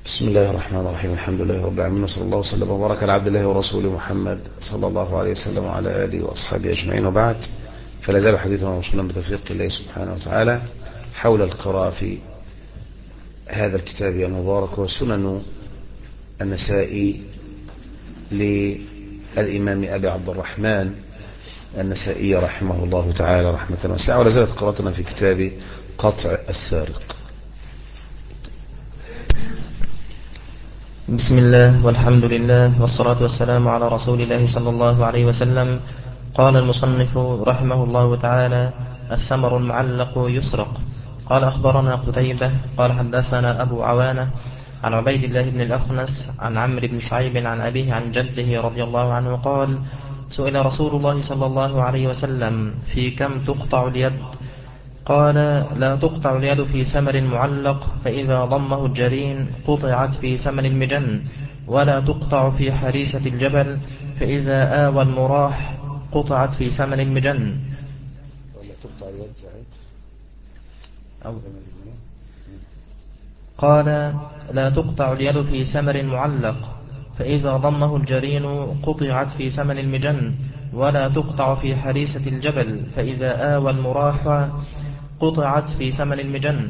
بسم الله الرحمن الرحيم. الحمد لله رب العالمين، وصلى الله وسلم وبارك على عبد الله ورسوله محمد صلى الله عليه وسلم وعلى آله وأصحابه أجمعين، وبعد. فلا زال حديثنا موصولا بتوفيق الله سبحانه وتعالى حول القراءة في هذا الكتاب المبارك وسنن النسائي للإمام أبي عبد الرحمن النسائي رحمه الله تعالى رحمة واسعة. ولا زالت قراءتنا في كتاب قطع السارق. بسم الله والحمد لله والصلاة والسلام على رسول الله صلى الله عليه وسلم. قال المصنف رحمه الله تعالى: الثمر المعلق يسرق. قال أخبرنا قتيبة قال حدثنا أبو عوانة عن عبيد الله بن الأخنس عن عمرو بن شعيب عن أبيه عن جده رضي الله عنه قال: سئل رسول الله صلى الله عليه وسلم: في كم تقطع اليد؟ قال: لا تقطع اليد في ثمر معلق، فإذا ضمه الجرين قطعت في ثمن المجن، ولا تقطع في حريسة الجبل، فإذا آوى المراح قطعت في ثمن المجن. قال: لا تقطع اليد في ثمر معلق، فإذا ضمه الجرين قطعت في ثمن المجن، ولا تقطع في حريسة الجبل، فإذا آوى المراح قطعت في ثمن المجن.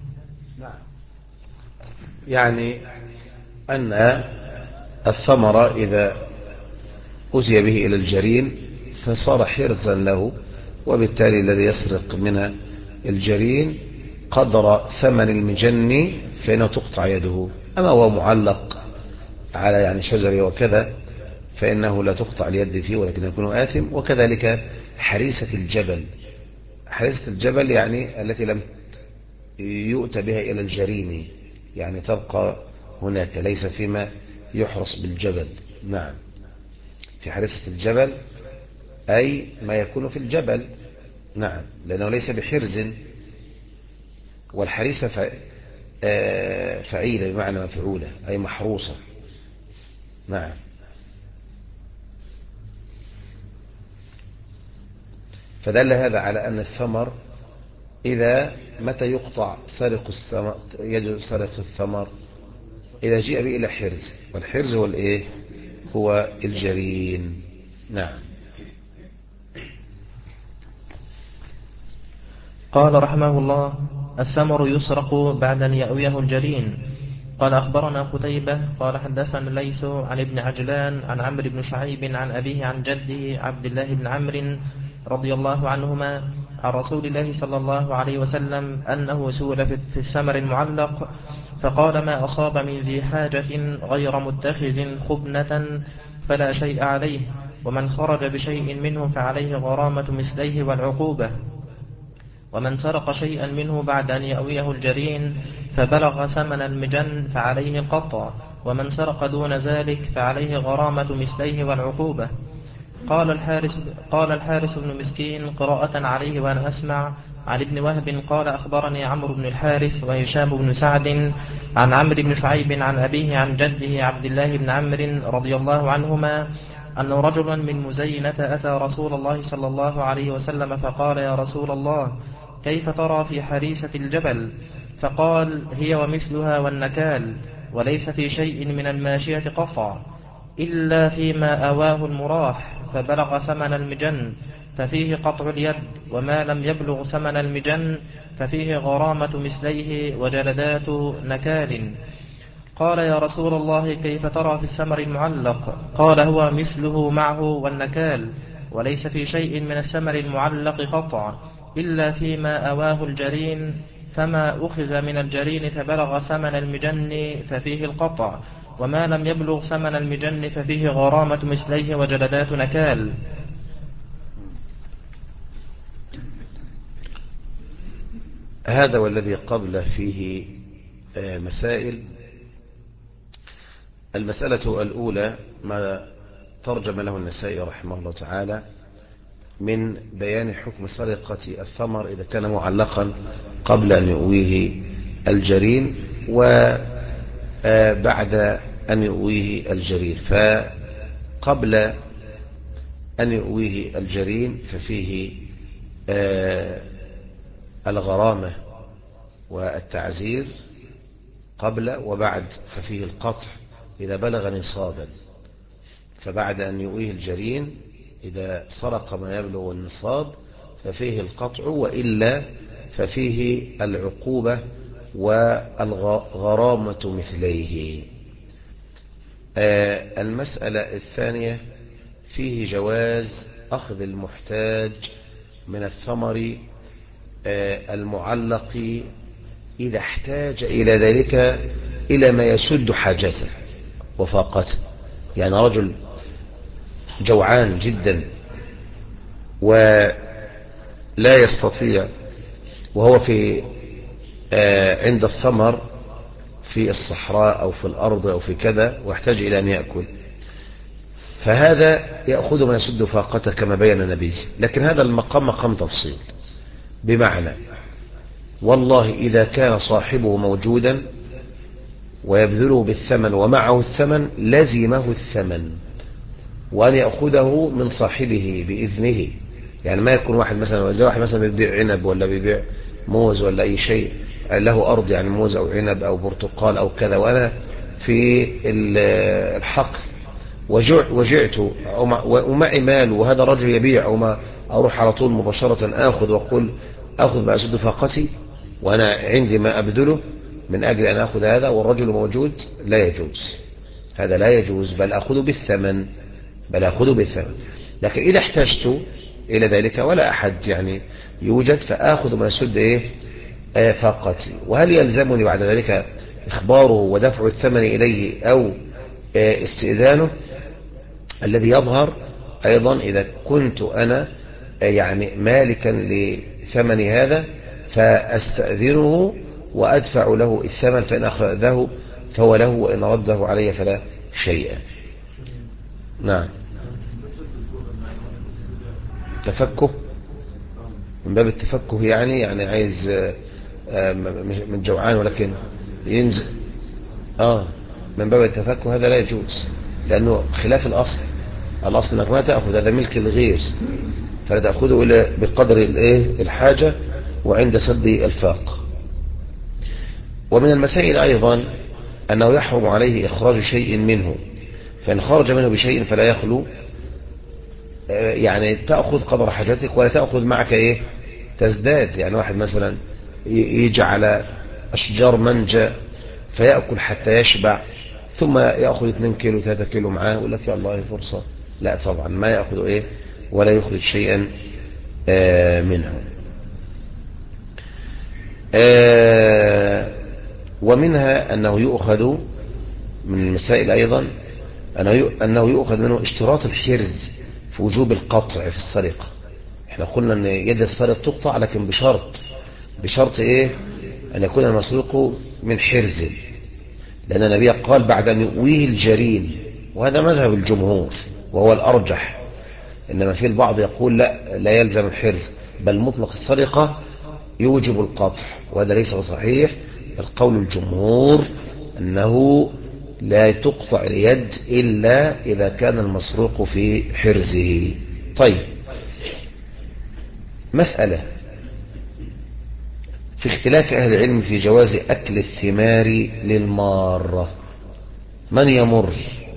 يعني أن الثمر إذا أتي به إلى الجرين فصار حرزا له، وبالتالي الذي يسرق من الجرين قدر ثمن المجن فإنه تقطع يده. أما هو معلق على يعني شجره وكذا فإنه لا تقطع اليد فيه ولكن يكون آثم. وكذلك حريسة الجبل، حريسة الجبل يعني التي لم يؤتى بها إلى الجرين، يعني تبقى هناك ليس فيما يحرس بالجبل. نعم، في حريسة الجبل أي ما يكون في الجبل. نعم، لأنه ليس بحرز، والحريسة فعيلة بمعنى مفعولة أي محروسة. نعم. فدل هذا على أن الثمر متى يقطع يد سرق الثمر؟ إذا جاء به إلى حرز، والحرز هو الإيه؟ هو الجرين. نعم. قال رحمه الله: الثمر يسرق بعد أن يأويه الجرين. قال أخبرنا قتيبة قال حدثنا الليث عن ابن عجلان عن عمرو بن شعيب عن أبيه عن جده عبد الله بن عمرو رضي الله عنهما عن رسول الله صلى الله عليه وسلم أنه سئل في الثمر المعلق فقال: ما أصاب من ذي حاجة غير متخذ خبنة فلا شيء عليه، ومن خرج بشيء منه فعليه غرامة مثليه والعقوبة، ومن سرق شيئا منه بعد أن يأويه الجرين فبلغ ثمن المجن فعليه القطع، ومن سرق دون ذلك فعليه غرامة مثليه والعقوبة. قال الحارث بن مسكين قراءة عليه وأنا أسمع عن ابن وهب قال أخبرني عمرو بن الحارث وهشام بن سعد عن عمرو بن شعيب عن أبيه عن جده عبد الله بن عمرو رضي الله عنهما أن رجلا من مزينة أتى رسول الله صلى الله عليه وسلم فقال: يا رسول الله، كيف ترى في حريسة الجبل؟ فقال: هي ومثلها والنكال، وليس في شيء من الماشية قطع إلا فيما آواه المراح فبلغ ثمن المجن ففيه قطع اليد، وما لم يبلغ ثمن المجن ففيه غرامة مثليه وجلدات نكال. قال: يا رسول الله، كيف ترى في الثمر المعلق؟ قال: هو مثله معه والنكال، وليس في شيء من الثمر المعلق قطع إلا فيما أواه الجرين، فما أخذ من الجرين فبلغ ثمن المجن ففيه القطع، وما لم يبلغ ثمن المجن ففيه غرامة مثليه وجلدات نكال. هذا والذي قبله فيه مسائل. المسألة الأولى ما ترجم له النسائي رحمه الله تعالى من بيان حكم سرقة الثمر إذا كان معلقا قبل أن يؤويه الجرين وبعد أن يؤويه الجرين. فقبل أن يؤويه الجرين ففيه الغرامة والتعزير قبل وبعد، ففيه القطع إذا بلغ نصابا، فبعد أن يؤويه الجرين إذا سرق ما يبلغ النصاب ففيه القطع، وإلا ففيه العقوبة والغرامة مثليه. المسألة الثانية فيه جواز أخذ المحتاج من الثمر المعلق إذا احتاج إلى ذلك إلى ما يسد حاجته وفاقته. يعني رجل جوعان جدا ولا يستطيع، وهو في عند الثمر في الصحراء أو في الأرض أو في كذا، واحتاج إلى أن يأكل، فهذا يأخذ ما يسد فاقته كما بين النبي. لكن هذا المقام مقام تفصيل، بمعنى والله إذا كان صاحبه موجودا ويبذله بالثمن ومعه الثمن لزمه الثمن، وأن يأخذه من صاحبه بإذنه. يعني ما يكون واحد مثلا، زي واحد مثلا بيبيع عنب ولا بيبيع موز ولا أي شيء، له أرض يعني موز أو عنب أو برتقال أو كذا، وأنا في الحقل وجعت ومعي مال، وهذا رجل يبيع، أو ما أروح على طول مباشرة أخذ وأقول أخذ ما أسد فاقتي وأنا عندي ما أبذله من أجل أن أخذ هذا والرجل موجود؟ لا يجوز، هذا لا يجوز، بل أخذ بالثمن، لكن إذا احتجت إلى ذلك ولا أحد يعني يوجد، فآخذ ما يسد فاقتي. وهل يلزمني بعد ذلك إخباره ودفع الثمن إليه أو استئذانه؟ الذي يظهر أيضا إذا كنت أنا يعني مالكا لثمن هذا فأستأذنه وأدفع له الثمن، فإن أخذه فهو له، وإن رده علي فلا شيء. نعم. تفكه من باب التفكه، يعني عايز من جوعان ولكن ينزل من باب التفكه، هذا لا يجوز، لأنه خلاف الأصل أنك ما تأخذ، هذا ملك الغير، فلا تأخذه إلا بقدر الحاجة وعند سد الفاق. ومن المسائل أيضا أنه يحرم عليه إخراج شيء منه، فإن خرج منه بشيء فلا يخلو، يعني تأخذ قدر حاجتك ولا تأخذ معك تزداد. يعني واحد مثلا يجي على أشجار منجا فيأكل حتى يشبع، ثم يأخذ 2 كيلو 3 كيلو معاه، يقول لك يا الله فرصة، لا طبعا ما يأخذ ولا يخرج شيئا منه. ومنها أنه يؤخذ من المسائل أيضا أنه يؤخذ منه اشتراط الحرز في وجوب القطع في السرقة. احنا قلنا أن يد السرق تقطع، لكن بشرط أن يكون المسروق من حرز، لأن النبي قال بعد أن يؤويه الجرين، وهذا مذهب الجمهور وهو الأرجح. إنما في البعض يقول لا يلزم الحرز، بل مطلق السرقة يوجب القطع، وهذا ليس صحيح. القول الجمهور أنه لا تقطع اليد إلا إذا كان المسروق في حرزه. طيب، مسألة في اختلاف أهل العلم في جواز أكل الثمار للمارة. من يمر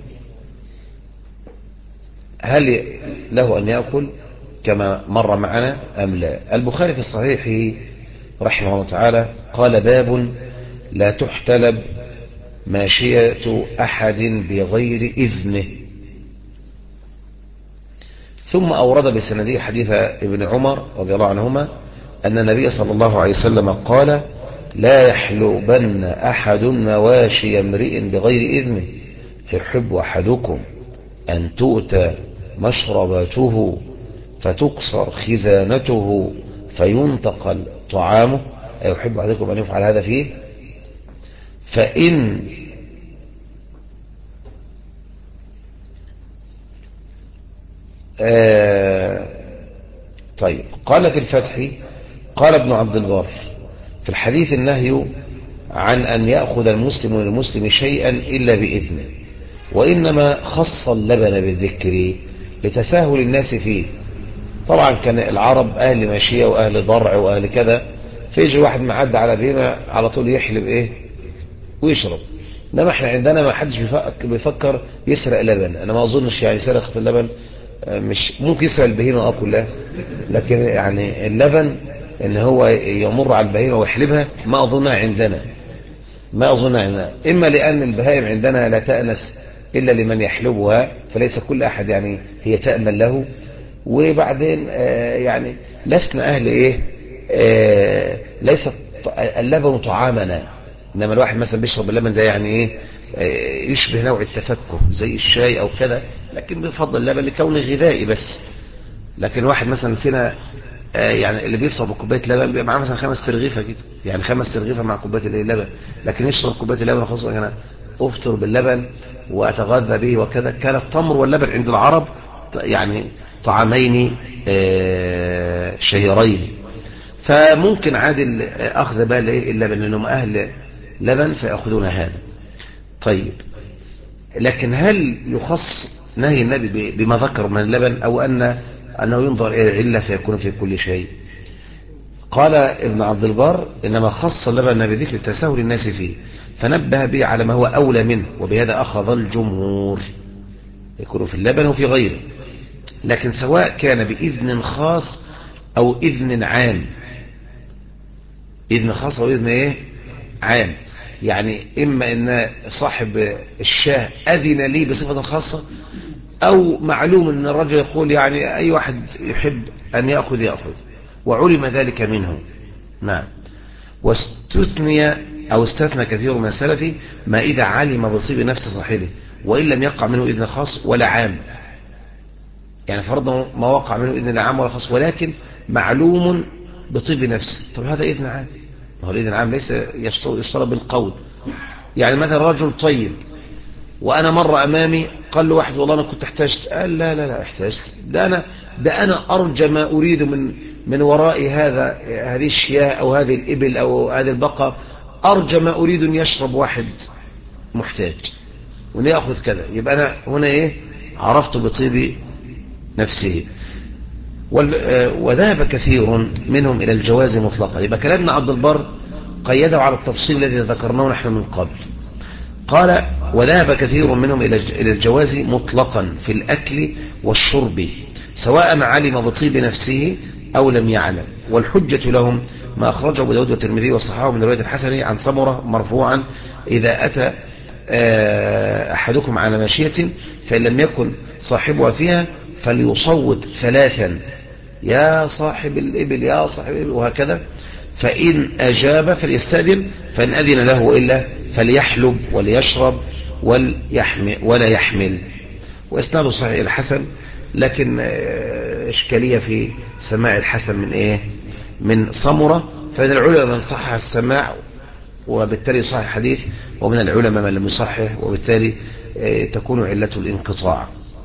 هل له أن يأكل كما مر معنا أم لا؟ البخاري في الصحيح رحمه الله تعالى قال: باب لا تحتلب ماشية أحد بغير إذنه. ثم أورد بسنده حديث ابن عمر رضي الله عنهما أن النبي صلى الله عليه وسلم قال: لا يحلبن أحد مواشي امرئ بغير إذنه، يحب أحدكم أن تؤتى مشربته فتكسر خزانته فينتقل طعامه، أيحب أحدكم أن يفعل هذا فيه؟ فإن طيب، قال في الفتح قال ابن عبد البر في الحديث النهي عن أن يأخذ المسلم من المسلم شيئا إلا بإذنه، وإنما خص اللبن بالذكر لتساهل الناس فيه. طبعا كان العرب أهل ماشية وأهل ضرع وأهل كذا، فيجي واحد معدى على بهيمة على طول يحلب ويشرب. انما احنا عندنا ما حدش بيفكر يسرق لبن. انا ما اظنش يعني سرقة اللبن مش ممكن يسرق البهيمة كلها، لكن يعني اللبن ان هو يمر على البهيمة ويحلبها ما اظنها عندنا، ما اظنها عندنا. اما لان البهائم عندنا لا تأنس الا لمن يحلبها، فليس كل احد يعني هي تأمن له. وبعدين يعني لسنا اهل ايه، ليس اللبن طعامنا. انما الواحد مثلا بيشرب اللبن ده يعني ايه، يشبه نوع التفكه زي الشاي او كذا، لكن بيفضل اللبن لكونه غذائي بس. لكن واحد مثلا فينا يعني اللي بيفطر بكوبايه لبن بيبقى معاه مثلا 5 ترغيفه كده، يعني 5 ترغيفه مع كوبايه اللبن، لكن يشرب كوبايه اللبن خاصه. انا افطر باللبن واتغذى به وكذا. كان التمر واللبن عند العرب يعني طعامين شهيرين، فممكن عادل اخذ بال اللبن لانهم اهل لبن فياخذون هذا. طيب، لكن هل يخص نهي النبي بما ذكر من اللبن او انه ينظر الى العله فيكون في كل شيء؟ قال ابن عبد البر انما خص اللبن بذكر تساهل الناس فيه فنبه به على ما هو اولى منه، وبهذا اخذ الجمهور، يكون في اللبن وفي غيره. لكن سواء كان باذن خاص او اذن عام، اذن خاص او اذن ايه عام، يعني اما ان صاحب الشاه اذن لي بصفه خاصه، او معلوم ان الرجل يقول يعني اي واحد يحب ان ياخذ ياخذ وعلم ذلك منه. نعم. واستثني او استثنى كثير من السلف ما اذا علم بطيب نفس صاحبه وان لم يقع منه اذن خاص ولا عام، يعني فرضا ما وقع منه اذن لا عام ولا خاص ولكن معلوم بطيب نفسه. طب هذا اذن عام، هو الاذن العام ليس يشترط بالقول. يعني مثلا رجل طيب وانا مر امامي قال له واحد والله انا كنت احتاجت، قال لا لا لا احتاجت، ده انا ارجى ما اريد من وراء هذه الشياه او هذه الابل او هذه البقر، ارجى ما اريد ان يشرب واحد محتاج وان ياخذ كذا. يبقى انا هنا ايه، عرفت بطيب نفسه. وذهب كثير منهم الى الجواز مطلقا. يبقى كلامنا عبد البر قيده على التفصيل الذي ذكرناه نحن من قبل. قال وذهب كثير منهم إلى الجواز مطلقا في الأكل والشرب سواء علم بطيب نفسه أو لم يعلم. والحجة لهم ما أخرجه أبو داود والترمذي وصححه من رواية الحسن عن سمرة مرفوعا إذا أتى أحدكم على ماشية فإن لم يكن صاحبها فيها فليصوت 3 يا صاحب الإبل يا صاحب الإبل وهكذا، فإن أجاب فليستأذن، فإن أذن له وإلا فليحلب وليشرب ولا يحمل. وإسناده صحيح الحسن، لكن إشكالية في سماع الحسن من إيه، من سمرة. فإن العلماء من صحح السماع وبالتالي صحيح الحديث، ومن العلماء من لم يصحح وبالتالي تكون علة الانقطاع.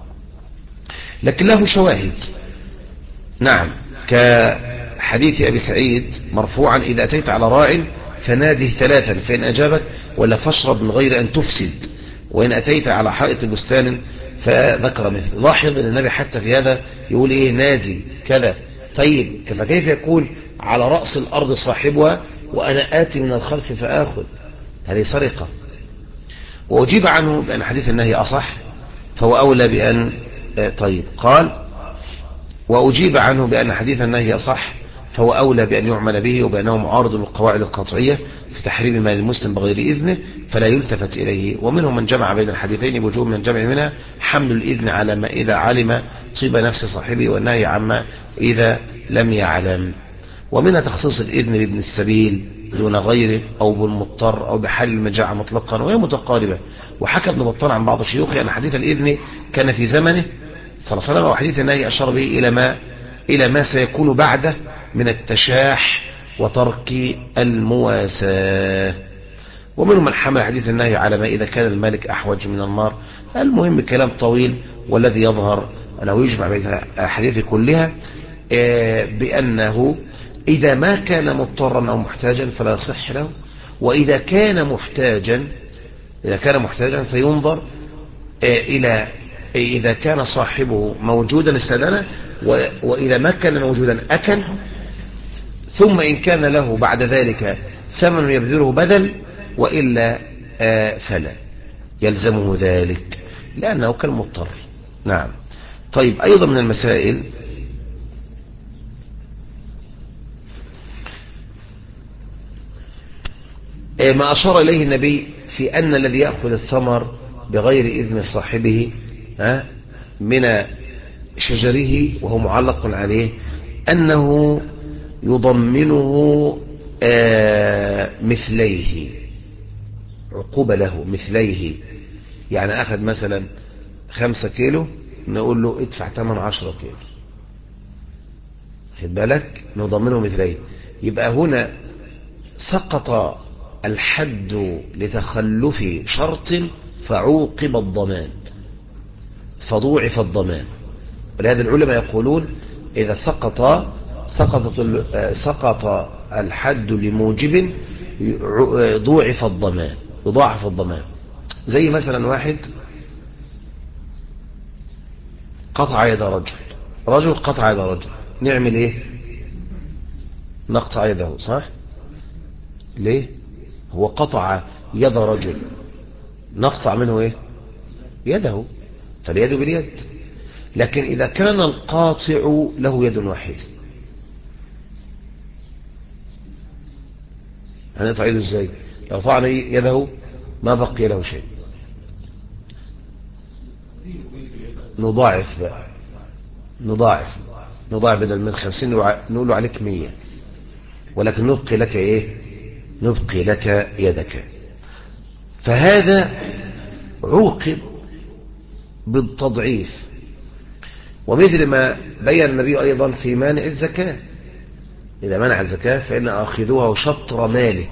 لكن له شواهد. نعم، كحديث أبي سعيد مرفوعا إذا أتيت على راع فناده 3 فإن أجابك ولا فاشرب من غير أن تفسد، وإن أتيت على حائط بستان فذكر مثل. لاحظ أن النبي حتى في هذا يقول إيه، نادي كذا. طيب فكيف يقول على رأس الأرض صاحبها وأنا آتي من الخلف فآخذ؟ هذه سرقة. وأجيب عنه بأن حديث النهي أصح فهو أولى بأن طيب قال وأجيب عنه بأن حديث النهي أصح فهو أولى بأن يعمل به، وبأنه معارض للقواعد القطعية في تحريم مال المسلم بغير إذنه فلا يلتفت إليه. ومنهم من جمع بين الحديثين بوجوه من الجمع منها حمل الإذن على ما إذا علم طيب نفس صاحبه والنهي عما إذا لم يعلم. ومنها تخصيص الإذن لابن السبيل دون غيره أو بالمضطر أو بحال المجاعة مطلقا، وهي متقاربة. وحكى ابن بطال عن بعض شيوخه أن حديث الإذن كان في زمنه صلى الله عليه وسلم، وحديث النهي أشار به إلى ما سيكون بعده من التشاح وترك المواساة. ومنهم من حمل حديث النهي على ما إذا كان المالك أحوج من النار. المهم كلام طويل، والذي يظهر أنه يجمع بين الحديث كلها بأنه إذا ما كان مضطرا أو محتاجا فلا يصح له، وإذا كان محتاجا فينظر إلى إذا كان صاحبه موجودا استدنه، وإذا ما كان موجودا أكل، ثم إن كان له بعد ذلك ثمن يبذله بدل وإلا فلا يلزمه ذلك لأنه كالمضطر. نعم. طيب أيضا من المسائل ما أشار إليه النبي في أن الذي يأخذ الثمر بغير إذن صاحبه من شجره وهو معلق عليه أنه يضمنه مثليه، عقوبة له مثليه. يعني أخذ مثلا 5 كيلو نقول له ادفع 10 كيلو، خد بالك، نضمنه مثليه. يبقى هنا سقط الحد لتخلف شرط فعوقب الضمان فضوعف الضمان. ولهذا العلماء يقولون إذا سقط الحد لموجب ضوعف الضمان، يضاعف الضمان. زي مثلا واحد قطع يد رجل قطع يد رجل، نعمل ايه؟ نقطع يده، صح؟ ليه؟ هو قطع يد رجل، نقطع منه ايه؟ يده، فاليد باليد. لكن إذا كان القاطع له يد واحدة هنقطع يده ازاي؟ لو قطعنا يده ما بقي له شيء. نضاعف بقى، نضاعف بدل من 50 نقول عليك 100، ولكن نبقي لك ايه؟ نبقي لك يدك. فهذا عوقب بالتضعيف. ومثل ما بين النبي أيضا في مانع الزكاة، إذا منع الزكاة فإن أخذوها وشطر ماله.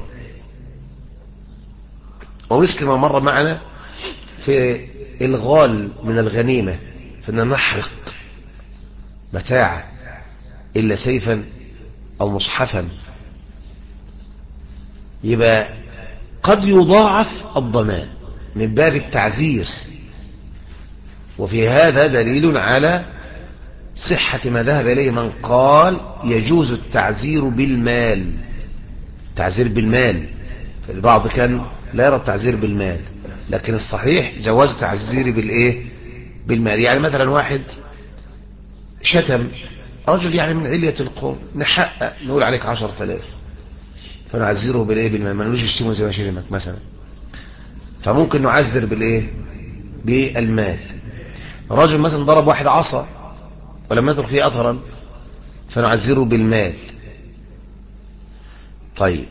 ومثل ما مر معنا في الغال من الغنيمة، فإن نحرق متاع إلا سيفا أو مصحفا. يبقى قد يضاعف الضمان من باب التعزير. وفي هذا دليل على صحة ما ذهب إليه من قال يجوز التعزير بالمال. تعزير بالمال، فالبعض كان لا يرى التعزير بالمال، لكن الصحيح جواز التعزير بالإيه؟ بالمال. يعني مثلا واحد شتم رجل يعني من علية القوم، نحقق نقول عليك 10,000، فنعزره بالإيه؟ بالمال. ما نقولوش اشتمه زي ما شتمك مثلا، فممكن نعزر بالإيه؟ بالمال. رجل مثلا ضرب واحد عصا ولم يترك فيه أثرا، فنعزره بالمال. طيب،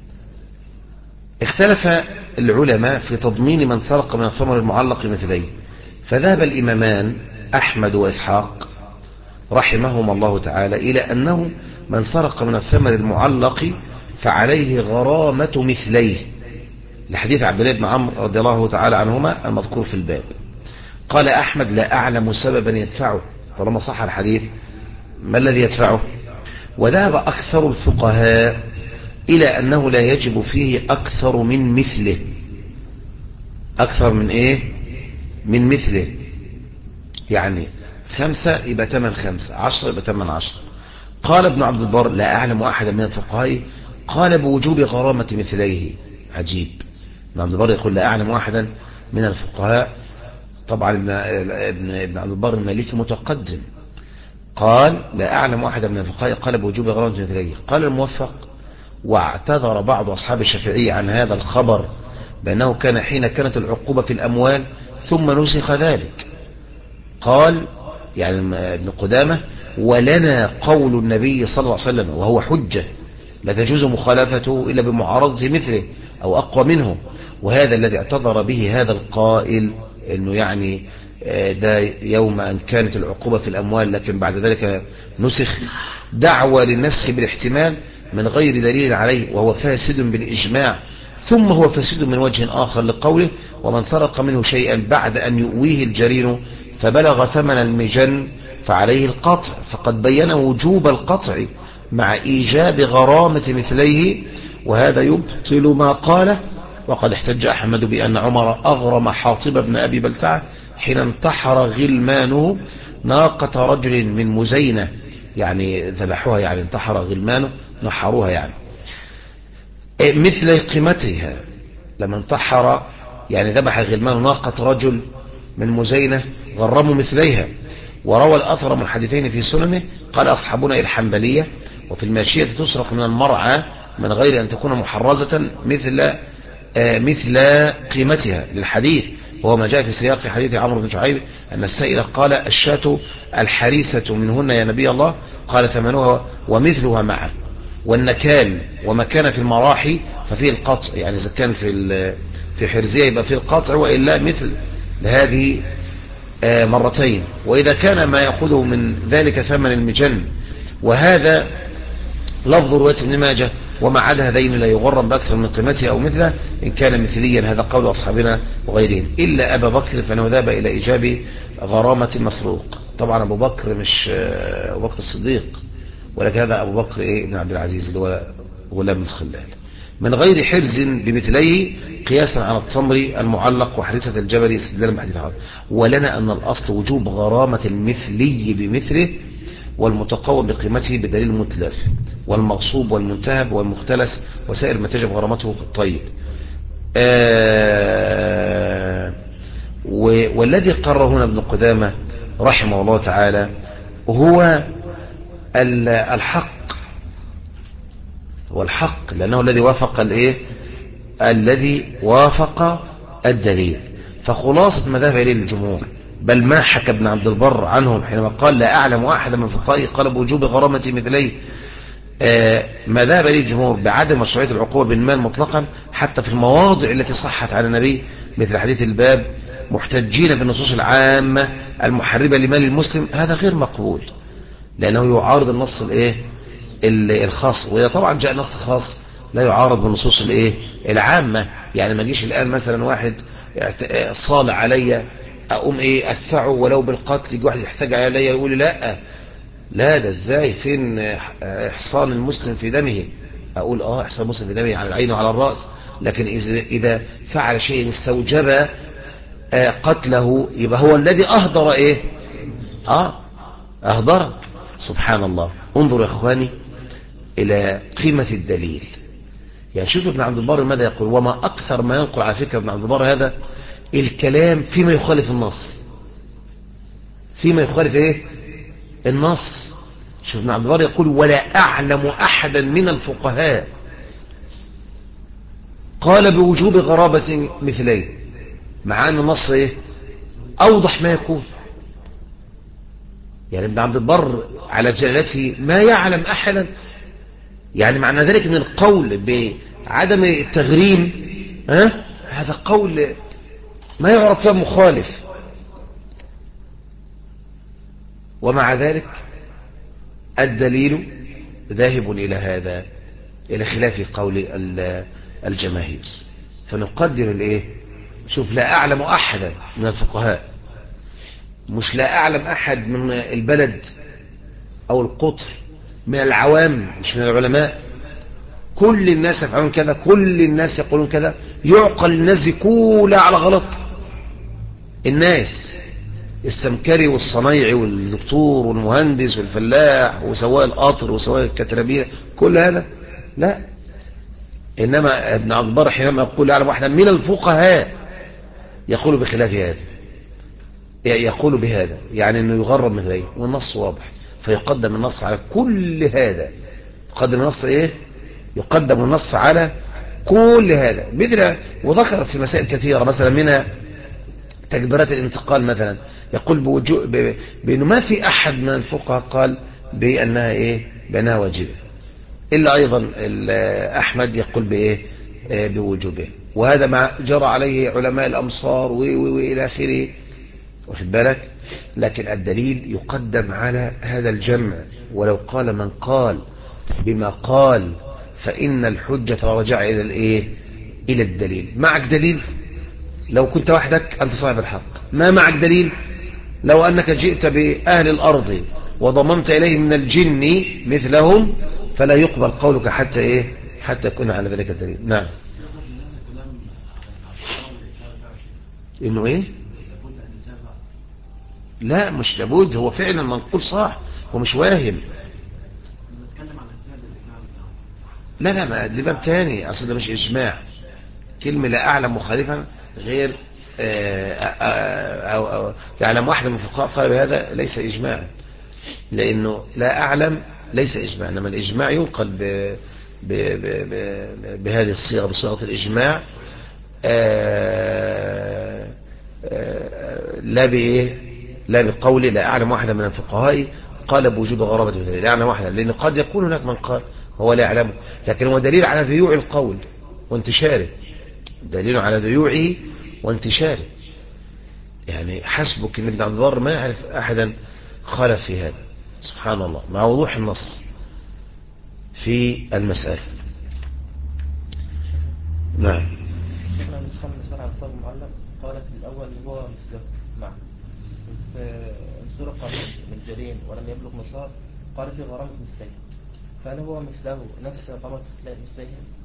اختلف العلماء في تضمين من سرق من الثمر المعلق مثليه، فذهب الإمامان أحمد وإسحاق رحمهما الله تعالى إلى أنه من سرق من الثمر المعلق فعليه غرامة مثليه، لحديث عبد الله بن عمرو رضي الله تعالى عنهما المذكور في الباب. قال أحمد لا أعلم سببا يدفعه، طالما صح الحديث ما الذي يدفعه؟ وذهب أكثر الفقهاء إلى أنه لا يجب فيه أكثر من مثله. أكثر من إيه؟ من مثله. يعني 5 يبقى 8 5، 10 يبقى 8 10. قال ابن عبد البر لا أعلم أحدا من الفقهاء قال بوجوب غرامة مثليه. عجيب، ابن عبد البر يقول لا أعلم أحدا من الفقهاء. طبعا ابن عبد البر المالكي متقدم، قال لا أعلم أحدا من الفقهاء قال بوجوب غرامة مثليه. قال الموفق واعتذر بعض أصحاب الشافعية عن هذا الخبر بأنه كان حين كانت العقوبة في الأموال ثم نسخ ذلك. قال يعني ابن قدامة ولنا قول النبي صلى الله عليه وسلم وهو حجة لا تجوز مخالفته إلا بمعارضة مثله أو أقوى منه. وهذا الذي اعتذر به هذا القائل أنه يعني ده يوم أن كانت العقوبة في الأموال لكن بعد ذلك نسخ، دعوى للنسخ بالاحتمال من غير دليل عليه، وهو فاسد بالإجماع. ثم هو فاسد من وجه آخر لقوله ومن سرق منه شيئا بعد أن يؤويه الجرين فبلغ ثمن المجن فعليه القطع، فقد بين وجوب القطع مع إيجاب غرامة مثليه، وهذا يبطل ما قاله. وقد احتج أحمد بأن عمر أغرم حاطب بن أبي بلتعة حين انتحر غلمانه ناقة رجل من مزينة، يعني ذبحوها، يعني انتحر غلمانه نحروها يعني مثل قيمتها لما انتحر يعني ذبح غلمان ناقة رجل من مزينة غرموا مثليها. وروى الأثر من حديثين في سننه قال أصحابنا الحنبلية وفي الماشية تسرق من المرعى من غير أن تكون محرزة مثل قيمتها للحديث، وهو ما جاء في سياق حديث عمرو بن شعيب أن السائل قال الشاة الحريسة منهن يا نبي الله؟ قال ثمنها ومثلها معه. والنكال وما كان في المراحي ففيه القطع، يعني إذا كان في حرزية يبقى فيه القطع، وإلا مثل هذه مرتين. وإذا كان ما يأخذه من ذلك ثمن المجن، وهذا لفظ رواية ابن ماجه وما عدا هذين لا يغرم بأكثر من قيمته أو مثله إن كان مثليا، هذا قول أصحابنا وغيرهم، إلا أبا بكر فإنه ذهب إلى إيجاب غرامة المسروق. طبعا أبو بكر مش أبو بكر الصديق، ولكن هذا أبو بكر ابن عبد العزيز اللي هو غلام الخلال، من غير حرز بمثليه قياسا على التمر المعلق وحريصة الجبل استدلالا بحديث هذا. ولنا أن الأصل وجوب غرامة المثلي بمثله والمتقوم بقيمته بدليل متلف، والمغصوب والمنتهب والمختلس وسائر ما تجب غرامته الطيب. والذي قرر هنا ابن قدامة رحمه الله تعالى هو الحق، والحق لأنه الذي وافق الذي وافق الدليل. فخلاصة ما ذهب إليه الجمهور، بل ما حكى ابن عبد البر عنهم حينما قال لا أعلم أحدا من فقهاء قال بوجوب غرامة مثليه، ما ذهب إليه الجمهور بعدم مشروعية العقوبة بالمال مطلقا حتى في المواضع التي صحت عن النبي مثل حديث الباب، محتجين بالنصوص العامة المحربة لمال المسلم. هذا غير مقبول لأنه يعارض النص الخاص، وإذا طبعا جاء نص خاص لا يعارض بالنصوص العامة. يعني ما جيش الآن مثلا واحد صال علي أقوم أدفعه ولو بالقتل، يجي واحد يحتاج علي يقول لا ده ازاي، فين إحصان المسلم في دمه؟ أقول إحصان المسلم في دمه على العين وعلى الرأس، لكن إذا فعل شيء استوجب قتله يبقى هو الذي أهدر أهدر. سبحان الله. انظروا يا إخواني إلى قيمة الدليل. يعني شوفوا ابن عبد البر ماذا يقول، وما أكثر ما ينقل على فكرة ابن عبد البر هذا الكلام فيما يخالف النص، فيما يخالف النص. شوف ابن عبد البر يقول ولا أعلم أحدا من الفقهاء قال بوجوب غرابة مثليه، مع أن النص أوضح ما يكون. يعني ابن عبد البر على جلالته ما يعلم أحدا، يعني معنى ذلك أن القول بعدم التغريم هذا قول ما يعرف فيه مخالف، ومع ذلك الدليل ذاهب إلى هذا، إلى خلاف قول الجماهير. فنقدر شوف لا أعلم أحدا من الفقهاء، مش لا أعلم أحد من البلد أو القطر، من العوام مش من العلماء. كل الناس يفعلون كذا، كل الناس يقولون كذا، يعقل الناس كلها على غلط. الناس السمكري والصنايعي والدكتور والمهندس والفلاح وسواق القطر وسواق الكتربية كل هذا لا. إنما ابن عبد البر حينما يقول يعلم واحدا من الفقهاء يقول بخلاف هذا، يقول بهذا يعني أنه يغرب مثليه، والنص واضح فيقدم النص على كل هذا. يقدم النص يقدم النص على كل هذا. مثل وذكر في مسائل كثيرة مثلا منها تكبيرات الانتقال مثلا، يقول بأنه ما في أحد من الفقهاء قال بأنها واجبة، إلا أيضا أحمد يقول بوجوبه، وهذا ما جرى عليه علماء الأمصار وإلى آخره، واخد بالك. لكن الدليل يقدم على هذا الجمع، ولو قال من قال بما قال فإن الحجة رجع إلى الدليل. معك دليل لو كنت وحدك أنت صاحب الحق، ما معك دليل لو أنك جئت بأهل الأرض وضممت إليه من الجن مثلهم فلا يقبل قولك حتى يكون على ذلك الدليل. نعم. إنه لا مش لابد، هو فعلا منقول صح ومش واهم. لا ما دي باب تاني، أصل ده مش إجماع، كلمة لا أعلم مخالفا غير أو يعلم واحد من الفقهاء قال بهذا ليس إجماعا، لأنه لا أعلم ليس إجماع، إنما الإجماع ينقل بهذه الصيغة، بصيغة الإجماع، لا بإيه، لا بقول لا أعلم واحدا من الفقهاء قال بوجوب غرابة مثله، لا أعلم واحدا، لأن قد يكون هناك من قال هو لا يعلمه، لكن هو دليل على ذيوع القول وانتشاره، دليل على ذيوعه وانتشاره. يعني حسبك ان ابن عبد البر ما يعرف أحدا خالف في هذا، سبحان الله، مع وضوح النص في المسألة. نعم. شيخنا الإنسان مسألة عن صار المعلق قال في الأول هو مثله معه، في سرق من جرين ولم يبلغ نصاب قال في غرامة مثليه، فهل هو مثله نفس غرامة مثليه؟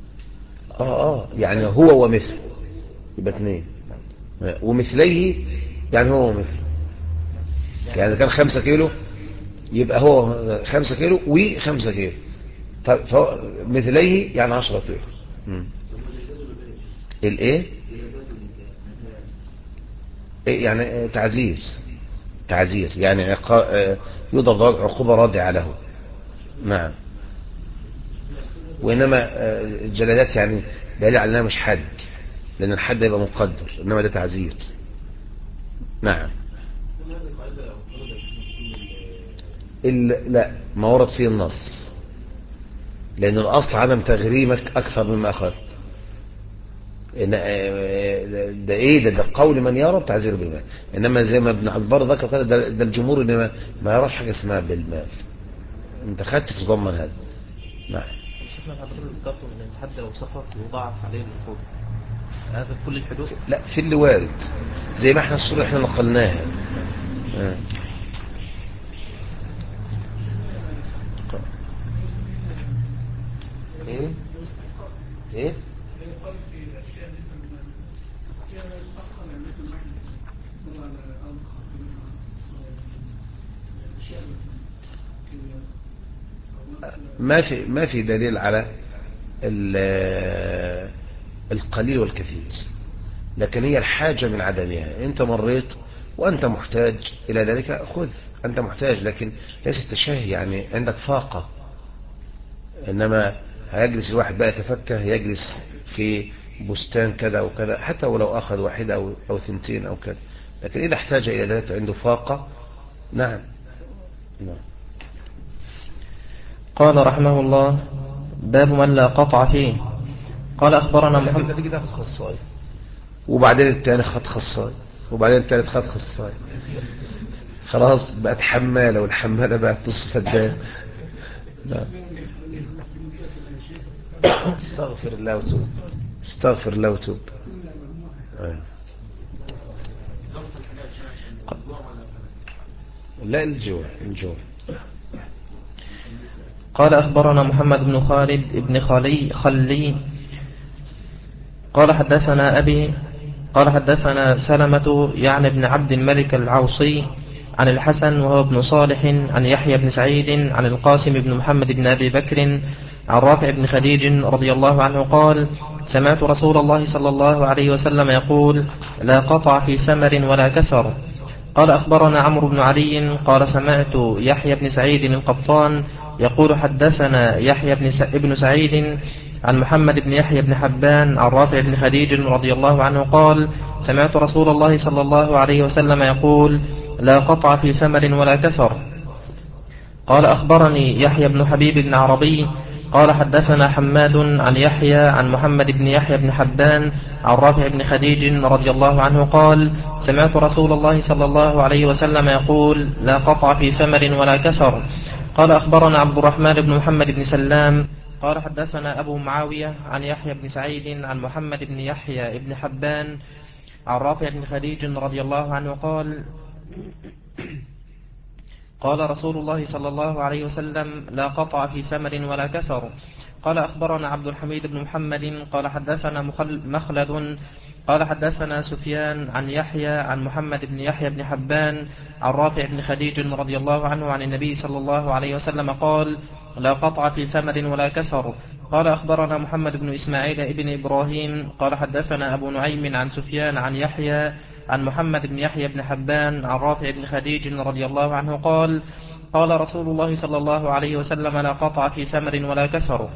يعني هو ومثله يبقى اثنين، ومثليه يعني هو ومثله، يعني إذا كان 5 كيلو يبقى هو 5 كيلو و5 كيلو، طيب مثليه يعني 10 كيلو. الايه يعني تعزير يعني يضرب عقوبة رادعة له. نعم. وإنما الجلالات يعني دليل على أنها مش حد، لأن الحد يبقى مقدر، إنما ده تعزير. نعم. لا، ما ورد فيه النص، لأن الأصل عدم تغريمك أكثر مما أخذت. ده ايه، ده قول من يرى بتعزير بالمال، انما زي ما ابن عبد البر ذكر كده، ده الجمهور انما ما يراش حاجه اسمها بالمال، انت خدت تضمن هذا. نعم. شفنا حضرتك ذكرته ان الحد لو سفر يضاعف عليه العقوبة، هذا في كل الحدود؟ لا، في اللي وارد زي ما احنا الصورة احنا نقلناها. ايه ايه ما في دليل على القليل والكثير، لكن هي الحاجة من عدمها. انت مريت وانت محتاج الى ذلك، خذ، انت محتاج، لكن ليس التشهي يعني عندك فاقة، انما هيجلس الواحد بقى يتفكه، يجلس في بستان كذا وكذا، حتى ولو اخذ واحدة او ثنتين او كذا، لكن اذا احتاج الى ذلك عنده فاقة. نعم. نعم. قال رحمه الله: باب من لا قطع فيه. قال أخبرنا محمد. تيجي تاخد خصاي، وبعدين التاني خد خصاي، وبعدين التالت خد خصاي، خلاص بقت حمالة، والحمالة بقت نص فدان. استغفر الله وتوب، استغفر الله وتوب. لا، الجوع. قال أخبرنا محمد بن خالد بن خلي قال حدثنا أبي قال حدثنا سلمة يعني بن عبد الملك العوصي عن الحسن وهو ابن صالح عن يحيى بن سعيد عن القاسم بن محمد بن أبي بكر عن رافع بن خديج رضي الله عنه قال: سمعت رسول الله صلى الله عليه وسلم يقول: لا قطع في ثمر ولا كسر. قال أخبرنا عمرو بن علي قال سمعت يحيى بن سعيد القطان يقول: حدثنا يحيى بن سعيد عن محمد بن يحيى بن حبان عن رافع بن خديج رضي الله عنه قال: سمعت رسول الله صلى الله عليه وسلم يقول: لا قطع في ثمر ولا كسر. قال أخبرني يحيى بن حبيب بن عربي قال حدثنا حماد عن يحيى عن محمد بن يحيى بن حبان عن رافع بن خديج رضي الله عنه قال: سمعت رسول الله صلى الله عليه وسلم يقول: لا قطع في ثمر ولا كسر. قال أخبرنا عبد الرحمن بن محمد بن سلام قال حدثنا أبو معاوية عن يحيى بن سعيد عن محمد بن يحيى بن حبان عن رافع بن خديج رضي الله عنه قال: قال رسول الله صلى الله عليه وسلم: لا قطع في ثمر ولا كسر. قال أخبرنا عبد الحميد بن محمد قال حدثنا مخلد قال حدثنا سفيان عن يحيى عن محمد بن يحيى بن حبان عن رافع بن خديج رضي الله عنه عن النبي صلى الله عليه وسلم قال: لا قطع في ثمر ولا كسر. قال أخبرنا محمد بن إسماعيل ابن إبراهيم قال حدثنا أبو نعيم عن سفيان عن يحيى عن محمد بن يحيى بن حبان عن رافع بن خديج رضي الله عنه قال قال رسول الله صلى الله عليه وسلم لا قطع في ثمر ولا كسر.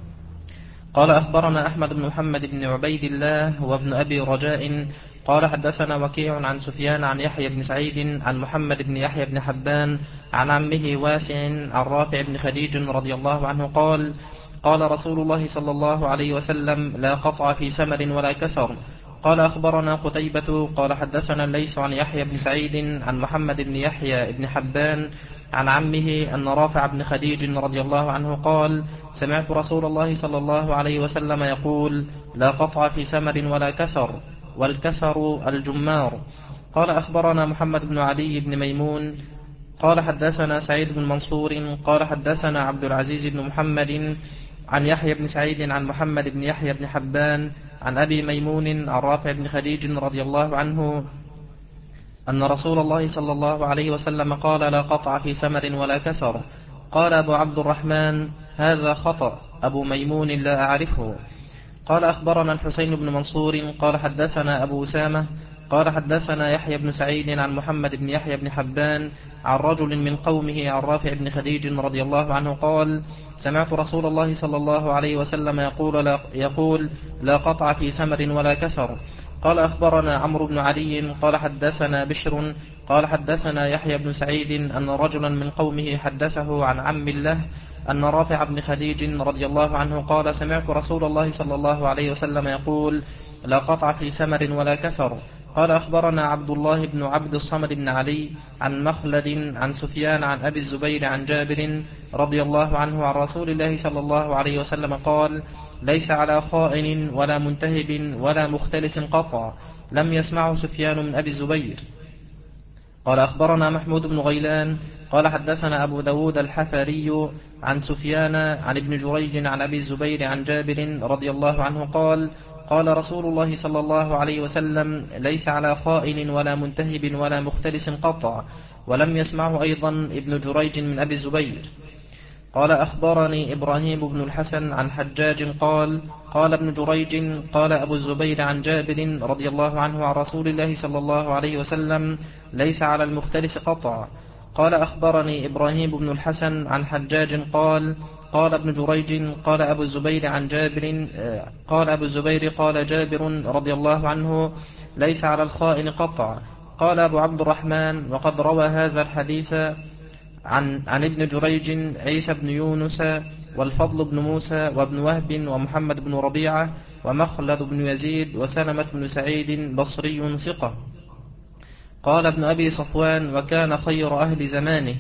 قال أخبرنا أحمد بن محمد بن عبيد الله وابن أبي رجاء قال حدثنا وكيع عن سفيان عن يحيى بن سعيد عن محمد بن يحيى بن حبان عن عمه واسع عن رافع بن خديج رضي الله عنه قال قال رسول الله صلى الله عليه وسلم لا قطع في ثمر ولا كسر. قال أخبرنا قتيبة قال حدثنا الليث عن يحيى بن سعيد عن محمد بن يحيى بن حبان عن عمه أن رافع بن خديج رضي الله عنه قال سمعت رسول الله صلى الله عليه وسلم يقول لا قطع في ثمر ولا كسر والكسر الجمار. قال أخبرنا محمد بن علي بن ميمون قال حدثنا سعيد بن منصور قال حدثنا عبد العزيز بن محمد عن يحيى بن سعيد عن محمد بن يحيى بن حبان عن أبي ميمون عن رافع بن خديج رضي الله عنه أن رسول الله صلى الله عليه وسلم قال لا قطع في ثمر ولا كسر. قال أبو عبد الرحمن هذا خطأ أبو ميمون لا أعرفه. قال أخبرنا الحسين بن منصور قال حدثنا أبو أسامة قال حدثنا يحيى بن سعيد عن محمد بن يحيى بن حبان عن رجل من قومه عن رافع بن خديج رضي الله عنه قال سمعت رسول الله صلى الله عليه وسلم يقول لا قطع في ثمر ولا كسر. قال أخبرنا عمرو بن علي قال حدثنا بشر قال حدثنا يحيى بن سعيد أن رجلا من قومه حدثه عن عم الله أن رافع بن خديج رضي الله عنه قال سمعت رسول الله صلى الله عليه وسلم يقول لا قطع في ثمر ولا كسر. قال أخبرنا عبد الله بن عبد الصمد بن علي عن مخلد عن سفيان عن أبي الزبير عن جابر رضي الله عنه عن رسول الله صلى الله عليه وسلم قال ليس على خائن ولا منتهب ولا مختلس قطع. لم يسمعه سفيان من أبي الزبير. قال أخبرنا محمود بن غيلان قال حدثنا أبو داود الحفري عن سفيان عن ابن جريج عن أبي الزبير عن جابر رضي الله عنه قال قال رسول الله صلى الله عليه وسلم ليس على خائن ولا منتهب ولا مختلس قطع. ولم يسمعه أيضا ابن جريج من أبي الزبير. قال أخبرني إبراهيم بن الحسن عن حجاج قال قال ابن جريج قال أبو الزبير عن جابر رضي الله عنه عن رسول الله صلى الله عليه وسلم ليس على المختلس قطع. قال أخبرني إبراهيم بن الحسن عن حجاج قال قال ابن جريج قال أبو الزبير عن جابر قال أبو الزبير قال جابر رضي الله عنه ليس على الخائن قطع. قال أبو عبد الرحمن وقد روى هذا الحديث عن ابن جريج عيسى بن يونس والفضل بن موسى وابن وهب ومحمد بن ربيعة ومخلد بن يزيد وسلمة بن سعيد بصري ثقة. قال ابن أبي صفوان وكان خير أهل زمانه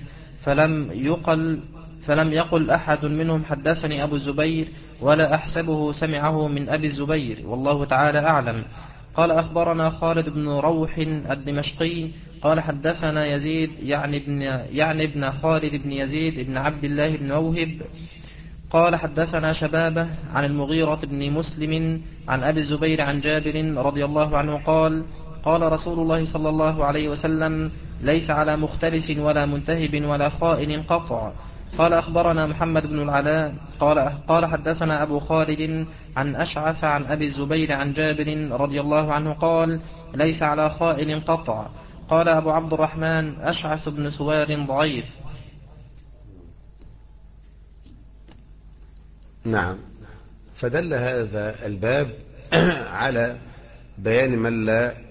فلم يقل أحد منهم حدثني أبو الزبير ولا أحسبه سمعه من أبي الزبير والله تعالى أعلم. قال أخبرنا خالد بن روح الدمشقي قال حدثنا يزيد يعني ابن خالد بن يزيد بن عبد الله بن موهب قال حدثنا شبابه عن المغيرة بن مسلم عن أبي الزبير عن جابر رضي الله عنه قال قال رسول الله صلى الله عليه وسلم ليس على مختلس ولا منتهب ولا خائن قطع. قال أخبرنا محمد بن العلاء قال حدثنا أبو خالد عن أشعث عن أبي الزبير عن جابر رضي الله عنه قال ليس على خائن قطع. قال أبو عبد الرحمن أشعث بن سوار ضعيف. نعم. فدل هذا الباب على بيان من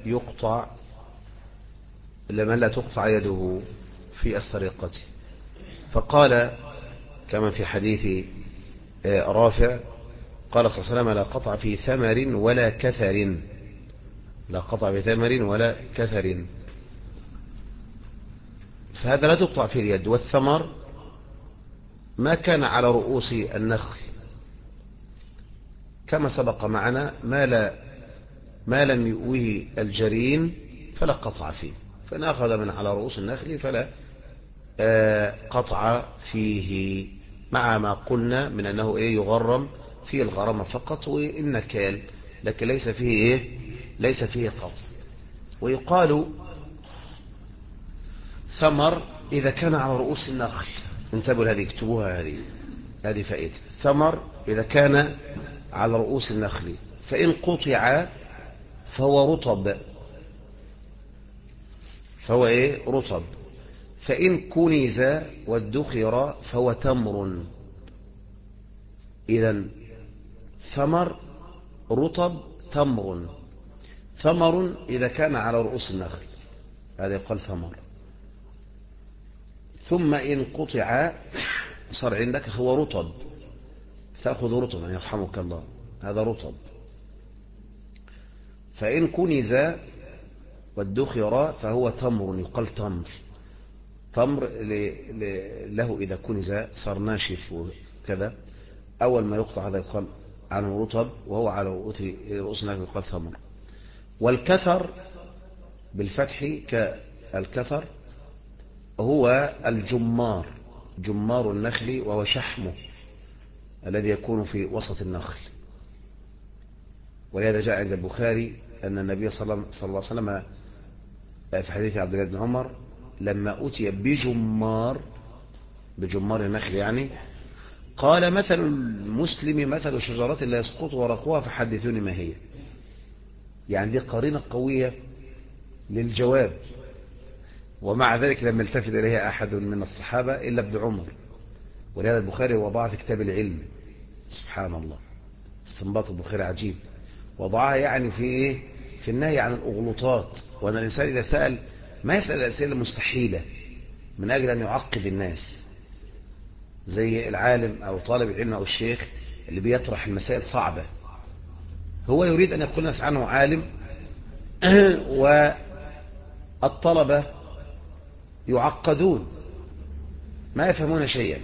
لا تقطع يده في السرقة. فقال كما في حديث رافع قال صلى الله عليه وسلم لا قطع في ثمر ولا كثر. لا قطع في ثمر ولا كثر. فهذا لا تقطع في اليد. والثمر ما كان على رؤوس النخل كما سبق معنا ما لم يؤوه الجرين فلا قطع فيه. فنأخذ من على رؤوس النخل فلا قطع فيه مع ما قلنا من أنه يغرم فيه الغرامة فقط والنكال لكن ليس فيه قطع. ويقال ثمر إذا كان على رؤوس النخل. انتبهوا هذه اكتبوها هذه هذه فائدة. ثمر إذا كان على رؤوس النخل، فإن قطع فهو رطب، فهو إيه؟ رطب. فإن كنز وادخر فهو تمر. إذن ثمر رطب تمر. ثمر إذا كان على رؤوس النخل، هذا يقال ثمر. ثم إن قطع صار عندك هو رطب، تأخذ رطبا يرحمك الله، هذا رطب. فإن كنز وادخر فهو تمر، يقال تمر. تمر له إذا كنز صار ناشف وكذا، أول ما يقطع هذا يقال عنه رطب، وهو على رؤوس النخل يقال ثمر. والكثر بالفتح كالكثر هو الجمار، جمار النخل، وهو شحمه الذي يكون في وسط النخل. ولهذا جاء عند البخاري أن النبي صلى الله عليه وسلم في حديث عبد الله بن عمر لما أتي بجمار النخل يعني، قال مثل المسلم مثل شجرة لا يسقط ورقها فحدثوني ما هي. يعني دي قرينة قوية للجواب. ومع ذلك لم يلتفت إليها أحد من الصحابة إلا ابن عمر. ولهذا البخاري وضعها في كتاب العلم. سبحان الله، استنباط البخاري عجيب. وضعها يعني في إيه؟ في النهي عن الأغلوطات، وأن الإنسان إذا سأل ما يسأل الأسئلة المستحيلة من أجل أن يعقد الناس، زي العالم أو طالب العلم أو الشيخ اللي بيطرح المسائل صعبة. هو يريد أن يقول الناس عنه عالم، والطلبة يعقدون ما يفهمون شيئا،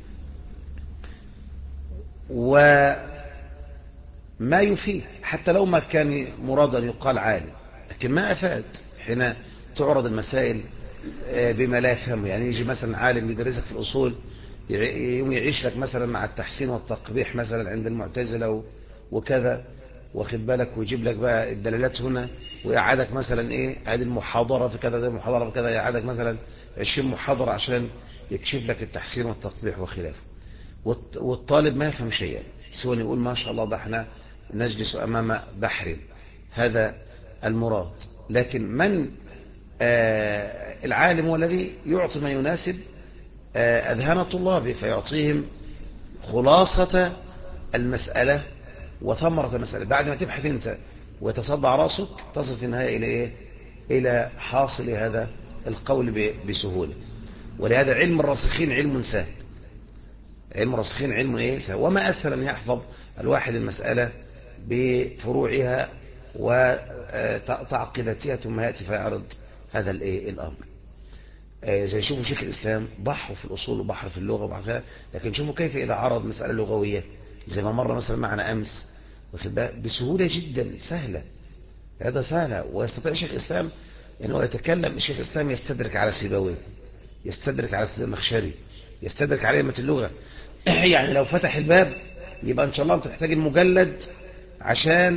وما يفيد حتى لو ما كان مرادا يقال عالم، لكن ما أفاد حين تعرض المسائل بما لا يفهمه. يعني يجي مثلا عالم يدرسك في الأصول، يوم يعيش لك مثلا مع التحسين والتقبيح مثلا عند المعتزلة وكذا، واخد بالك، ويجيب لك بقى الدلالات هنا، ويقعدك مثلا ايه، هذه المحاضرة في كذا، هذه المحاضرة في كذا، يقعدك مثلا 20 محاضرة عشان يكشف لك التحسين والتقبيح وخلافه. والطالب ما يفهم شيئا سوى يقول ما شاء الله ده احنا نجلس امام بحر، هذا المراد. لكن من العالم هو الذي يعطي ما يناسب أذهان طلابه، فيعطيهم خلاصة المسألة وثمرة المسألة. بعد ما تبحث انت ويتصدع راسك، تصل في النهاية إلى إيه؟ إلى حاصل هذا القول بسهولة. ولهذا علم الراسخين علم سهل، علم الراسخين علم إيه؟ سهل. وما أسهل أن يحفظ الواحد المسألة بفروعها وتعقيداتها، ثم يأتي فيعرض هذا الأمر. زي شوفوا شيخ الإسلام بحر في الأصول وبحر في اللغة وبحر فيها، لكن شوفوا كيف إذا عرض مسألة لغوية زي ما مر مثلا معنا أمس، بسهولة جدا سهلة، هذا سهلة. ويستطيع شيخ الإسلام أنه يتكلم، الشيخ الإسلام يستدرك على سيبويه، يستدرك على الزمخشري، يستدرك على أئمة اللغة. يعني لو فتح الباب يبقى إن شاء الله أنت تحتاج المجلد عشان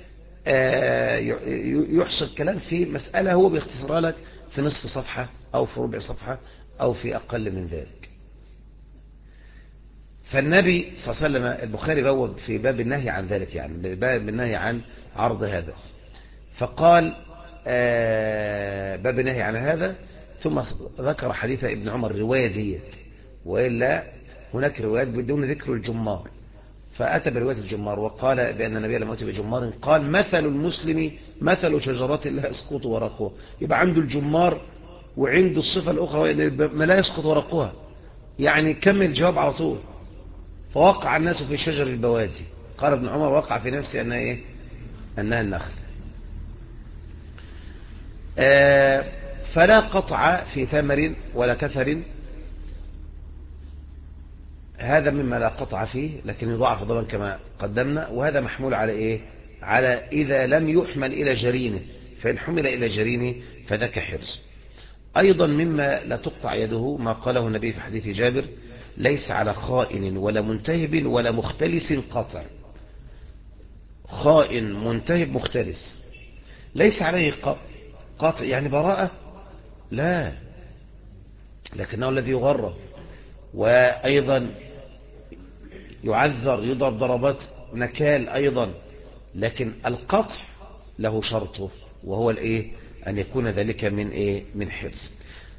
يحصل كلام في مسألة هو بيختصرها لك في نصف صفحة أو في ربع صفحة أو في أقل من ذلك. فالنبي صلى الله عليه وسلم، البخاري بوب في باب النهي عن ذلك، يعني باب النهي عن عرض هذا، فقال باب النهي عن هذا، ثم ذكر حديث ابن عمر رواية ديت، وإلا هناك روايات بدون ذكر الجمار، فأتى برواية الجمار وقال بأن النبي لما أتى بجمار قال مثل المسلم مثل شجرة لا يسقط ورقها. يبقى عنده الجمار وعنده الصفة الأخرى ما لا يسقط ورقها، يعني كمل الجواب على طول. فوقع الناس في شجر البوادي، قال ابن عمر وقع في نفسي أنها إيه؟ أنها النخل. فلا قطع في ثمر ولا كثر، هذا مما لا قطع فيه، لكن يضاعف ضربا كما قدمنا. وهذا محمول على إيه؟ على إذا لم يحمل إلى جرينه، فإن حمل إلى جرينه فذاك حرز. أيضا مما لا تقطع يده ما قاله النبي في حديث جابر: ليس على خائن ولا منتهب ولا مختلس قطع. خائن منتهب مختلس ليس عليه قطع، يعني براءة لا، لكنه الذي يغرب. وأيضا يعذر، يضرب ضربات نكال أيضا، لكن القطع له شرطه، وهو الايه؟ أن يكون ذلك من ايه؟ من حرص.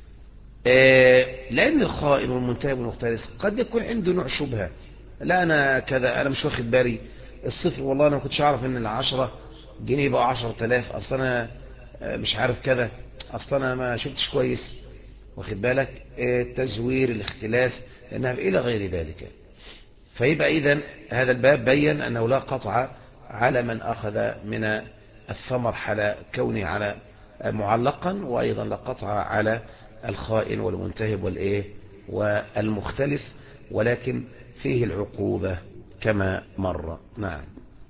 لأن الخائن والمنتهب والمختلس قد يكون عنده نوع شبهة، لا أنا كذا، أنا مش واخد بالي الصفر، والله أنا ما كنتش أعرف إن 10 جنيه بقى 10,000، أصلا أنا مش عارف كذا، أصلا أنا ما شفتش كويس، واخد بالك؟ التزوير، الاختلاس، لأنها إلى غير ذلك. فيبقى إذن هذا الباب بين أنه لا قطع على من أخذ من الثمر حال كونه على معلقا، وأيضا لا قطع على الخائن والمنتهب والإيه؟ والمختلس، ولكن فيه العقوبة كما مر. نعم.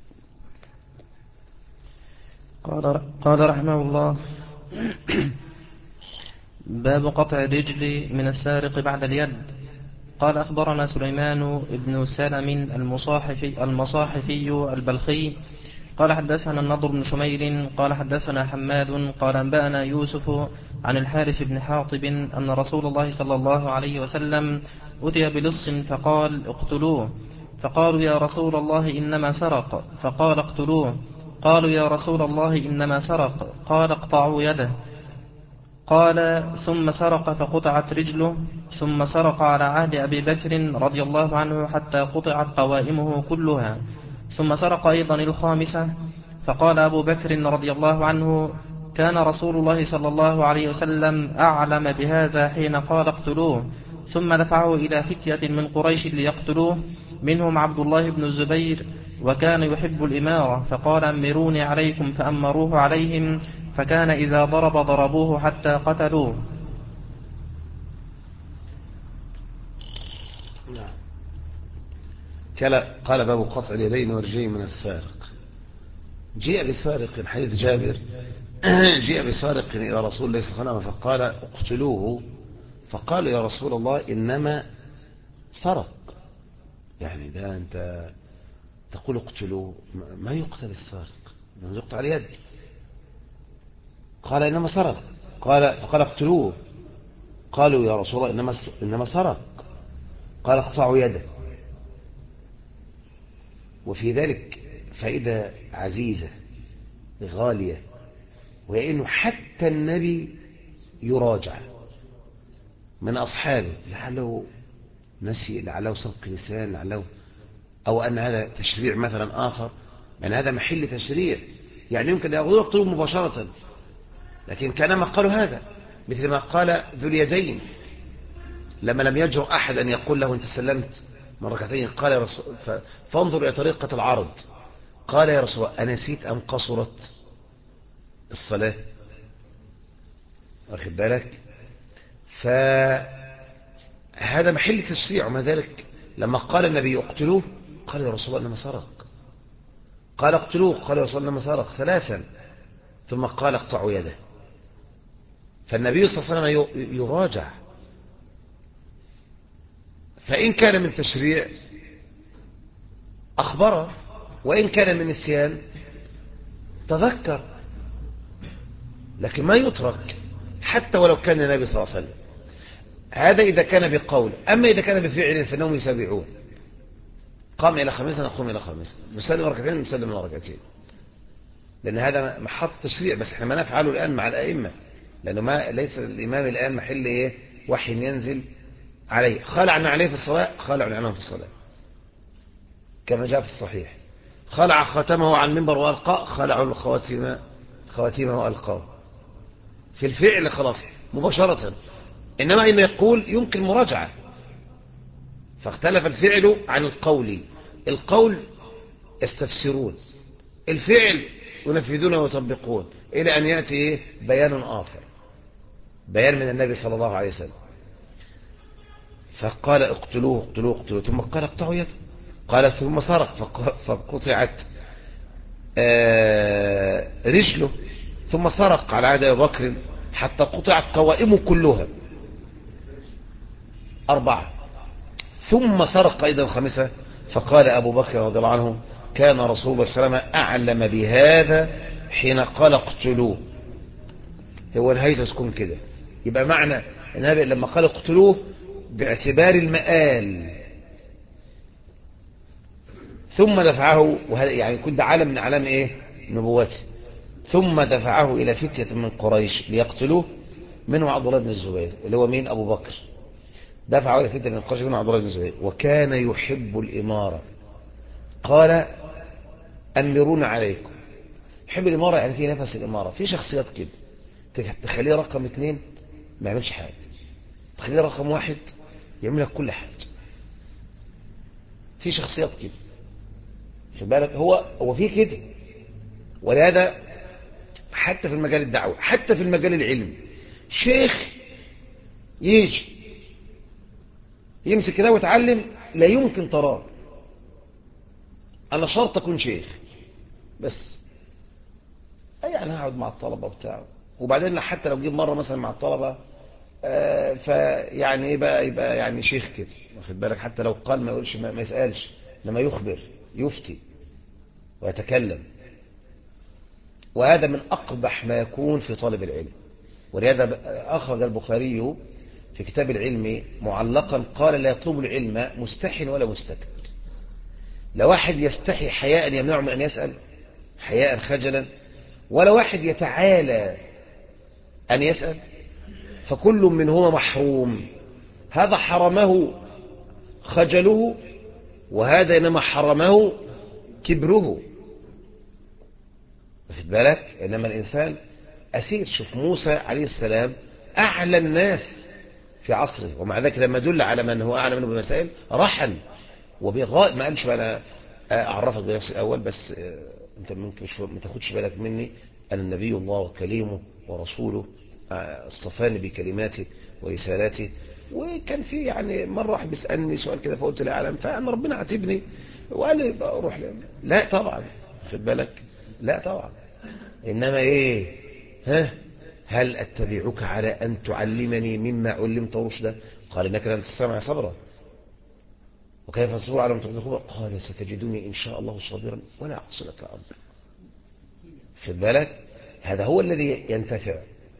قال رحمه الله: باب قطع الرجل من السارق بعد اليد. قال أخبرنا سليمان بن سلم المصاحفي البلخي قال حدثنا النضر بن شميل قال حدثنا حماد قال أنبأنا يوسف عن الحارث بن حاطب أن رسول الله صلى الله عليه وسلم أتي بلص فقال: اقتلوه. فقالوا: يا رسول الله إنما سرق. فقال: اقتلوه. قالوا: يا رسول الله إنما سرق. قال: اقطعوا يده. قال: ثم سرق فقطعت رجله. ثم سرق على عهد أبي بكر رضي الله عنه حتى قطعت قوائمه كلها. ثم سرق أيضا الخامسة. فقال أبو بكر رضي الله عنه: كان رسول الله صلى الله عليه وسلم أعلم بهذا حين قال: اقتلوه. ثم دفعه إلى فتية من قريش ليقتلوه، منهم عبد الله بن الزبير، وكان يحب الإمارة، فقال: أمروني عليكم، فأمروه عليهم، فكان إذا ضربوه حتى قتلوه. قال باب قطع اليدين والرجلين من السارق. جيء بسارق، حديث جابر، جيء بسارق إلى رسول الله صلى الله عليه وسلم فقال: اقتلوه. فقالوا: يا رسول الله إنما سرق. يعني ده أنت تقول اقتلوه، ما يقتل السارق، ما يقطع اليد. قال: إنما سرق. فقال: اقتلوه. قالوا: يا رسول الله إنما سرق. قال: اقطعوا يده. وفي ذلك فائدة عزيزة غالية، وهي إنه حتى النبي يراجع من أصحابه، لعله نسي، لعله سبق لسان، لعله أو أن هذا تشريع مثلا آخر، يعني هذا محل تشريع، يعني يمكن أن يقتلوا مباشرة، لكن كانما قالوا هذا، مثل ما قال ذو اليدين لما لم يجرؤ أحد أن يقول له: أنت سلمت مرتين، قال: يا رسول، فانظر إلى طريقة العرض، قال: يا رسول الله أنسيت أم قصرت الصلاة؟ واخد بالك؟ فهذا محل تشريع. وما ذلك لما قال النبي: اقتلوه، قال: يا رسول الله إنما سرق. قال: اقتلوه. قال: يا رسول الله إنما سرق 3. ثم قال: اقطعوا يده. فالنبي صلى الله عليه وسلم يراجع، فإن كان من تشريع أخبره، وإن كان من نسيان تذكر، لكن ما يترك حتى ولو كان النبي صلى الله عليه وسلم. هذا إذا كان بقول. أما إذا كان بفعل فإنهم يسابعون، قام إلى 5 نقوم إلى 5، نسلم ركعتين نسلم ركعتين، لأن هذا محط تشريع. بس احنا ما نفعله الآن مع الأئمة، لأنه ليس الإمام الآن محل إيه؟ وحي ينزل عليه. خلعنا عليه في الصلاة، خلعنا عنه في الصلاة كما جاء في الصحيح. خلع ختمه عن المنبر وألقاه، خلعوا خواتيمه وألقاه. في الفعل خلاص مباشرة. إنما إنه يقول يمكن مراجعة، فاختلف الفعل عن القول. القول يستفسرون، الفعل ينفذون ويطبقون، إلى أن يأتي بيان آخر، بيان من النبي صلى الله عليه وسلم. فقال: اقتلوه اقتلوه اقتلوه. ثم قال: اقطعوا يده. قال: ثم سرق فقطعت رجله. ثم سرق على عهد أبي بكر حتى قطعت قوائمه كلها 4. ثم سرق أيضا 5. فقال أبو بكر رضي الله عنه: كان رسول الله صلى الله عليه وسلم أعلم بهذا حين قال: اقتلوه. هو الهيجة تكون كده. يبقى معنى النبي لما قال: اقتلوه باعتبار المآل، ثم دفعه، وهذا يعني كل ده علم من علام إيه؟ نبوته. ثم دفعه إلى فتية من قريش ليقتلوه، منهم عبد الله بن الزبير اللي هو مين؟ أبو بكر. دفعه إلى فتية من قريش منهم عبد الله بن الزبير، وكان يحب الإمارة. قال أمرون عليكم. يحب الإمارة يعني في نفس الإمارة، في شخصيات كده تخليه رقم 2 ما يعملش حاجة، تخليه رقم 1 يعمل لك كل حاجة. في شخصيات كده، خد بالك، هو في كده. ولهذا حتى في المجال الدعوي، حتى في المجال العلمي، شيخ يجي يمسك كده ويتعلم لا يمكن تراه. انا شرط اكون شيخ بس، يعني هقعد مع الطلبه بتاعه، وبعدين حتى لو جيب مره مثلا مع الطلبه فيعني ايه بقى، يبقى يعني شيخ كده، واخد بالك، حتى لو قال ما يقولش، ما يسالش، لما يخبر يفتي ويتكلم. وهذا من اقبح ما يكون في طالب العلم. ولهذا اخرج البخاري في كتاب العلم معلقا قال لا يطلب العلم مستح ولا مستكبر. لا واحد يستحي حياء يمنعه من أن يسأل، حياء خجلا، ولا واحد يتعالى أن يسأل، فكل منهما محروم. هذا حرمه خجله، وهذا إنما حرمه كبره، واخد بالك. إنما الإنسان أسير. شوف موسى عليه السلام أعلى الناس في عصره، ومع ذلك لما دل على من هو أعلى منه بمسائل رحل وبغاء. ما قالش أنا أعرفك بنفسي الأول بس أنت ممكن ما تاخدش بالك مني، أنا النبي الله وكليمه ورسوله، اصطفاني بكلماته ورسالاته. وكان في يعني مرة واحد بيسألني سؤال كده فقلت لا أعلم، فأنا ربنا عاتبني وقال لي روح لا طبعا، خد بالك، لا طبعا. إنما إيه؟ هل أتبعك على أن تعلمني مما علمت رشدا؟ قال إنك لن تستطيع صبرا، وكيف تصبر على ما تخبر؟ قال ستجدني إن شاء الله صابرا ولا أعصي لك أمرا. خد بالك، هذا هو الذي ينتفع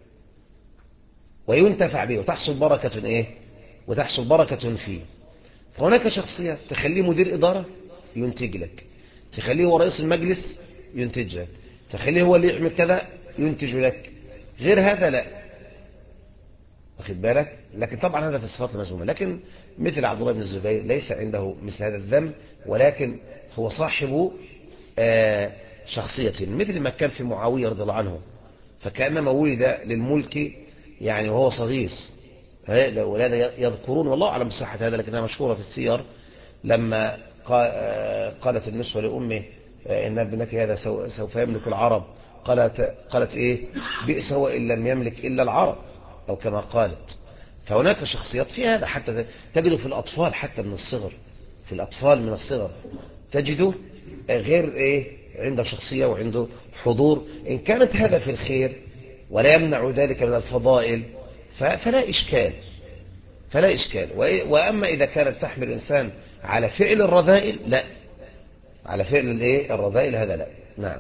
وينتفع به، وتحصل بركة إيه؟ وتحصل بركة فيه. فهناك شخصيات تخليه مدير إدارة ينتج لك، تخليه هو رئيس المجلس ينتج لك، تخليه هو اللي يعمل كذا ينتج لك. غير هذا لا، واخد بالك. لكن طبعا هذا في الصفات المذمومه. لكن مثل عبد الله بن الزبير ليس عنده مثل هذا الذم، ولكن هو صاحب شخصية، مثل ما كان في معاوية رضي الله عنه، فكأنما ولد للملك يعني وهو صغير. ولهذا يذكرون، والله أعلم بصحة هذا لكنها مشهورة في السير، لما قالت النسوة لأمه إن ابنك هذا سوف يملك العرب، قالت إيه؟ بئس هو إن لم يملك إلا العرب، أو كما قالت. فهناك شخصيات في هذا، حتى تجده في الأطفال، حتى من الصغر، في الأطفال من الصغر تجده غير إيه؟ عنده شخصية وعنده حضور، إن كانت هذا في الخير ولا يمنع ذلك من الفضائل فلا إشكال، فلا إشكال. وأما إذا كانت تحمل الإنسان على فعل الرذائل لا، على فعل الإيه؟ الرذائل هذا لا. نعم.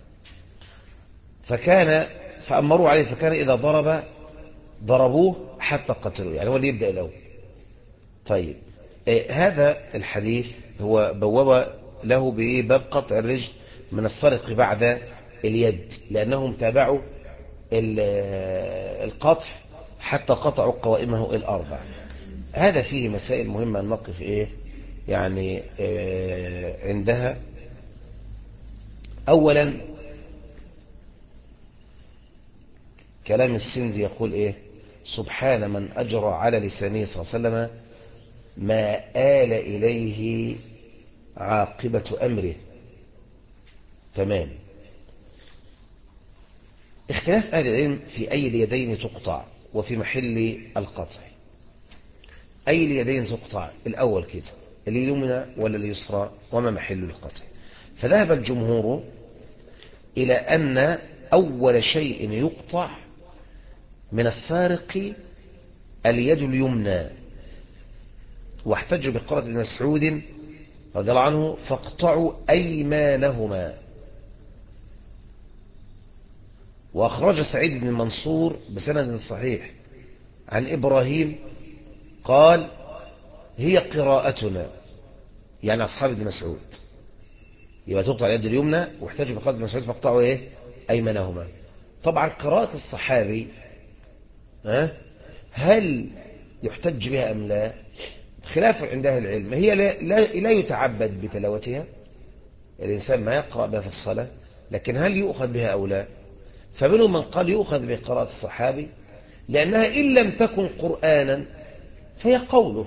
فأمروا عليه، فكان إذا ضربوه حتى قتلوه، يعني هو اللي يبدأ له. طيب هذا الحديث هو بوب له باب قطع الرجل من السرق بعد اليد، لأنهم تابعوا القطع حتى قطعوا قوائمه الأربع. هذا فيه مسائل مهمة نقف يعني عندها. أولا كلام السندي يقول سبحان من أجرى على لسانه صلى الله عليه وسلم ما آل إليه عاقبة أمره. تمام. اختلاف أهل العلم في أي اليدين تقطع وفي محل القطع. أي اليدين تقطع الأول كده، اليمنى ولا اليسرى، وما محل القطع؟ فذهب الجمهور إلى أن أول شيء يقطع من السارق اليد اليمنى، واحتجوا بقولة ابن مسعود رضي الله عنه فاقطعوا أيمانهما. وأخرج سعيد بن منصور بسند صحيح عن إبراهيم قال هي قراءتنا، يعني أصحاب ابن مسعود، يبقى تقطع اليد اليمنى، واحتج بقول ابن مسعود فاقطعوا ايه ايمنهما. طبعا قراءة الصحابي هل يحتج بها ام لا؟ خلاف عند اهل العلم. هي لا يتعبد بتلاوتها، الانسان ما يقرأ بها في الصلاة، لكن هل يؤخذ بها او لا؟ فمنهم من قال يؤخذ بقراءة الصحابي، لأنها إن لم تكن قرآنا فهي قوله،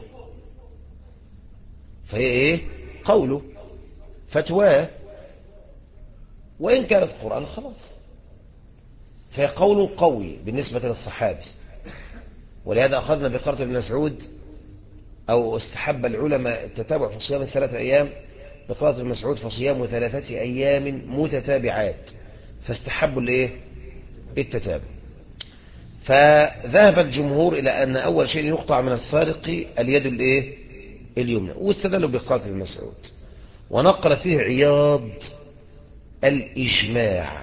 فهي إيه؟ قوله، فتواه، وإن كانت قرآن خلاص، فهي قول قوي بالنسبة للصحابي. ولهذا أخذنا بقراءة ابن مسعود، أو استحب العلماء التتابع في صيام 3 أيام بقراءة ابن مسعود، فصيام 3 أيام متتابعات، فاستحبوا الإيه؟ التتابع. فذهب الجمهور إلى أن أول شيء يقطع من السارق اليد الإيه؟ اليمنى، واستدلوا بقراءة ابن مسعود، ونقل فيه عياض الإجماع.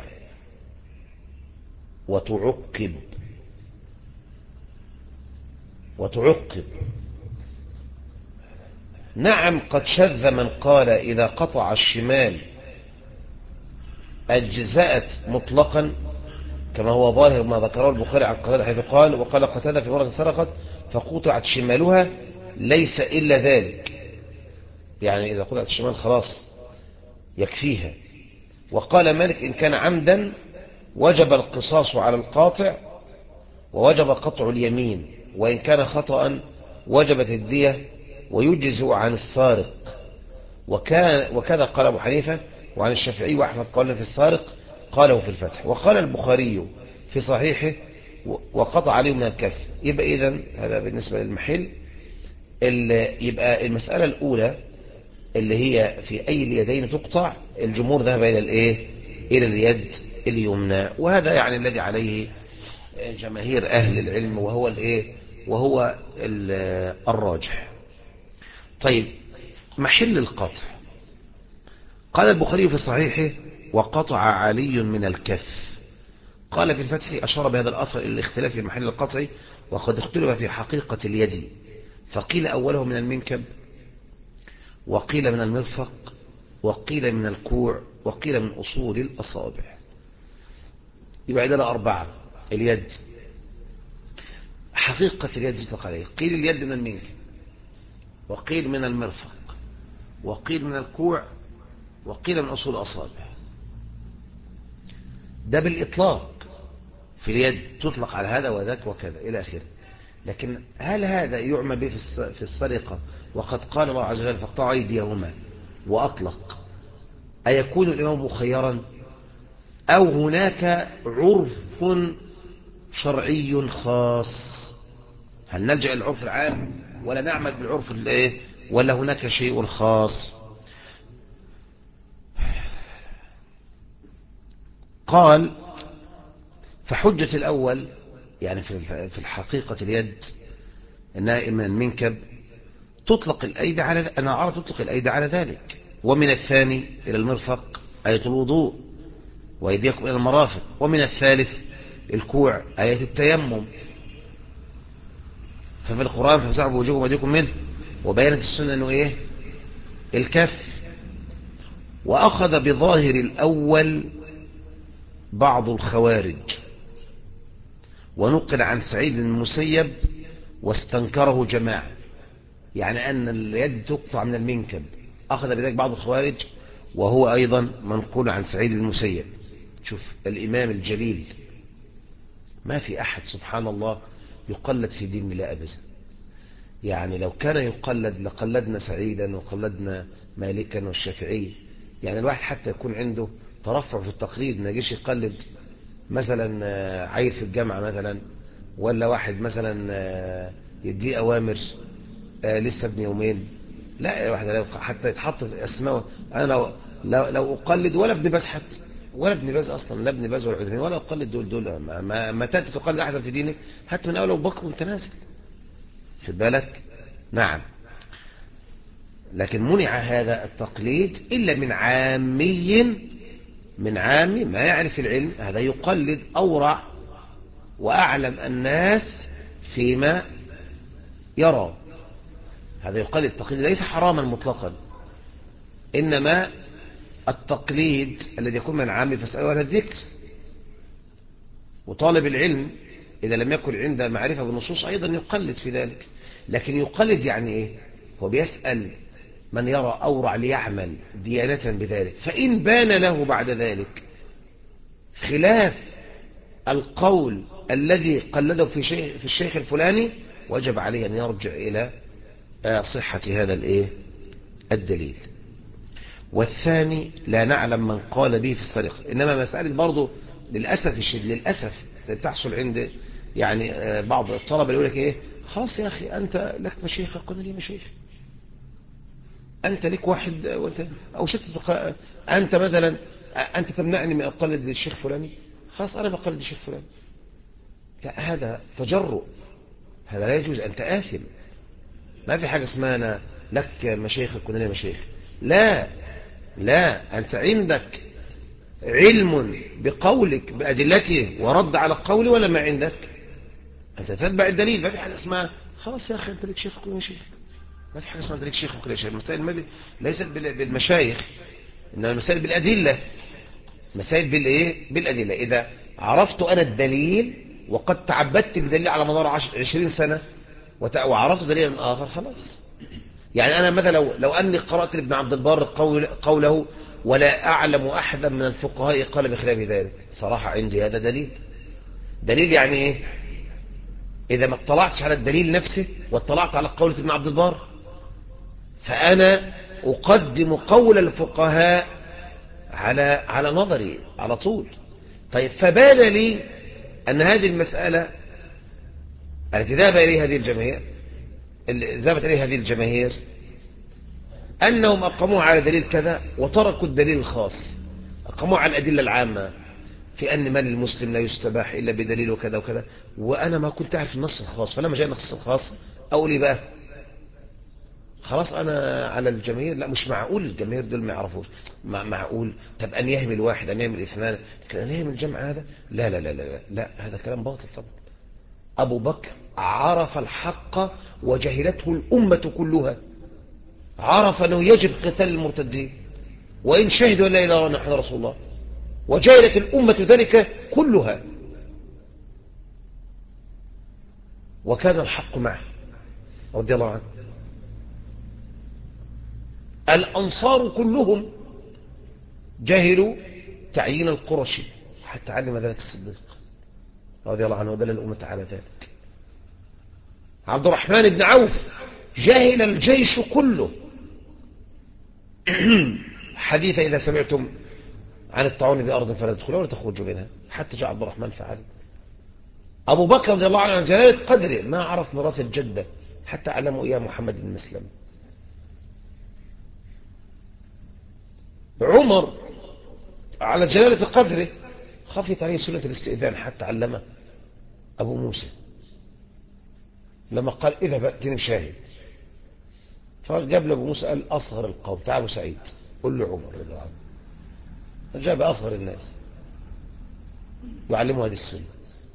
وتعقب نعم قد شذ من قال إذا قطع الشمال أجزأت مطلقا، كما هو ظاهر ما ذكره البخاري عن قتادة حيث قال: وقال قتادة في مرة سرقت فقطعت شمالها ليس إلا ذلك، يعني إذا قطعت الشمال خلاص يكفيها. وقال مالك: إن كان عمدا وجب القصاص على القاطع ووجب قطع اليمين، وإن كان خطأ وجبت الدية ويجزئ عن السارق. وكذا قال أبو حنيفة، وعن الشافعي وأحمد قال في السارق قاله في الفتح. وقال البخاري في صحيحه: وقطع عليه من الكف. يبقى إذن هذا بالنسبة للمحل. يبقى المسألة الأولى اللي هي في أي اليدين تقطع، الجمهور ذهب إلى الإيه؟ إلى اليد اليمنى، وهذا يعني الذي عليه جماهير أهل العلم، وهو الإيه؟ وهو الراجح. طيب، محل القطع. قال البخاري في صحيحه: وقطع علي من الكف. قال في الفتح: أشار بهذا الأثر إلى الاختلاف في محل القطع، وقد اختلف في حقيقة اليد، فقيل أوله من المنكب، وقيل من المرفق، وقيل من الكوع، وقيل من أصول الأصابع. يبقى عندنا 4. اليد حقيقة اليد يطلق عليه، قيل اليد من المنكب، وقيل من المرفق، وقيل من الكوع، وقيل من أصول الأصابع. ده بالإطلاق في اليد، تطلق على هذا وذاك وكذا إلى آخره. لكن هل هذا يعمى به في السرقة؟ وقد قال الله عز وجل: فاقطعوا أيديهما، وأطلق. أيكون الإمام مخيرا، أو هناك عرف شرعي خاص؟ هل نلجأ العرف العام ولا نعمل بالعرف الايه، ولا هناك شيء خاص؟ قال: فحجة الأول يعني في الحقيقة اليد إنها من المنكب، تطلق الأيدي على أنا أعرف تطلق الأيدي على ذلك. ومن الثاني إلى المرفق آية الوضوء، وأيديكم إلى المرافق. ومن الثالث الكوع آية التيمم. ففي القرآن: فامسحوا بوجوهكم وأيديكم منه. وبينت السنة أنه إيه؟ الكف. وأخذ بظاهر الأول بعض الخوارج، ونقل عن سعيد بن المسيب واستنكره جماعة، يعني أن اليد تقطع من المنكب. أخذ بذلك بعض الخوارج، وهو أيضا منقول عن سعيد بن المسيب. شوف الإمام الجليل، ما في أحد سبحان الله يقلد في دين الله أبدا. يعني لو كان يقلد لقلدنا سعيدا وقلدنا مالكا والشافعي. يعني الواحد حتى يكون عنده ترفع في التقليد، ما يجيش يقلد مثلا عيل في الجامعة مثلا، ولا واحد مثلا يديه أوامر لسه ابن يومين. لا، الواحد حتى يتحط في اسماء. أنا لو أقلد ولا ابن باز، حتى ولا ابن باز أصلا، لا ابن باز ولا عثيمين، ولا أقلد دول ما تأتي تقلد أحدا في دينك، حتى من أول أبو بكر وانت نازل، خد بالك. نعم. لكن منع هذا التقليد إلا من عامي ما يعرف العلم. هذا يقلد أورع وأعلم الناس فيما يرى. هذا يقلد التقليد ليس حراما مطلقا، إنما التقليد الذي يكون من العام فاسألوا أهل الذكر. وطالب العلم إذا لم يكن عنده معرفة بالنصوص أيضا يقلد في ذلك. لكن يقلد يعني إيه؟ هو بيسأل من يرى أورع ليعمل ديانة بذلك، فإن بان له بعد ذلك خلاف القول الذي قلده في الشيخ الفلاني وجب عليه أن يرجع إلى صحة هذا الدليل. والثاني لا نعلم من قال به في السرقة. إنما مسألة برضو للأسف الشديد، للأسف بتحصل عند يعني بعض الطلبة يقول لك إيه، خلاص يا أخي أنت لك مشيخ، قلنا لي مشيخ، أنت لك واحد وأنت أو ستة، أنت مثلا أنت تمنعني من أقلد الشيخ فلاني، خلاص أنا بقلد الشيخ فلاني. لا، هذا تجرؤ، هذا لا يجوز، أنت آثم. ما في حاجة اسمها أنا لك مشيخ قلنا لي مشيخ. لا لا، أنت عندك علم بقولك بأدلته ورد على قولي ولا ما عندك؟ أنت تتبع الدليل. ما في حاجة اسمها خلاص يا أخي أنت لك شيخ وكل شيخ. ما في حاجة اسمها أنت لك شيخ وكل شيخ. المسائل ليست بالمشايخ، إنما المسائل بالأدلة. مسائل بالأدلة. إذا عرفت أنا الدليل وقد تعبدت بدليل على مدار 20 سنة وعرفت دليلا آخر، خلاص. يعني أنا مثلا لو أني قرأت لابن عبد البر قوله ولا أعلم أحدا من الفقهاء قال بخلاف ذلك، صراحة عندي هذا دليل يعني إيه؟ إذا ما اطلعتش على الدليل نفسه واطلعت على قولة ابن عبد البر، فأنا أقدم قول الفقهاء على نظري على طول. طيب، فبان لي أن هذه المسألة التي ذهب إليها هذه الجماهير، ذهبت إليها هذه الجماهير، أنهم أقاموا على دليل كذا وتركوا الدليل الخاص، أقاموا على الأدلة العامة في أن مال المسلم لا يستباح إلا بدليل وكذا وكذا، وأنا ما كنت أعرف النص الخاص. فلما جاء النص الخاص أقول إيه بقى؟ خلاص أنا على الجماهير. لا، مش معقول الجماهير دول ما يعرفوش. معقول؟ طب أن يهمل واحد، أن يهمل اثنان، أن يهمل الجمع، هذا لا لا لا لا لا، هذا كلام باطل طبعا. أبو بكر عرف الحق وجهلته الأمة كلها، عرف أنه يجب قتال المرتدين وإن شهدوا لا إله إلا الله محمد رسول الله، وجهلت الأمة ذلك كلها، وكان الحق معه رضي الله عنه. الأنصار كلهم جهلوا تعيين القرشي حتى علم ذلك الصديق رضي الله عنه ودل الأمة على ذلك. عبد الرحمن بن عوف جهل الجيش كله حديث إذا سمعتم عن الطاعون بأرض فلا تدخلوا ولا تخرجوا منها، حتى جاء عبد الرحمن فعل. أبو بكر رضي الله عنه عن جلالة قدره ما عرف ميراث الجدة حتى علموا إياه محمد بن مسلم. عمر على جلالة قدره خفت عليه سنة الاستئذان حتى علمه أبو موسى لما قال إذا بأتني بشاهد، فجاب له أبو موسى قال أصغر القوم، تعالوا سعيد قل له عمر رضي الله عنه، جاب أصغر الناس يعلموا هذه السنة.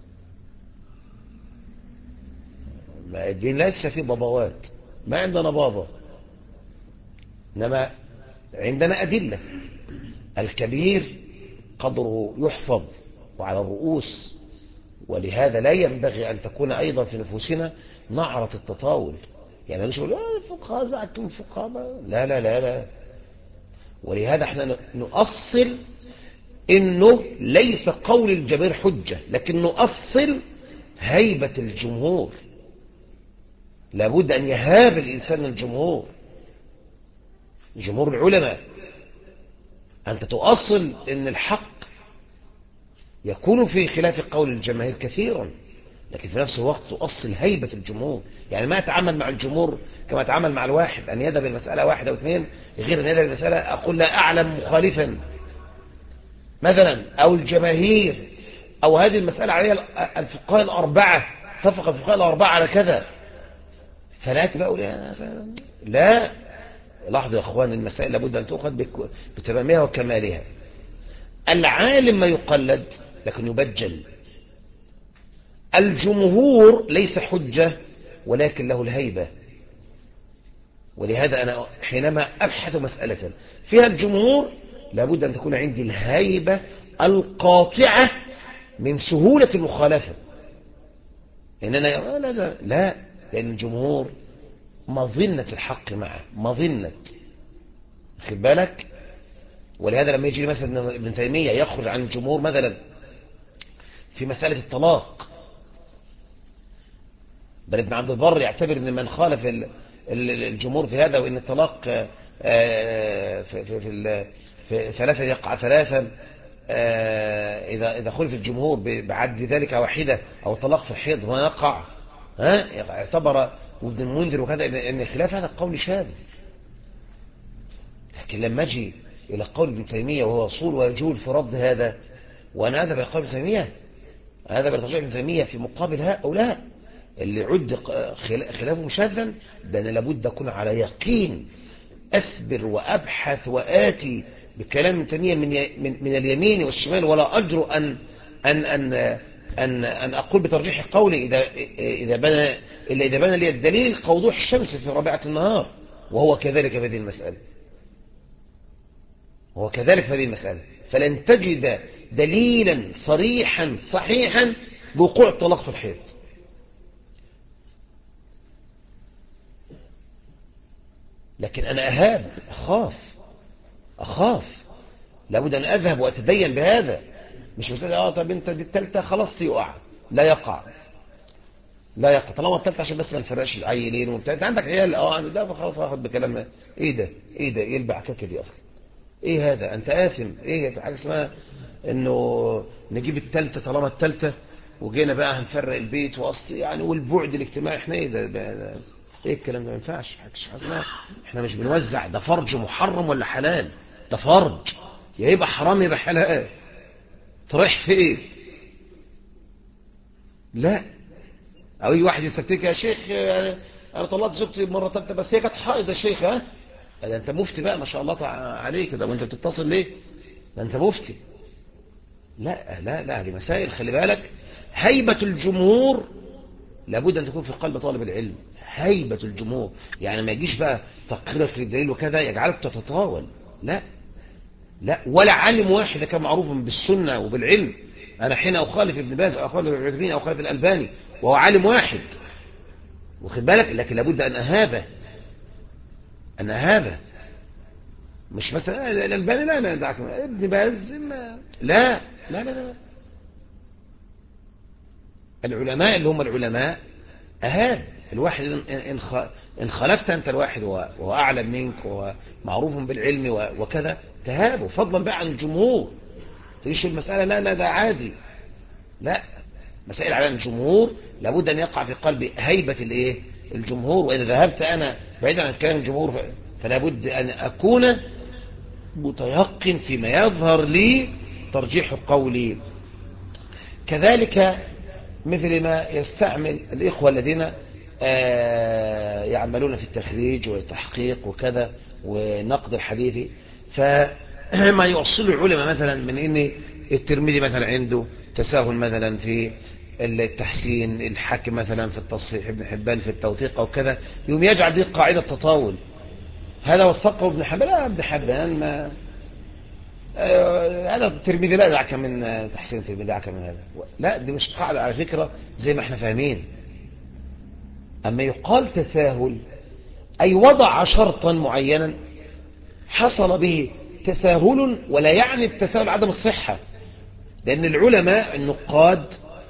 ما الدين لا يكسى فيه بابوات، ما عندنا بابا، إنما عندنا أدلة. الكبير قدره يحفظ وعلى الرؤوس، ولهذا لا ينبغي أن تكون أيضا في نفوسنا نعرة التطاول. يعني مش يقول الفقهاء زعتم الفقهاء، لا لا لا لا. ولهذا احنا نؤصل انه ليس قول الجماهير حجة، لكن نؤصل هيبة الجمهور. لابد أن يهاب الإنسان الجمهور، جمهور العلماء. أنت تؤصل أن الحق يكون في خلاف قول الجماهير كثيرا، لكن في نفس الوقت تؤصل هيبة الجمهور. يعني ما أتعامل مع الجمهور كما أتعامل مع الواحد، أن يذهب المسألة واحد أو اثنين، غير أن يذهب المسألة أقول لا أعلم مخالفا مثلا، أو الجماهير، أو هذه المسألة عليها الفقهاء الأربعة، اتفق الفقهاء الأربعة على كذا، فلا تبقى أقول لا. لاحظوا يا أخوان، المسائل لابد أن تؤخذ بتمامها وكمالها. العالم ما يقلد لكن يبجل. الجمهور ليس حجة ولكن له الهيبة. ولهذا أنا حينما أبحث مسألة فيها الجمهور لابد أن تكون عندي الهيبة القاطعة من سهولة المخالفة. إن أنا لا، لأن الجمهور مظنة الحق معه، مظنة، خد بالك. ولهذا لما يجي مثلا ابن تيمية يخرج عن الجمهور مثلا في مسألة الطلاق، بل ابن عبد البر يعتبر ان من خالف الجمهور في هذا، وان الطلاق في ثلاثة يقع ثلاثا، إذا خلف الجمهور بعد ذلك واحدة، أو الطلاق في الحيض هو يقع، اعتبر وابن المنذر وكذا أن خلاف هذا القول شاذ. لكن لما أجي إلى قول ابن تيمية وهو أصول ويجول في رد هذا، وأنا أذهب إلى قول ابن تيمية، هذا بيرتجع ابن تيمية في مقابل هؤلاء اللي عد خلافهم شاذا، ده أنا لابد أكون على يقين، أسبر وأبحث وآتي بكلام ابن تيمية من اليمين والشمال، ولا أجر أن أقول بترجيح قولي إذا بنى لي الدليل كوضوح الشمس في رابعة النهار، وهو كذلك في هذه المسألة، فلن تجد دليلا صريحا صحيحا بوقوع الطلاق في الحيض. لكن أنا أهاب، أخاف، لابد أن أذهب وأتدين بهذا، مش مسألة طب أنت دي التالتة خلاص يقع، لا يقع طالما التالتة، عشان بس ما نفرقش العيلين وبتاع. انت عندك عيال ده خلاص هاخد بكلام. ايه ده ايه البعكاكه دي اصلا؟ ايه هذا؟ انت آثم. ايه حاجه اسمها انه نجيب التالتة طالما التالتة، وجينا بقى هنفرق البيت واصل يعني والبعد الاجتماعي. احنا ايه ده ايه الكلام ده؟ ما ينفعش. احنا مش بنوزع، ده فرج محرم ولا حلال؟ ده فرج، يا يبقى حرام يبقى حلال. تروح في ايه؟ لا. او اي واحد يستفتيك يا شيخ انا طلعت زوجتي مره ثالثه بس هي كانت حائض يا شيخ. ده انت مفتي بقى ما شاء الله عليك ده، وانت بتتصل ليه؟ ده انت مفتي. لا دي مسائل، خلي بالك. هيبة الجمهور لابد ان تكون في قلب طالب العلم. هيبة الجمهور يعني ما يجيش بقى تقريرك للدليل وكذا يجعلك تتطاول. لا ولا عالم واحد كان معروف بالسنة وبالعلم. انا حين اخالف ابن باز او اخالف ابن عثيمين او اخالف الالباني وهو عالم واحد، واخد بالك، لكن لابد ان اهابه. مش مثلا الالباني لا دعك، ابن باز لا. العلماء اللي هم العلماء اهاب الواحد. ان خالفت انت الواحد وهو اعلم منك وهو معروف بالعلم وكذا تهابه، فضلا بقى عن الجمهور. تجيش المسألة لا ده عادي. لا، مسائل على الجمهور لابد ان يقع في قلبي هيبة الايه؟ الجمهور. واذا ذهبت انا بعيدا عن كلام الجمهور فلا بد ان اكون متيقن فيما يظهر لي ترجيح قولي. كذلك مثل ما يستعمل الإخوة الذين يعملون في التخريج والتحقيق وكذا ونقد الحديث، فما يوصل العلماء مثلا من ان الترمذي مثلا عنده تساهل مثلا في التحسين، الحاكم مثلا في التصحيح، ابن حبان في التوثيق او كذا، يوم يجعل دي قاعدة تطاول. هذا وثقه ابن حبان، لا ابن حبان ما هذا الترمذي لا دعك من تحسين الترمذي، دعك من هذا. لا، دي مش قاعدة على فكرة زي ما احنا فاهمين. اما يقال تساهل اي وضع شرطا معينا حصل به تساهل، ولا يعني التساهل عدم الصحة. لان العلماء النقاد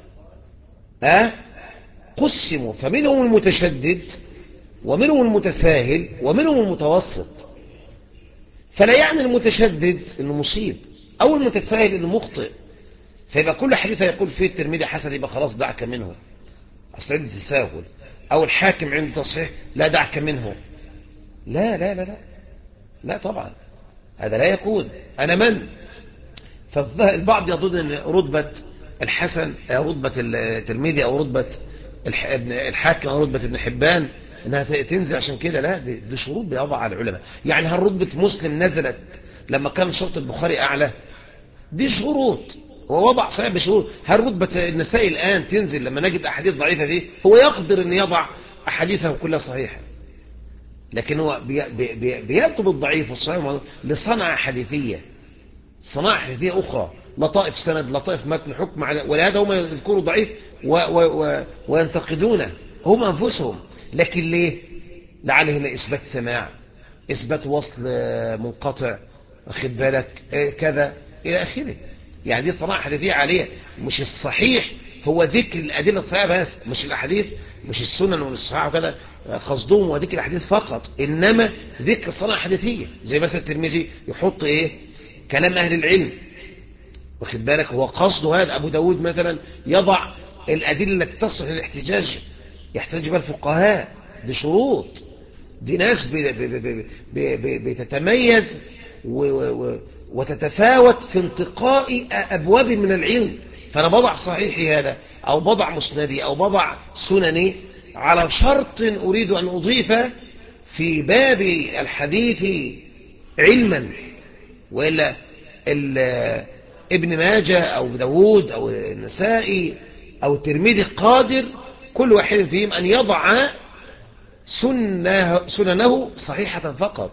قسموا، فمنهم المتشدد ومنهم المتساهل ومنهم المتوسط. فلا يعني المتشدد انه مصيب او المتساهل انه مخطئ، فيبقى كل حديث يقول فيه الترمذي حسن يبقى خلاص دعك منه، اصل عنده تساهل. او الحاكم عنده تصحيح، لا دعك منه. لا طبعا هذا لا يكون. انا من فالبعض يظن ان رتبة الحسن رتبة الترمذي او رتبة الحاكم او رتبة ابن حبان انها تنزل عشان كده. لا، دي شروط بيضع على العلماء. يعني هل رتبة مسلم نزلت لما كان شرط البخاري اعلى؟ دي شروط ووضع صحيح بشروط. هل رتبة النسائي الان تنزل لما نجد احاديث ضعيفة فيه؟ هو يقدر ان يضع احاديثه كلها صحيحة، لكن هو بيطلب الضعيف والصحيح لصنعة حديثية. صناعة حديثية أخرى، لطائف سند، لطائف متن، حكم على، ولهذا هم يذكروا ضعيف وينتقدونه هم أنفسهم. لكن ليه؟ لعله هنا إثبات سماع، إثبات وصل منقطع، واخد بالك كذا إلى آخره. يعني دي صناعة حديثية عالية. مش الصحيح هو ذكر الأدلة الصحيحة بس، مش الأحاديث، مش السنن والصحاح وكذا قصدهم وذكر الأحاديث فقط، إنما ذكر صناعة حديثية. زي مثلا الترمذي يحط إيه؟ كلام أهل العلم، واخد بالك، هو قصده هذا. أبو داود مثلا يضع الأدلة التي تصلح للاحتجاج، يحتج بها الفقهاء. دي شروط، دي ناس بتتميز وتتفاوت في انتقاء أبواب من العلم. فأنا بضع صحيحي هذا، أو بضع مسندي، أو بضع سنني على شرط أريد أن أضيف في باب الحديث علما. وإلا ابن ماجه أو داود أو النسائي أو الترمذي قادر كل واحد فيهم أن يضع سننه صحيحة فقط.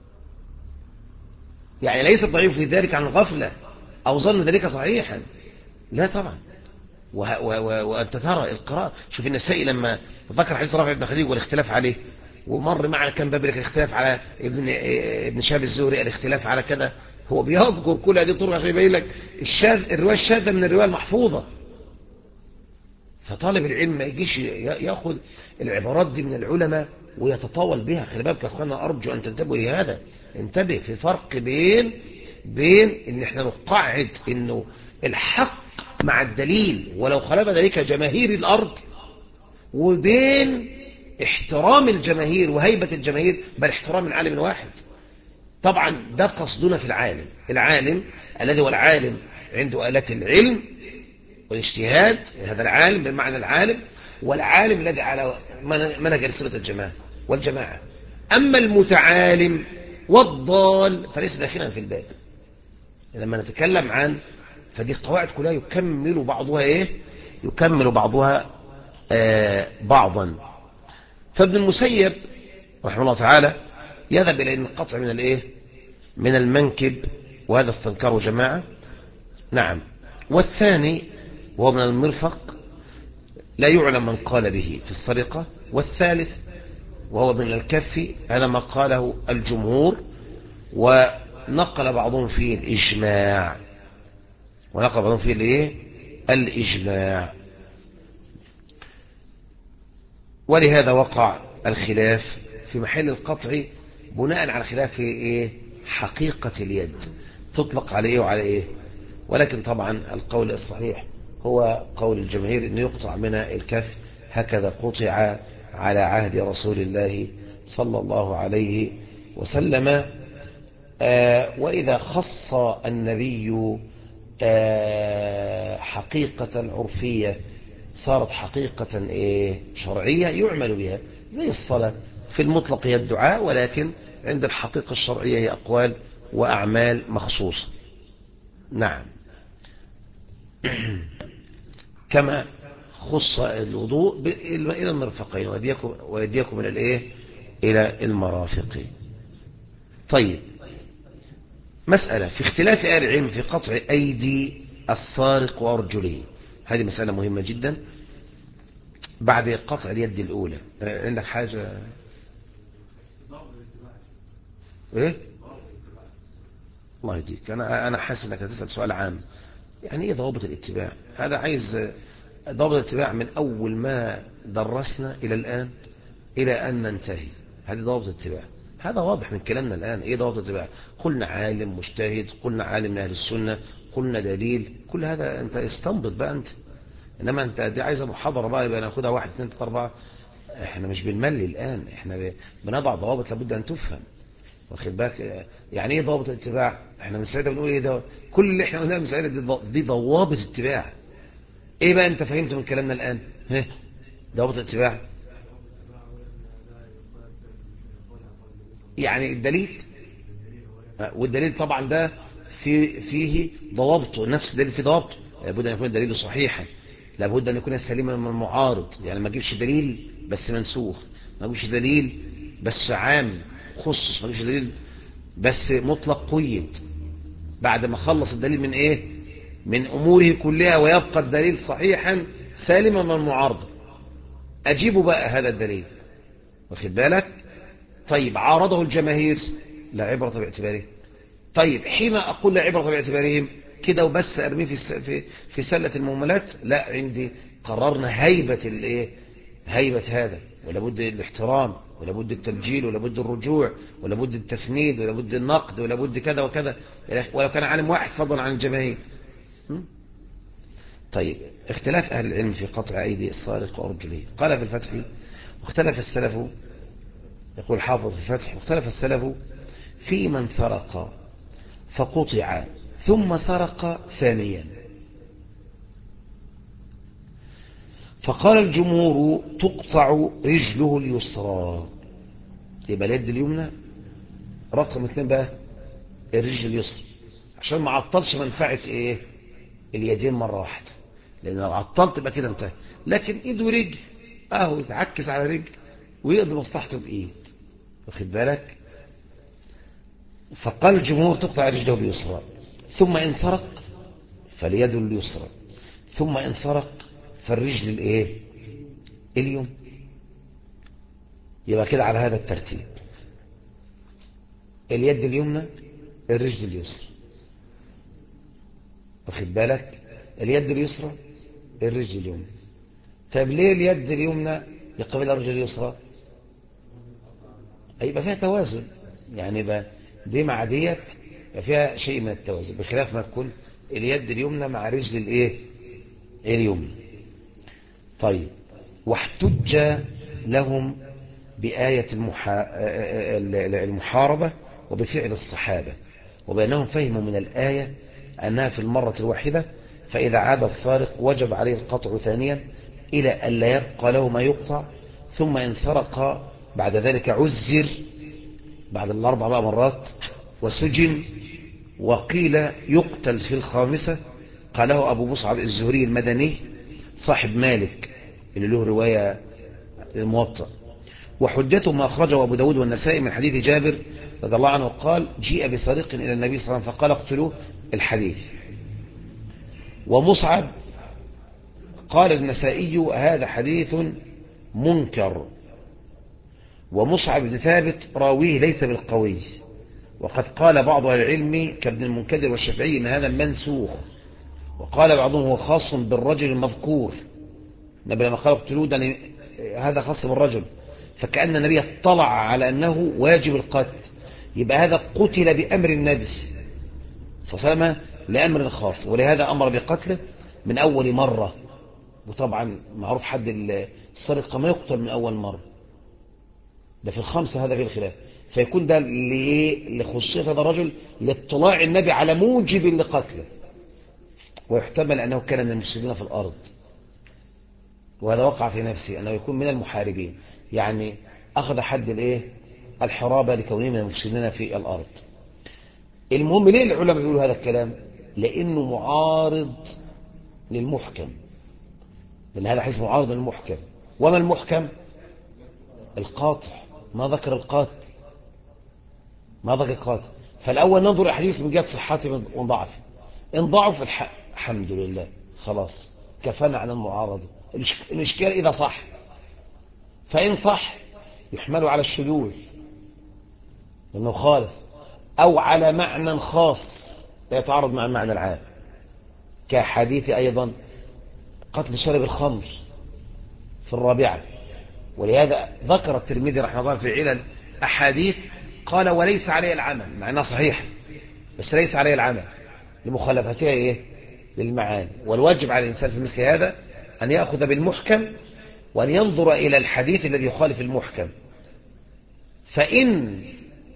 يعني ليس الضعيف في ذلك عن غفلة أو ظن ذلك صحيحا، لا طبعا. وأنت ترى القراءة. شوف النسائي لما ذكر حديث رافع بن خديج والاختلاف عليه، ومر معنا كان باب لك الاختلاف على ابن شهاب الزهري، الاختلاف على كذا، هو بيذكر كل هذه الطرق عشان يبين لك الرواية الشاذة من الرواية المحفوظة. فطالب العلم ما يجيش ياخذ العبارات دي من العلماء ويتطاول بها. خلي بالك يا اخوانا، ارجو ان تنتبهوا لهذا. انتبه، في فرق بين ان احنا نقعد انه الحق مع الدليل ولو خالف ذلك جماهير الارض، وبين احترام الجماهير وهيبة الجماهير، بل احترام العالم الواحد. طبعا ده قصدنا في العالم الذي هو العالم عنده آلات العلم والاجتهاد، هذا العالم بمعنى العالم، والعالم الذي على منهج رسالة الجماعة والجماعة. أما المتعالم والضال فليس داخلا في الباب. لما نتكلم عن فدي قواعد كلها يكمل بعضها يكمل بعضها بعضا. فابن المسيب رحمه الله تعالى يذهب إلى أن القطع من المنكب، وهذا استنكره جماعة. نعم. والثاني وهو من المرفق لا يعلم من قال به في السرقة. والثالث وهو من الكف، هذا ما قاله الجمهور، ونقل بعضهم فيه الإجماع، الإجماع. ولهذا وقع الخلاف في محل القطع بناء على خلاف في حقيقة اليد تطلق عليه وعلى ولكن طبعا القول الصحيح هو قول الجماهير انه يقطع من الكف، هكذا قطع على عهد رسول الله صلى الله عليه وسلم. وإذا خص النبي حقيقة عرفية صارت حقيقة شرعية يعمل بها، زي الصلاة في المطلق هي الدعاء، ولكن عند الحقيقة الشرعية هي أقوال وأعمال مخصوصة. نعم. كما خص الوضوء إلى المرفقين ويديكم إلى المرافق. طيب، مسألة في اختلاف أهل العلم في قطع أيدي السارق وأرجله. هذه مسألة مهمة جدا بعد قطع اليد الأولى. عندك حاجة؟ الله يهديك. أنا حاسس أنك هتسأل سؤال عام. يعني إيه ضوابط الاتباع؟ هذا عايز ضوابط الاتباع من أول ما درسنا إلى الآن إلى أن ننتهي. هذه ضوابط الاتباع. هذا واضح من كلامنا الآن. إيه ضوابط الاتباع؟ قلنا عالم مجتهد، قلنا عالم من أهل السنة، قلنا دليل. كل هذا أنت استنبط بقى أنت. إنما أنت دي عايزة محاضرة بقى يبقى ناخدها 1 2 3 4. إحنا مش بنملي الآن، إحنا بنضع ضوابط لابد أن تفهم. واخد بالك؟ يعني ايه ضوابط الاتباع؟ احنا من ساعتها بنقول ايه ده؟ كل اللي احنا قلناه من ساعتها دي ضوابط اتباع. ايه بقى انت فهمت من كلامنا الان؟ ضوابط الاتباع يعني الدليل، والدليل طبعا ده فيه ضوابطه، نفس الدليل فيه ضوابطه. لابد ان يكون الدليل صحيحا، لابد ان يكون سليما من المعارض. يعني ما تجيبش دليل بس منسوخ، ما تجيبش دليل بس عام خصص، ما تجيبش دليل بس مطلق قيد. بعد ما خلص الدليل من ايه؟ من اموره كلها، ويبقى الدليل صحيحا سالما من المعارضة، اجيبه بقى هذا الدليل، واخد بالك؟ طيب عارضه الجماهير، لا عبرة باعتباره. طيب حين اقول لا عبرة باعتبارهم كده وبس ارميه في سلة المهملات؟ لا، عندي قررنا هيبة الايه؟ هيبة هذا، ولا بد الاحترام، ولا بد التبجيل، ولا بد الرجوع، ولا بد التفنيد، ولا بد النقد، ولا بد كذا وكذا، ولو كان عالم واحد فضلا عن الجماهير. طيب اختلاف أهل العلم في قطع أيدي السارق وأرجله. قال في الفتح: واختلف السلف، يقول حافظ في الفتح: واختلف السلف في من سرق فقطع ثم سرق ثانيا. فقال الجمهور: تقطع رجله اليسرى، يبقى اليد اليمنى، رقم 2 بقى الرجل اليسرى، عشان ما عطلش منفعة ايه؟ اليدين مرة واحدة، لان لو عطلت يبقى كده انتهى. لكن ايد ورجل اهو يتعكس على رجل ويقضي مصلحته بايد، واخد بالك؟ فقال الجمهور: تقطع رجله اليسرى، ثم ان سرق فاليد اليسرى، ثم ان سرق فالرجل الايه؟ اليمنى. يبقى كده على هذا الترتيب: اليد اليمنى، الرجل اليسرى، واخد بالك؟ اليد اليسرى، الرجل اليمنى. طيب ليه اليد اليمنى يقابل الرجل اليسرى؟ يبقى فيها توازن، يعني يبقى دي مع ديت فيها شيء من التوازن، بخلاف ما تكون اليد اليمنى مع رجل الايه؟ اليمنى. طيب واحتج لهم بآية المحاربة وبفعل الصحابة، وبأنهم فهموا من الآية أنها في المرة الواحدة، فإذا عاد السارق وجب عليه القطع ثانيا إلى أن لا يبقى له ما يقطع، ثم إن سرق بعد ذلك عزر بعد الأربع بقى مرات وسجن، وقيل يقتل في الخامسة. قاله أبو مصعب الزهري المدني صاحب مالك اللي له رواية الموطأ. وحجته ما أخرجه أبو داود والنسائي من حديث جابر رضي الله عنه قال: جيء بسريق إلى النبي صلى الله عليه وسلم فقال: اقتلوه، الحديث. ومصعب قال النسائي: هذا حديث منكر. ومصعب بن ثابت راويه ليس بالقوي، وقد قال بعض أهل العلم كابن المنكدر والشافعي إن هذا منسوخ، وقال بعضهم هو خاص بالرجل المذكور. النبي لما قال اقتلوه ده هذا خاص بالرجل، فكأن النبي اطلع على أنه واجب القتل، يبقى هذا قتل بأمر النبي صلى الله عليه وسلم لأمر خاص، ولهذا أمر بقتله من أول مرة. وطبعا معروف حد السرقة ما يقتل من أول مرة، ده في الخمسة، هذا في الخلاف. فيكون ده لخصوصية هذا الرجل لاطلاع النبي على موجب لقتله، ويحتمل أنه كان من المفسدين في الأرض، وهذا وقع في نفسه أنه يكون من المحاربين، يعني أخذ حد الحرابة لكونه من المفسدين في الأرض. المهم ليه العلماء بيقولوا هذا الكلام؟ لأنه معارض للمحكم، لأن هذا حيث معارض للمحكم. وما المحكم؟ القاطع، ما ذكر القاتل، ما ذكر القاتل. فالأول ننظر الحديث من جهة صحته وضعفه. إن ضعف الحمد لله خلاص كفانا عن المعارضة. الإشكال إذا صح، فإن صح يحمل على الشذوذ لأنه خالف، أو على معنى خاص لا يتعارض مع المعنى العام، كحديث أيضا قتل شارب الخمر في الرابعة. ولهذا ذكر الترمذي رحمه الله في علل أحاديث قال: وليس عليه العمل، مع أنها صحيحة بس ليس عليه العمل لمخالفتها للمعاني. والواجب على الإنسان في مثل هذا أن يأخذ بالمحكم وأن ينظر إلى الحديث الذي يخالف المحكم، فإن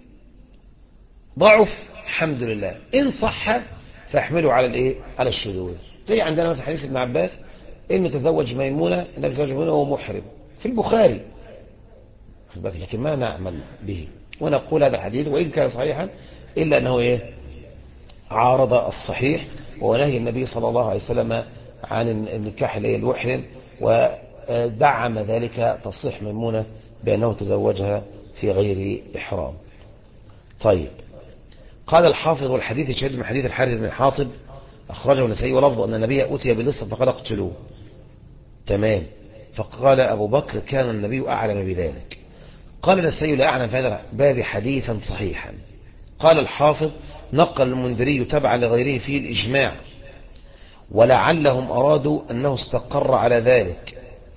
ضعف الحمد لله، إن صح فيحمله على الشذوذ. زي عندنا مثلا حديث ابن عباس إنه تزوج ميمونة، النبي تزوج ميمونة وهو محرم في البخاري، لكن ما نعمل به ونقول هذا الحديث وإن كان صحيحا إلا أنه عارض الصحيح، ونهي النبي صلى الله عليه وسلم عن النكاح المحرم، ودعم ذلك تصريح ميمونة بأنه تزوجها في غير إحرام. طيب، قال الحافظ والحديث شهد من حديث الحارث بن حاطب أخرجه النسائي ولفظ أن النبي أتي باللص فقال اقتلوه. تمام. فقال أبو بكر كان النبي أعلم بذلك. قال النسائي لا أعلم في هذا الباب حديثا صحيحا. قال الحافظ نقل المنذري تبعا لغيره فيه الإجماع، ولعلهم أرادوا أنه استقر على ذلك،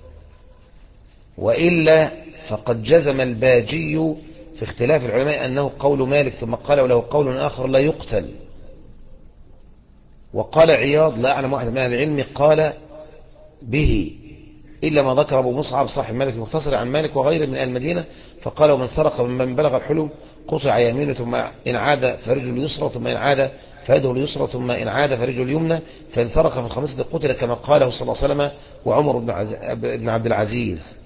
وإلا فقد جزم الباجي في اختلاف العلماء أنه قول مالك، ثم قال وله قول آخر لا يقتل. وقال عياض لا أعلم واحد من أهل العلم قال به إلا ما ذكر أبو مصعب صاحب مالك المختصر عن مالك وغيره من أهل المدينة، فقال ومن سرق من بلغ الحلم قطع يمينه ثم إن عاد فرجل اليسرى ثم إن عاد فيده اليسرى ثم إن عاد فرجل اليمنى، فإن سرق في الخمسة قتل كما قاله صلى الله عليه وسلم وعمر بن عبد العزيز.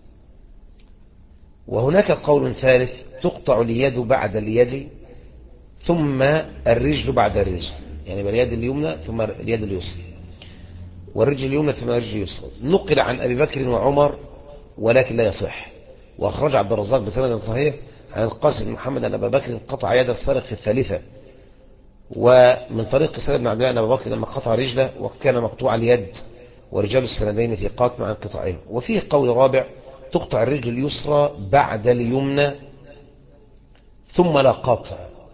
وهناك قول ثالث تقطع اليد بعد اليد ثم الرجل بعد الرجل، يعني باليد اليمنى ثم اليد اليسرى، والرجل اليمنى ثم الرجل اليسرى. نقل عن أبي بكر وعمر ولكن لا يصح. وأخرج عبد الرزاق بسند صحيح عن القاسم بن محمد أن أبا بكر قطع يد السارق في الثالثة، ومن طريق سند بن عبد الله أن أبا بكر لما قطع رجله وكان مقطوع اليد، ورجال السندين ثقات مع انقطاعهم. وفيه قول رابع تقطع الرجل اليسرى بعد اليمنى ثم لا قطع،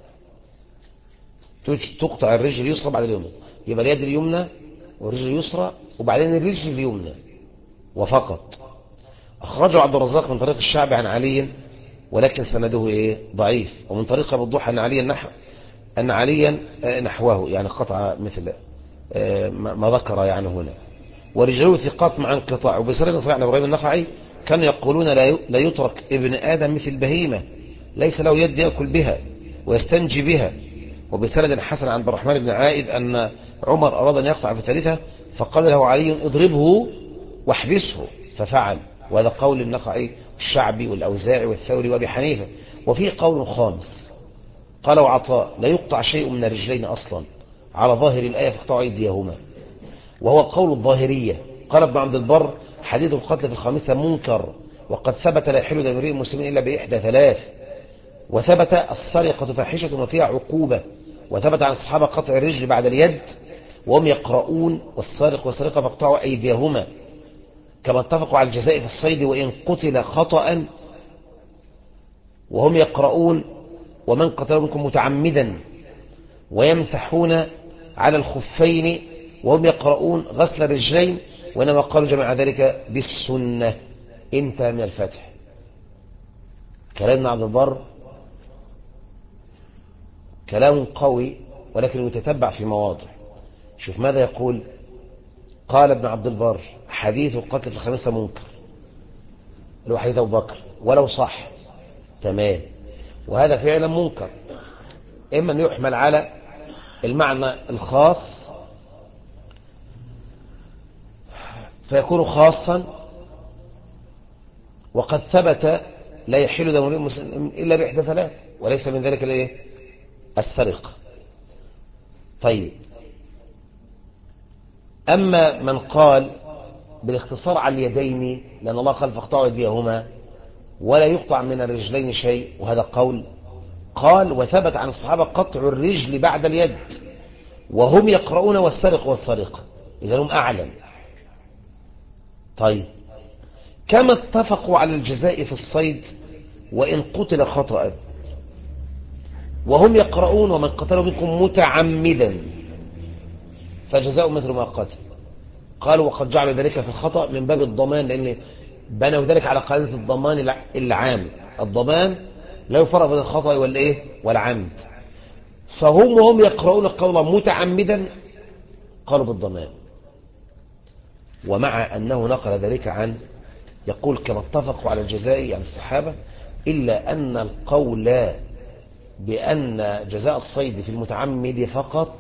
تقطع الرجل اليسرى بعد اليمنى، يبقى اليد اليمنى والرجل اليسرى وبعدين الرجل اليمنى وفقط. أخرجه عبد الرزاق من طريق الشعبي عن علي ولكن سنده ضعيف، ومن طريق أبو الضحى أن عليا أن عليا نحوه، يعني قطع مثل ما ذكر يعني هنا، ورجاله ثقات مع انقطاع. وبسند صحيح عن إبراهيم النخعي كانوا يقولون لا يترك ابن آدم مثل بهيمة ليس له يد يأكل بها ويستنجي بها. وبسند حسن عن عبد الرحمن بن عائد أن عمر أراد أن يقطع في الثالثة فقال له علي اضربه واحبسه ففعل. وهذا قول النخعي والشعبي والأوزاعي والثوري وأبي حنيفة. وفيه قول خامس قال وعطاء لا يقطع شيء من الرجلين أصلا على ظاهر الآية فاقطعوا أيديهما، وهو قول الظاهرية. قال ابن عبد البر حديث القتل في الخامسة منكر، وقد ثبت لا يحل دم امرئ مسلم إلا بإحدى ثلاث، وثبت السرقة فاحشة وفيها عقوبة، وثبت عن الصحابة قطع الرجل بعد اليد وهم يقرؤون والسارق والسرقة فاقطعوا أيديهما، كما اتفقوا على الجزاء في الصيد وإن قتل خطأ وهم يقرؤون ومن قتل منكم متعمدا، ويمسحون على الخفين وهم يقرؤون غسل الرجلين، وإنما قالوا جمع ذلك بالسنة. انتهى من الفتح. كلام عبد البر كلام قوي ولكن يتتبع في مواضع. شوف ماذا يقول. قال ابن عبد البر حديث القتل في الخامسة منكر، لو حديث أبو بكر ولو صح تمام، وهذا فعلا منكر، إما أن يحمل على المعنى الخاص فيكون خاصا، وقد ثبت لا يحل دم امرئ مسلم إلا بإحدى ثلاث، وليس من ذلك السرقة. طيب، أما من قال بالاختصار على اليدين لأن الله قال فاقطعوا أيديهما ولا يقطع من الرجلين شيء، وهذا قال وثبت عن الصحابة قطع الرجل بعد اليد وهم يقرؤون والسرق والسرقة، إذا هم أعلم. طيب، كما اتفقوا على الجزاء في الصيد وإن قتل خطأ وهم يقرؤون ومن قتلوا منكم متعمدا فجزاء مثل ما قتل. قالوا وقد جعلوا ذلك في الخطأ من باب الضمان، لأن بنوا ذلك على قاعدة الضمان العام، الضمان لا يفرق بين الخطأ والعمد، فهم وهم يقرؤون قولا متعمدا قالوا بالضمان. ومع أنه نقل ذلك عن يقول كما اتفقوا على الجزاء عن الصحابة، إلا أن القول بأن جزاء الصيد في المتعمد فقط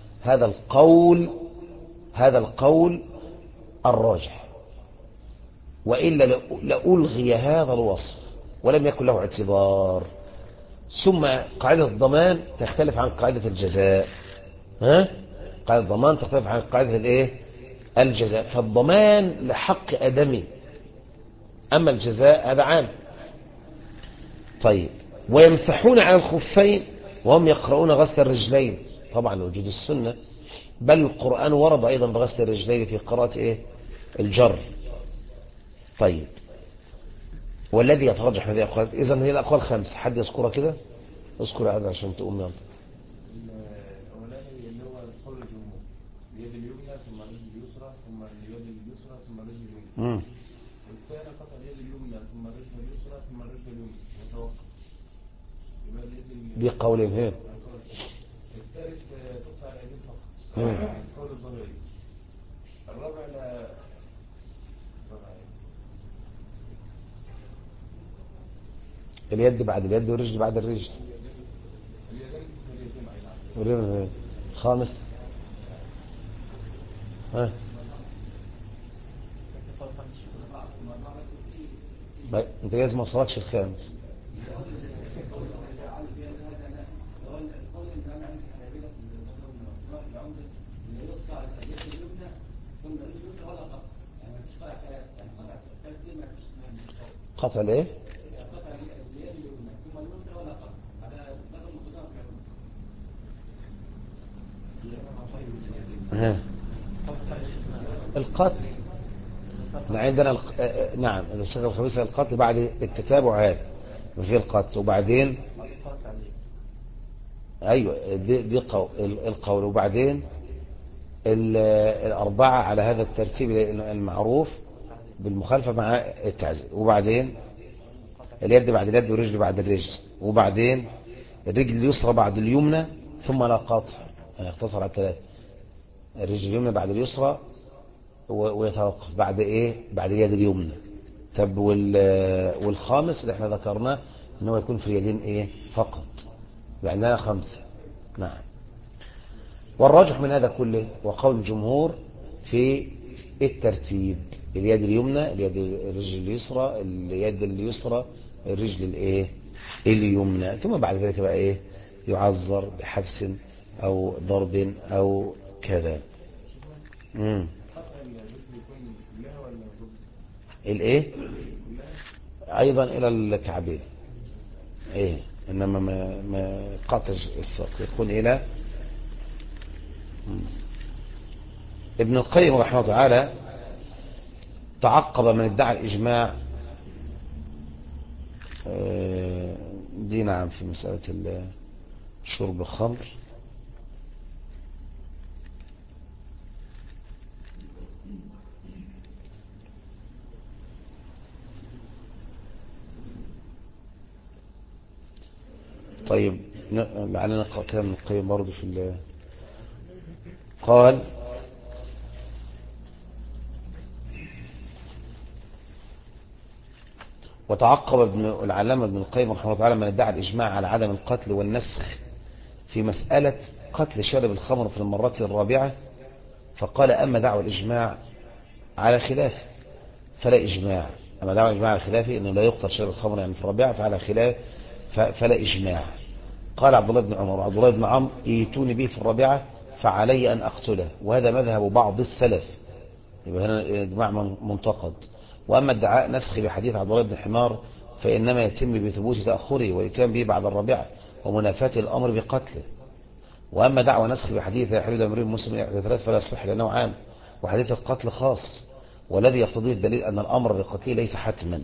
هذا القول الراجح، وإلا لألغي هذا الوصف ولم يكن له اعتبار. ثم قاعدة الضمان تختلف عن قاعدة الجزاء، قاعدة الضمان تختلف عن قاعدة الجزاء، فالضمان لحق آدمي أما الجزاء هذا عام. طيب، ويمسحون على الخفين وهم يقرؤون غسل الرجلين طبعا لوجود السنة، بل القرآن ورد أيضا بغسل الرجلين في قراءة إيه؟ الجر. طيب، والذي يترجح هذه الأقوال، إذن هي الأقوال 5، حد يذكرها كده؟ اذكر هذا عشان تقوم يلا. الأولاني اللي هو قول الجمهور، اليد اليمنى ثم الرجل اليسرى ثم اليد اليسرى ثم الرجل اليمنى. والثاني قطع اليد اليمنى ثم الرجل اليسرى ثم الرجل اليمنى وتوقف. يبقى اليد دي قولين هنا. الثالث تقطع اليدين فقط. قول الظهري. الرابع لا اليد بعد اليد والرجل بعد الرجل. خامس انت لازم ما وصلكش الخامس. قطع الايه؟ القتل عندنا نعم الصيغه الخامسه القتل بعد التتابع هذا وفي القتل وبعدين ايوه دي القول وبعدين الاربعه على هذا الترتيب المعروف بالمخالفه مع التعزير، وبعدين اليد بعد اليد والرجل بعد الرجل، وبعدين الرجل اليسرى بعد اليمنى ثم لا قطع، يعني اختصر على 3. الرجل اليمنى بعد اليسرى ويتوقف بعد ايه؟ بعد اليد اليمنى. طب والخامس اللي احنا ذكرناه ان هو يكون في اليدين ايه فقط، بأنها 5. نعم. والراجح من هذا كله وقول الجمهور في الترتيب، اليد اليمنى الرجل اليسرى، اليد اليسرى الرجل الايه اليمنى، ثم بعد ذلك بقى ايه يعذر بحبس او ضرب او كذا. الايه ايضا الى الكعبين ايه، انما ما قطع الساق يكون الى. ابن القيم رحمه الله تعالى تعقب من ادعى الاجماع دي نعم في مسألة شرب الخمر. طيب لعلنا نقرأ كلام ابن القيم برضه في قال وتعقب العلامة ابن القيم رحمه الله تعالى من ادعى الإجماع على عدم القتل والنسخ في مسألة قتل شارب الخمر في المرة الرابعة، فقال أما دعوى الإجماع على خلاف فلا إجماع. أما دعوى الإجماع على خلافه أنه لا يقتل شارب الخمر يعني في الرابعة فعلى خلاف فلا إجماع. قال عبد الله بن عمر وعبد الله بن عمرو ايتوني به في الرابعة فعلي أن أقتله، وهذا مذهب بعض السلف، يبقى هنا إجماع منتقد. وأما ادعاء نسخ بحديث عبد الله بن حمار فإنما يتم بثبوت تأخره والإتيان به بعد الرابعة ومنافاة الأمر بقتله. وأما دعوى نسخ بحديث يحل دم امرئ مسلم إحدى ثلاث فلا يصح لأنه عام، وحديث القتل خاص، والذي يقتضيه الدليل أن الأمر بقتله ليس حتما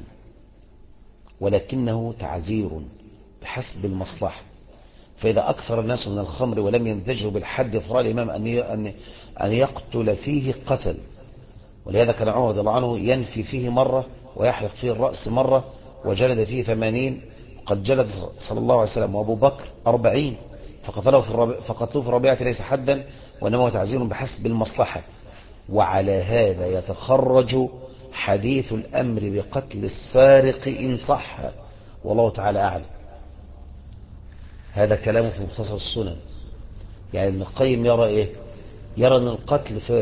ولكنه تعزير بحسب المصلحة. فإذا أكثر الناس من الخمر ولم ينتجه بالحد فرأى الإمام أن يقتل فيه قتل. ولهذا كان عمر رضي الله عنه ينفي فيه مرة ويحلق فيه الرأس مرة وجلد فيه 80، قد جلد صلى الله عليه وسلم وأبو بكر 40 فقتلوه في الرابعة ليس حدا وإنما هو تعزير بحسب المصلحة. وعلى هذا يتخرج حديث الأمر بقتل السارق إن صح، والله تعالى أعلم. هذا كلامه في مختصر السنن. يعني ابن القيم يرى إيه؟ يرى أن القتل في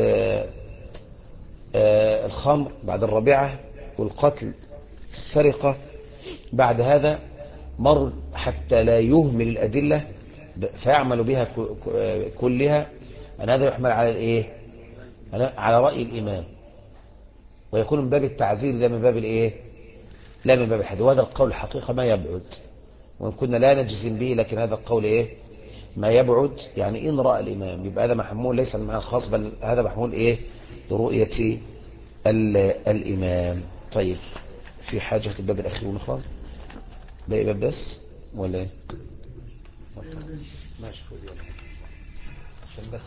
الخمر بعد الرابعة والقتل في السرقة بعد هذا مر حتى لا يهمل الأدلة فيعمل بها كلها، أن هذا يحمل على الإيه؟ على رأي الإمام ويكون من باب التعزير لا من باب الإيه؟ لا من باب الحد. وهذا القول الحقيقة ما يبعد وإن كنا لا نجزم به، لكن هذا القول إيه؟ ما يبعد، يعني إن رأى الإمام يبقى هذا محمول ليس المعنى الخاص، بل هذا محمول إيه لرؤية الإمام. طيب في حاجة في الباب الأخير ونخلص باقي باب بس ولا إيه؟ ماشي خذ يلا عشان بس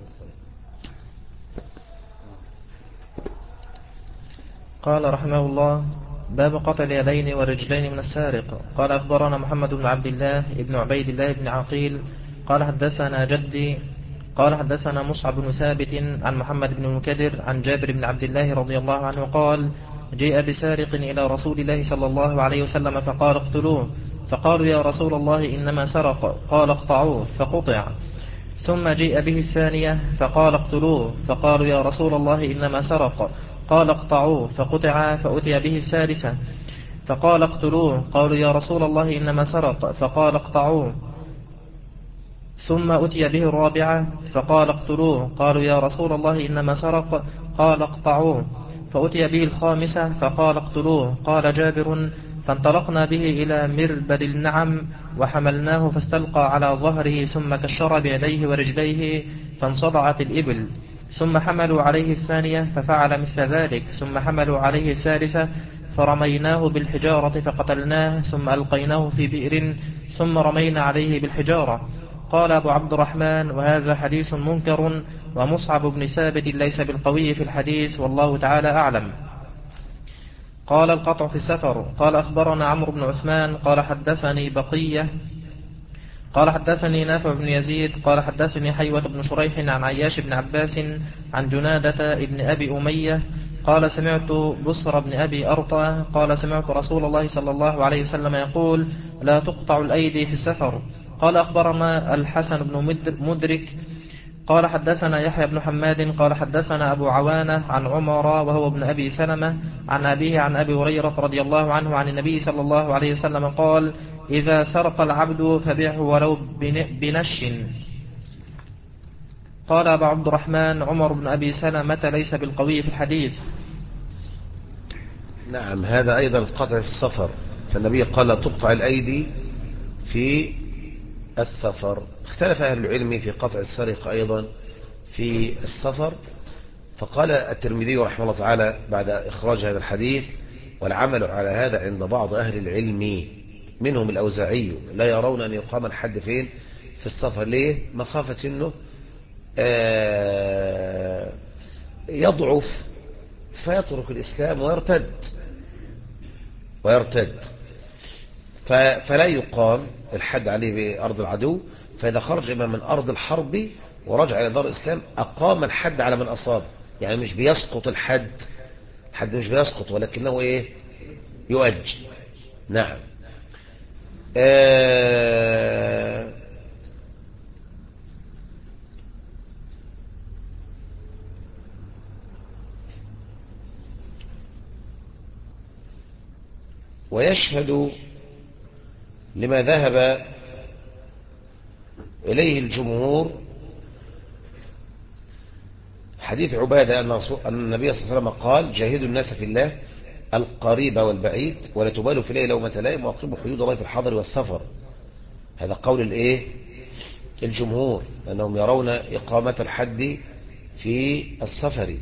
قال رحمه الله: باب قطع اليدين والرجلين من السارق. قال أخبرنا محمد بن عبد الله ابن عبيد الله بن عقيل قال حدثنا جدي قال حدثنا مصعب بن ثابت عن محمد بن المكدر عن جابر بن عبد الله رضي الله عنه قال: جيء بسارق إلى رسول الله صلى الله عليه وسلم فقال: اقتلوه. فقالوا: يا رسول الله إنما سرق. قال: اقطعوه. فقطع. ثم جيء به الثانية فقال: اقتلوه. فقالوا: يا رسول الله إنما سرق. قال: اقطعوه. فقطع. فأتي به الثالثة فقال: اقتلوه. قالوا: يا رسول الله إنما سرق. فقال: اقطعوه. ثم أتي به الرابعة فقال: اقتلوه. قالوا: يا رسول الله إنما سرق. قال: اقطعوه. فأتي به الخامسة فقال: اقتلوه. قال جابر: فانطلقنا به إلى مربد النعم وحملناه فاستلقى على ظهره ثم كشر بيديه ورجليه فانصدعت الإبل، ثم حملوا عليه الثانية ففعل مثل ذلك، ثم حملوا عليه الثالثة فرميناه بالحجارة فقتلناه، ثم ألقيناه في بئر ثم رمينا عليه بالحجارة. قال أبو عبد الرحمن: وهذا حديث منكر، ومصعب بن ثابت ليس بالقوي في الحديث، والله تعالى أعلم. قال: القطع في السفر. قال أخبرنا عمرو بن عثمان قال حدثني بقية قال حدثني نافع بن يزيد قال حدثني حيوة بن شريح عن عياش بن عباس عن جنادة ابن أبي أمية قال: سمعت بصر بن أبي أرطى قال: سمعت رسول الله صلى الله عليه وسلم يقول: لا تقطع الأيدي في السفر. قال أخبرنا الحسن بن مدرك قال حدثنا يحيى بن حماد قال حدثنا أبو عوانة عن عمر وهو ابن أبي سلمة عن أبيه عن أبي هريرة رضي الله عنه عن النبي صلى الله عليه وسلم قال: إذا سرق العبد فبيعه ولو بنش. قال أبو عبد الرحمن: عمر بن أبي سلمة ليس بالقوي في الحديث. نعم، هذا أيضا القطع في السفر، فالنبي قال: لا تقطع الأيدي في السفر. اختلف أهل العلم في قطع السرقة أيضا في السفر، فقال الترمذي رحمه الله تعالى بعد إخراج هذا الحديث: والعمل على هذا عند بعض أهل العلم منهم الأوزاعي لا يرون أن يقام الحد فين في السفر. ليه؟ مخافة أنه يضعف فيترك الإسلام ويرتد فلا يقام الحد عليه بأرض العدو. فإذا خرج إما من أرض الحرب ورجع إلى دار الإسلام أقام الحد على من أصاب، يعني مش بيسقط الحد مش بيسقط، ولكنه إيه؟ يؤجل. نعم. ويشهد لما ذهب إليه الجمهور حديث عبادة أن النبي صلى الله عليه وسلم قال: جاهدوا الناس في الله القريب والبعيد ولا تبالوا في الله لومة لائم وأقيموا حدود الله في الحضر والسفر. هذا قول الإيه؟ الجمهور، أنهم يرون إقامة الحد في السفر.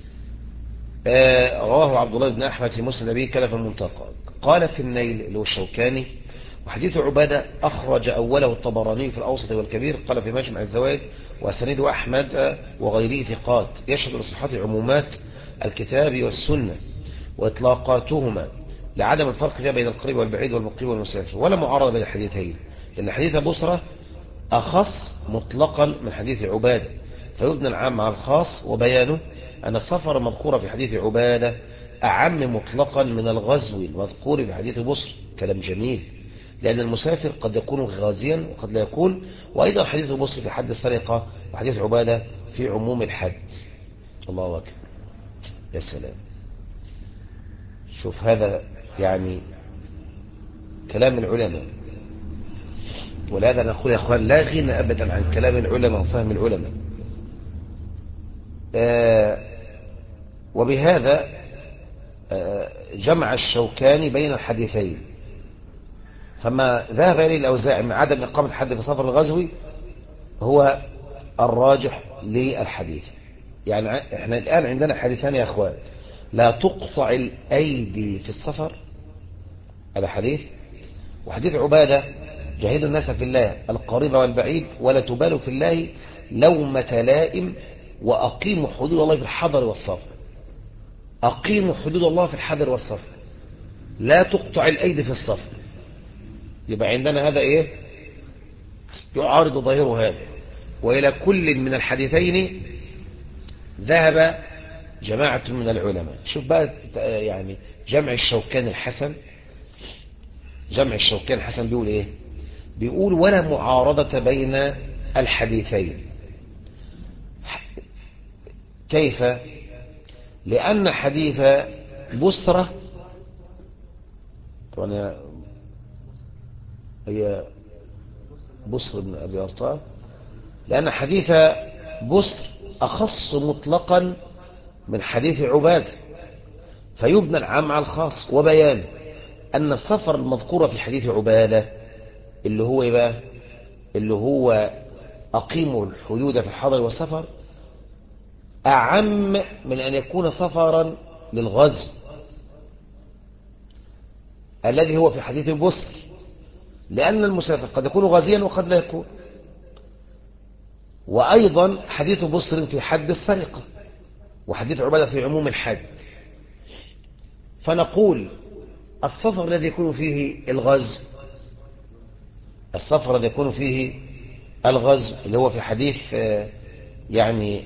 رواه عبد الله بن أحمد في مسند أبيه كذا في المنتقى. قال في النيل اللي هو الشوكاني: وحديث عبادة أخرج أوله الطبراني في الأوسط والكبير، قال في مجمع الزوائد: وأسانيد أحمد وغيره ثقات، يشهد لصحة عمومات الكتاب والسنة وإطلاقاتهما لعدم الفرق فيها بين القريب والبعيد والمقيم والمسافر، ولا معارضة بين الحديثين، لأن حديث بصرة أخص مطلقا من حديث عبادة، فيبنى العام مع الخاص، وبيانه أن السفر المذكور في حديث عبادة أعم مطلقا من الغزو المذكور في حديث بصر. كلام جميل، لأن المسافر قد يكون غازيا وقد لا يكون. وأيضا حديث بصر في حد السرقة وحديث عبادة في عموم الحد. الله أكبر، يا سلام. شوف هذا يعني كلام العلماء، ولهذا نقول يا أخوان: لا غنى أبدا عن كلام العلماء وفهم العلماء. وبهذا جمع الشوكاني بين الحديثين، فما ذهب إليه الأوزاعي من عدم إقامة الحد في سفر الغزو هو الراجح للحديث. يعني احنا الآن عندنا حديثان يا أخوان: لا تقطع الأيدي في السفر، هذا حديث، وحديث عبادة: جاهدوا الناس في الله القريب والبعيد ولا تبالوا في الله لومة لائم وأقيموا حدود الله في الحضر والسفر. أقيموا حدود الله في الحضر والسفر، لا تقطع الأيدي في السفر. يبقى عندنا هذا إيه؟ يعارض ظاهره هذا. وإلى كل من الحديثين ذهب جماعة من العلماء. شوف بقى يعني جمع الشوكاني الحسن، جمع الشوكاني الحسن بيقول إيه؟ بيقول: ولا معارضة بين الحديثين. كيف؟ لأن حديث بسرة، طبعا هي بسر بن أبي أرطاه، لأن حديث بسر أخص مطلقا من حديث عباد، فيبنى العام على الخاص. وبيان أن السفر المذكور في حديث عبادة اللي هو بقى اللي هو أقيموا الحدود في الحضر والسفر أعم من أن يكون سفرا للغزو الذي هو في حديث بسر، لأن المسافر قد يكون غازيا وقد لا يكون. وأيضا حديث بسر في حد السرقة، وحديث عبادة في عموم الحد. فنقول السفر الذي يكون فيه الغزو، السفر الذي يكون فيه الغزو اللي هو في حديث يعني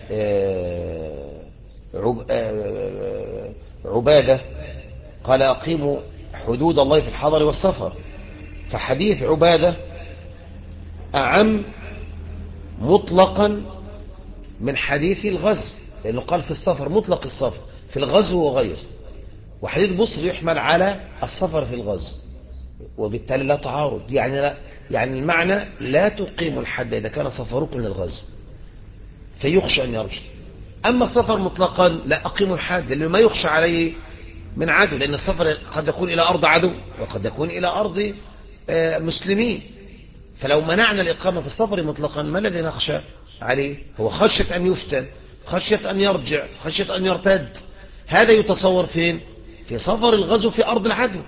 عبادة قال: أقيموا حدود الله في الحضر والسفر. فحديث عبادة أعم مطلقا من حديث الغزو، لأنه قال في السفر مطلق السفر في الغزو وغيره، وحديث بصر يحمل على السفر في الغزو، وبالتالي لا تعارض. يعني المعنى: لا تقيم الحد إذا كان سفركم للغزو فيخشى أن يرجع. أما السفر مطلقا لا أقيم الحد، لأنه ما يخشى عليه من عدو، لأن السفر قد يكون إلى أرض عدو وقد يكون إلى أرض مسلمين. فلو منعنا الإقامة في السفر مطلقا ما الذي نخشى عليه؟ هو خشية أن يفتن، خشية أن يرجع، خشية أن يرتد. هذا يتصور فين؟ في سفر الغزو في أرض العدو،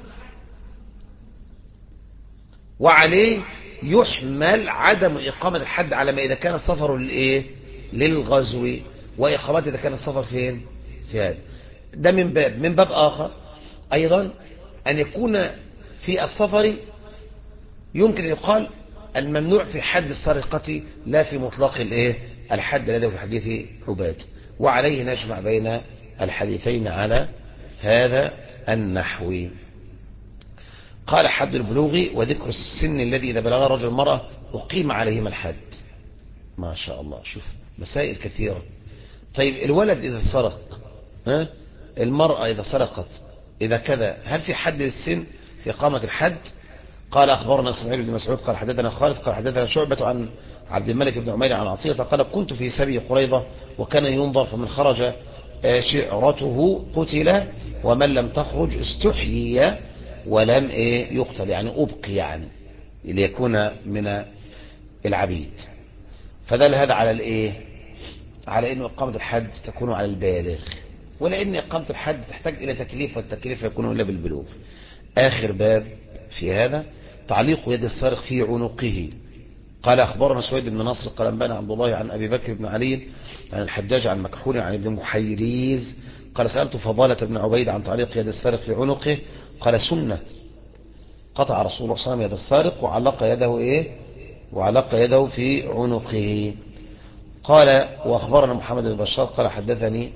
وعليه يحمل عدم إقامة الحد على ما إذا كان السفر للغزو، وإقامته إذا كان السفر فين؟ في هذا. ده من باب آخر أيضا أن يكون في السفر يمكن أن يقال الممنوع في حد السرقة لا في مطلق الحد الذي في حديث عباد. وعليه نجمع بين الحديثين على هذا النحو. قال: حد البلوغ وذكر السن الذي إذا بلغ الرجل المرأة أقيم عليهما الحد. ما شاء الله، شوف مسائل كثيرة. طيب الولد إذا سرق، المرأة إذا سرقت، إذا كذا، هل في حد للسن في إقامة الحد؟ قال: أخبرنا إسماعيل بن مسعود قال حدثنا خالد قال حدثنا شعبة عن عبد الملك بن عمير عن عطية قال: كنت في سبي قريظة وكان ينظر فمن خرج شعرته قتل ومن لم تخرج استحيي ولم يقتل، يعني أبقي، يعني ليكون من العبيد. فدل هذا على على أن إقامة الحد تكون على البالغ، ولأن إقامة الحد تحتاج إلى تكليف، والتكليف يكون إلا بالبلوغ. آخر باب في هذا: تعليق يد السارق في عنقه. قال: أخبرنا سويد بن نصر قال أنبأنا عبد الله عن أبي بكر بن علي عن الحجاج عن مكحول عن ابن محيريز قال: سألت فضالة بن عبيد عن تعليق يد السارق في عنقه قال: سنة. قطع رسول الله صلى الله عليه وسلم يد السارق وعلق يده في عنقه. قال: وأخبرنا محمد بن بشار قال حدثني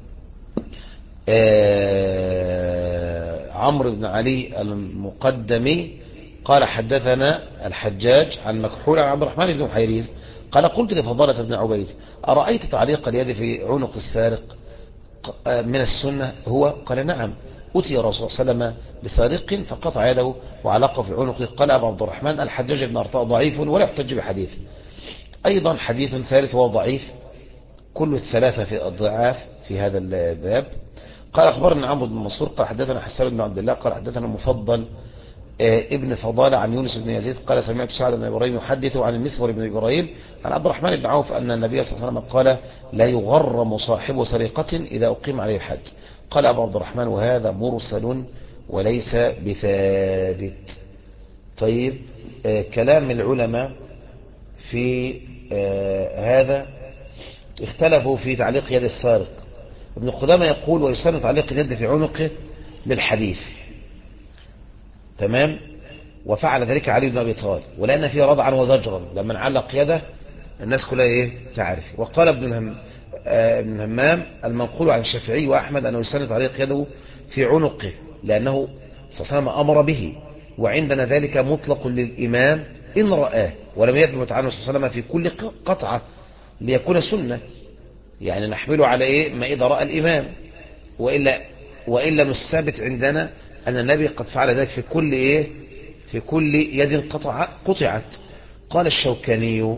عمرو بن علي المقدمي قال حدثنا الحجاج عن مكحول عن عبد الرحمن بن محيريز قال: قلت لفضالة بن عبيد: أرأيت تعليق اليد في عنق السارق من السنة هو؟ قال: نعم، أتي الرسول صلى الله عليه وسلم بسارق فقطع يده وعلقه في عنقه. قال أبو عبد الرحمن: الحجاج بن أرطاء ضعيف ولا يحتج بحديثه. أيضا حديث ثالث وهو ضعيف، كل الثلاثة في الضعاف في هذا الباب. قال: أخبرنا عمرو بن منصور قال حدثنا حسان بن عبد الله قال حدثنا مفضل ابن فضالة عن يونس بن يزيد قال سمعت سعد بن إبراهيم يحدث عن المسور بن إبراهيم عن عبد الرحمن بن عوف أن النبي صلى الله عليه وسلم قال لا يغرم صاحب سرقة إذا أقيم عليه الحد. قال أبو عبد الرحمن وهذا مرسل وليس بثابت. طيب كلام العلماء في هذا اختلفوا في تعليق يد السارق. ابن قدامة يقول ويسن تعليق اليد في عنقه للحديث، تمام، وفعل ذلك علي بن أبي طالب، ولأن فيه رضعا وزجرا لما علق يده الناس كلها ايه تعرف. وقال ابن همام المنقول عن الشافعي وأحمد أنه يسن تعليق يده في عنقه لأنه صلى الله عليه وسلم أمر به، وعندنا ذلك مطلق للإمام إن رآه، ولم يثبت عنه صلى الله عليه وسلم في كل قطعة ليكون سنة، يعني نحمله على إيه ما إذا رأى الإمام، وإلا مش ثابت عندنا أن النبي قد فعل ذلك في كل إيه في كل يد قطعت. قال الشوكاني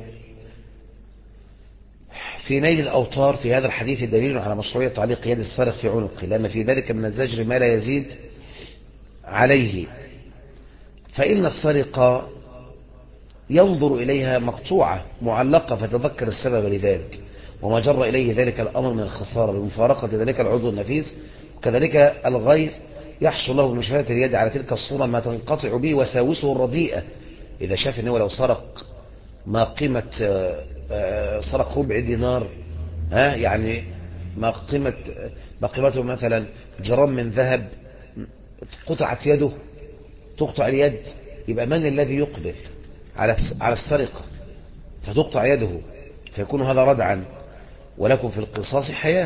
في نيل الأوطار في هذا الحديث دليل على مشروعية تعليق يد السارق في عنقه، لأن في ذلك من الزجر ما لا يزيد عليه، فإن السرقة ينظر إليها مقطوعة معلقة فتذكر السبب لذلك وما جر إليه ذلك الأمر من الخسارة بمفارقة ذلك العضو النفيس، وكذلك الغير يحصل له بمشاهدة اليد على تلك الصورة ما تنقطع به وساوسه الرديئة. إذا شاف أنه لو سرق ما قيمة سرق ربع دينار، يعني ما قيمته مثلا جرام من ذهب، قطعت يده تقطع اليد، يبقى من الذي يقبل على السرقة فتقطع يده، فيكون هذا ردعا ولكم في القصاص حياة.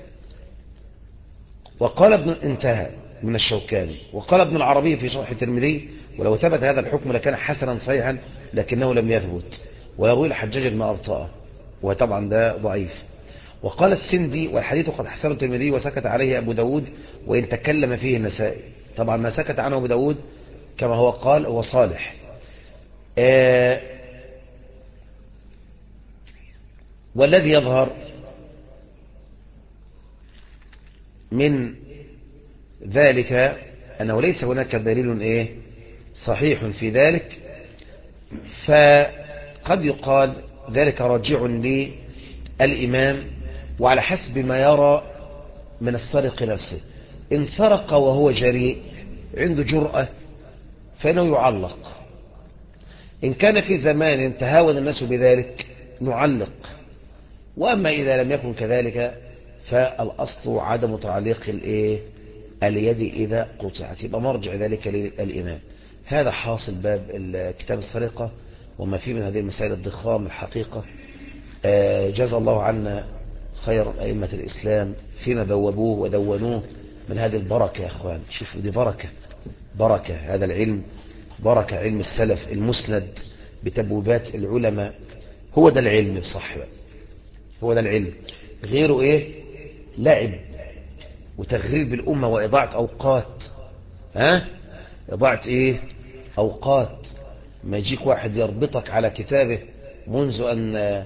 وقال انتهى من الشوكاني. وقال ابن العربي في شرح الترمذي ولو ثبت هذا الحكم لكان حسنا صحيحا لكنه لم يثبت، ويروي الحجاج بن أبطاء وطبعا ده ضعيف. وقال السندي والحديث قد حسن الترمذي وسكت عليه أبو داود وإن تكلم فيه النسائي. طبعا ما سكت عنه أبو داود كما هو قال هو صالح. والذي يظهر من ذلك أنه ليس هناك دليل صحيح في ذلك، فقد يقال ذلك راجع للإمام وعلى حسب ما يرى من السارق نفسه. إن سرق وهو جريء عنده جرأة فإنه يعلق، إن كان في زمان تهاون الناس بذلك نعلق، وأما إذا لم يكن كذلك فالأصل عدم تعليق اليد إذا قطعت، يبقى مرجع ذلك للإمام. هذا حاصل باب كتاب السرقة وما فيه من هذه المسائل الضخام الحقيقة. جزا الله عنا خير أئمة الإسلام فيما بوبوه ودونوه من هذه البركة يا أخوان. شوفوا دي بركة هذا العلم، بركة علم السلف المسند بتبويبات العلماء. هو ده العلم بصح بقى، هو ده العلم، غيره لعب وتغريب بالأمة وإضاعة أوقات. إضاعة أوقات. ما يجيك واحد يربطك على كتابه منذ أن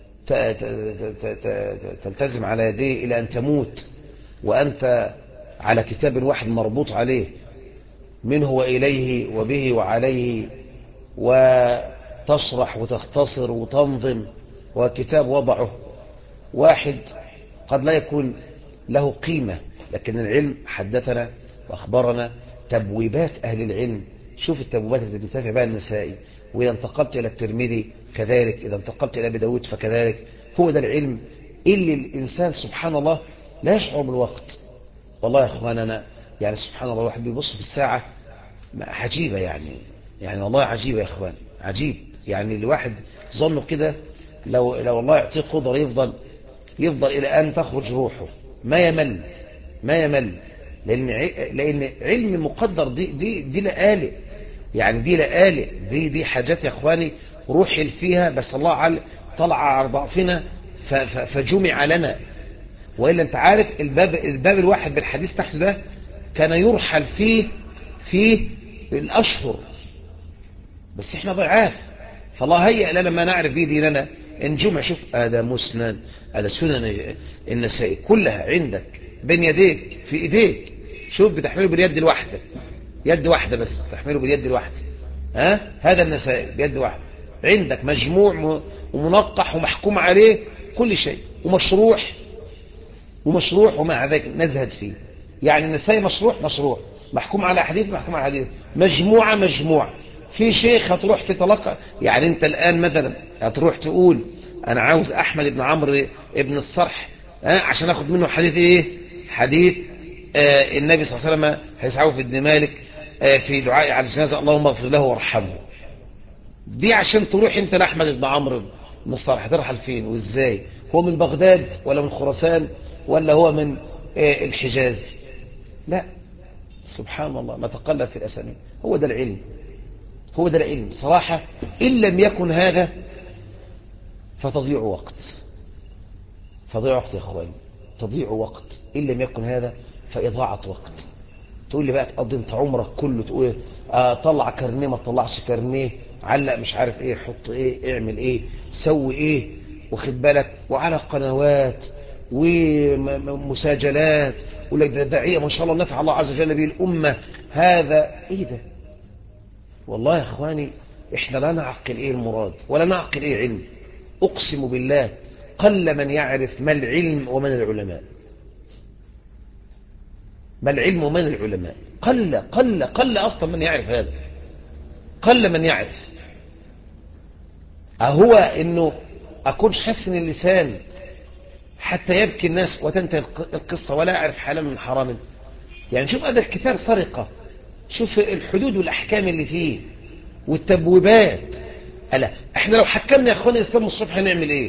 تلتزم على يديه إلى أن تموت وأنت على كتاب واحد مربوط عليه منه وإليه وبه وعليه، وتشرح وتختصر وتنظم، وكتاب وضعه واحد قد لا يكون له قيمة، لكن العلم حدثنا وأخبرنا تبويبات أهل العلم. شوف التبويبات التي تنتفع بها النسائي، وإذا انتقلت إلى الترمذي كذلك، إذا انتقلت إلى أبي داود فكذلك. هو ده العلم اللي الإنسان سبحان الله لا يشعر بالوقت. والله يا أخواننا يعني سبحان الله الواحد بيبص في الساعة عجيبة، يعني والله عجيبة يا أخوان، عجيب. يعني الواحد ظنه كده لو الله يعطيه قدر يفضل إلى أن تخرج روحه ما يمل، لأن علم مقدر دي لآلئ، يعني دي لآلئ، دي حاجات يا أخواني روحي فيها، بس الله طلع على ضعفنا فجمع لنا. وإلا أنت عارف الباب الواحد بالحديث تحت ده كان يرحل فيه الأشهر، بس احنا ضعاف، فالله هيئ لنا ما نعرف به ديننا ان جمع. شوف هذا مسند، هذا سنن النسائي كلها عندك بين يديك في ايديك، شوف بتحمله باليد الواحدة يد واحدة بس، تحمله باليد الواحدة. هذا النسائي بيد واحدة. عندك مجموع ومنقح ومحكوم عليه كل شيء ومشروح ومع ذلك نزهد فيه. يعني النسائي مشروح محكوم على حديث، محكوم على حديث، مجموعة. في شيخ هتروح تتلقى، يعني انت الآن مثلا هتروح تقول انا عاوز احمد بن عمرو ابن الصرح عشان اخد منه حديث ايه؟ حديث النبي صلى الله عليه وسلم هيسعه في ابن مالك في دعاء على الجنازة اللهم اغفر له وارحمه. دي عشان تروح انت لاحمد بن عمرو بن الصرح هترحل فين وازاي؟ هو من بغداد ولا من خراسان ولا هو من الحجاز؟ لا، سبحان الله ما تقلب في الأسانيد. هو ده العلم صراحة. إن لم يكن هذا فتضيع وقت يا أخواني، تضيع وقت. إن لم يكن هذا فإضاعة وقت. تقول لي بقى تقضي انت عمرك كله تقول طلع كارنيه ما تطلعش كارنيه، علق مش عارف ايه، حط ايه، اعمل ايه، سوي ايه، واخد بالك، وعلى قنوات ومساجلات، يقول لك ده داعيه ما شاء الله نفع الله عز وجل به الامه. هذا ايه ده؟ والله يا اخواني احنا لا نعقل ايه المراد ولا نعقل ايه علم. اقسم بالله قل من يعرف ما العلم ومن العلماء. ما العلم ومن العلماء؟ قل اصلا من يعرف هذا. قل من يعرف. أهو انه اكون حسن اللسان حتى يبكي الناس وتنتهي القصة ولا اعرف حلال من حرام؟ يعني شوف هذا الكتاب سرقة، شوف الحدود والاحكام اللي فيه والتبويبات. ألا احنا لو حكمنا يا اخواني الاسلام الصبح هنعمل ايه؟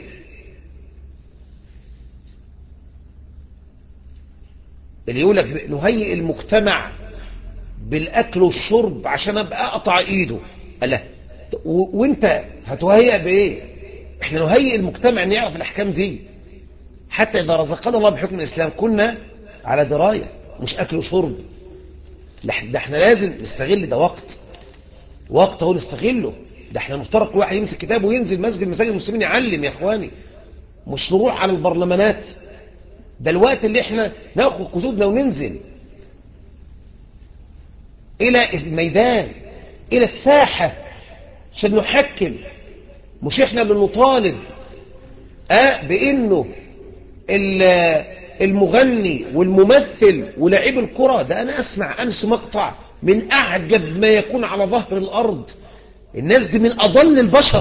اللي يقول لك نهيئ المجتمع بالاكل والشرب عشان ابقى اقطع ايده. ألا وانت هتهيئ بايه؟ احنا نهيئ المجتمع ان يعرف الاحكام دي حتى اذا رزقنا الله بحكم الاسلام كنا على درايه، مش اكل وشرب. ده احنا لازم نستغل ده وقت هو نستغله. ده احنا مفترض كل واحد يمسك كتاب وينزل مساجد المسلمين يعلم يا اخواني، مش نروح على البرلمانات. ده الوقت اللي احنا ناخد كتبنا وننزل الى الميدان، الى الساحة عشان نحكم. مش احنا اللي نطالب بانه المغني والممثل ولاعب الكرة. ده انا اسمع امس مقطع من اعجب ما يكون على ظهر الارض. الناس دي من اضل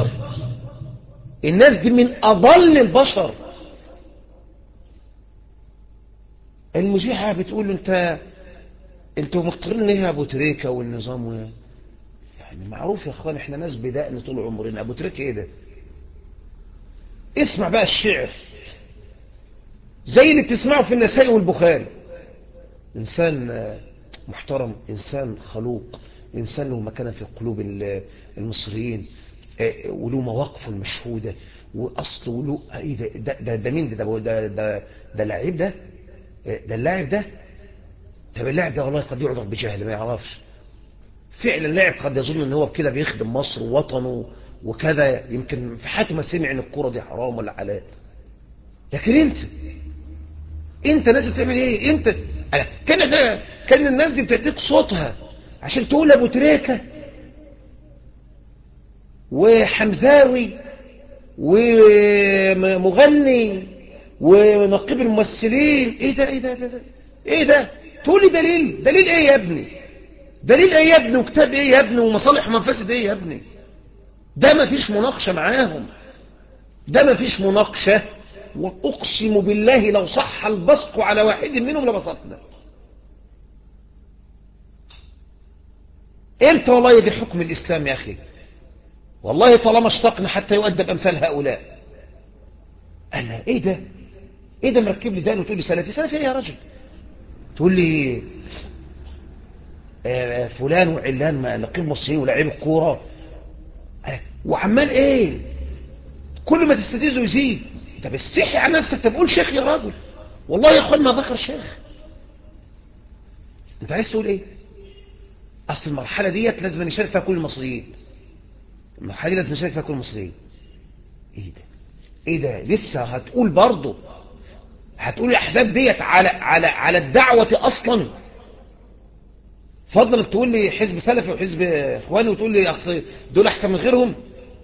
البشر. المذيعة بتقول له انتوا مختارين ليه ابو تريكة والنظام يعني معروف يا اخوان احنا ناس بدأنا طول عمرنا. ابو تريكة ايه ده؟ اسمع بقى الشعر زي اللي بتسمعه في النسائي والبخاري. انسان محترم، انسان خلوق، انسان له مكانة في قلوب المصريين، وله مواقفه المشهودة واصل وله ايه ده مين ده اللاعب ده اللاعب ده. طب اللاعب ده والله قد يعذر بجهل ما يعرفش. فعلا اللاعب قد يظن ان هو كده بيخدم مصر ووطنه وكذا، يمكن في حياته ما سمع ان الكرة دي حرام ولا حلال. لكن انت ناس تعمل ايه؟ انت كان الناس دي بتعطيك صوتها عشان تقول ابو تريكة وحمزاوي ومغني ونقيب الممثلين. ايه ده تقول لي دليل ايه يا ابني؟ دليل ايه يا ابني؟ وكتاب ايه يا ابني؟ ومصالح ومفاسد ايه يا ابني؟ ده ما فيش مناقشة معاهم، ده ما فيش مناقشة. واقسم بالله لو صح البصق على واحد منهم لبسطنا. امتى؟ والله دي حكم الاسلام يا اخي. والله طالما اشتقنا حتى يؤدب امثال هؤلاء. انا ايه ده مركب لي دان وتقول لي سلفي ايه يا رجل؟ تقول لي فلان وعلان ما نقيب مصريين ولاعيب الكوره وعمال ايه؟ كل ما تستفزه يزيد. طب استحي على نفسك، طب قول شيخ يا راجل. والله يا اخوان ما ذكر شيخ. انت عايز تقول ايه؟ اصل المرحله ديت لازم نشارك فيها كل المصريين. المرحله دي لازم نشارك فيها كل المصريين. ايه ده لسه هتقول برضه؟ هتقول الاحزاب ديت على الدعوه اصلا؟ فضلا انك تقول لي حزب سلفي وحزب اخواني وتقول لي اصل دول احسن من غيرهم،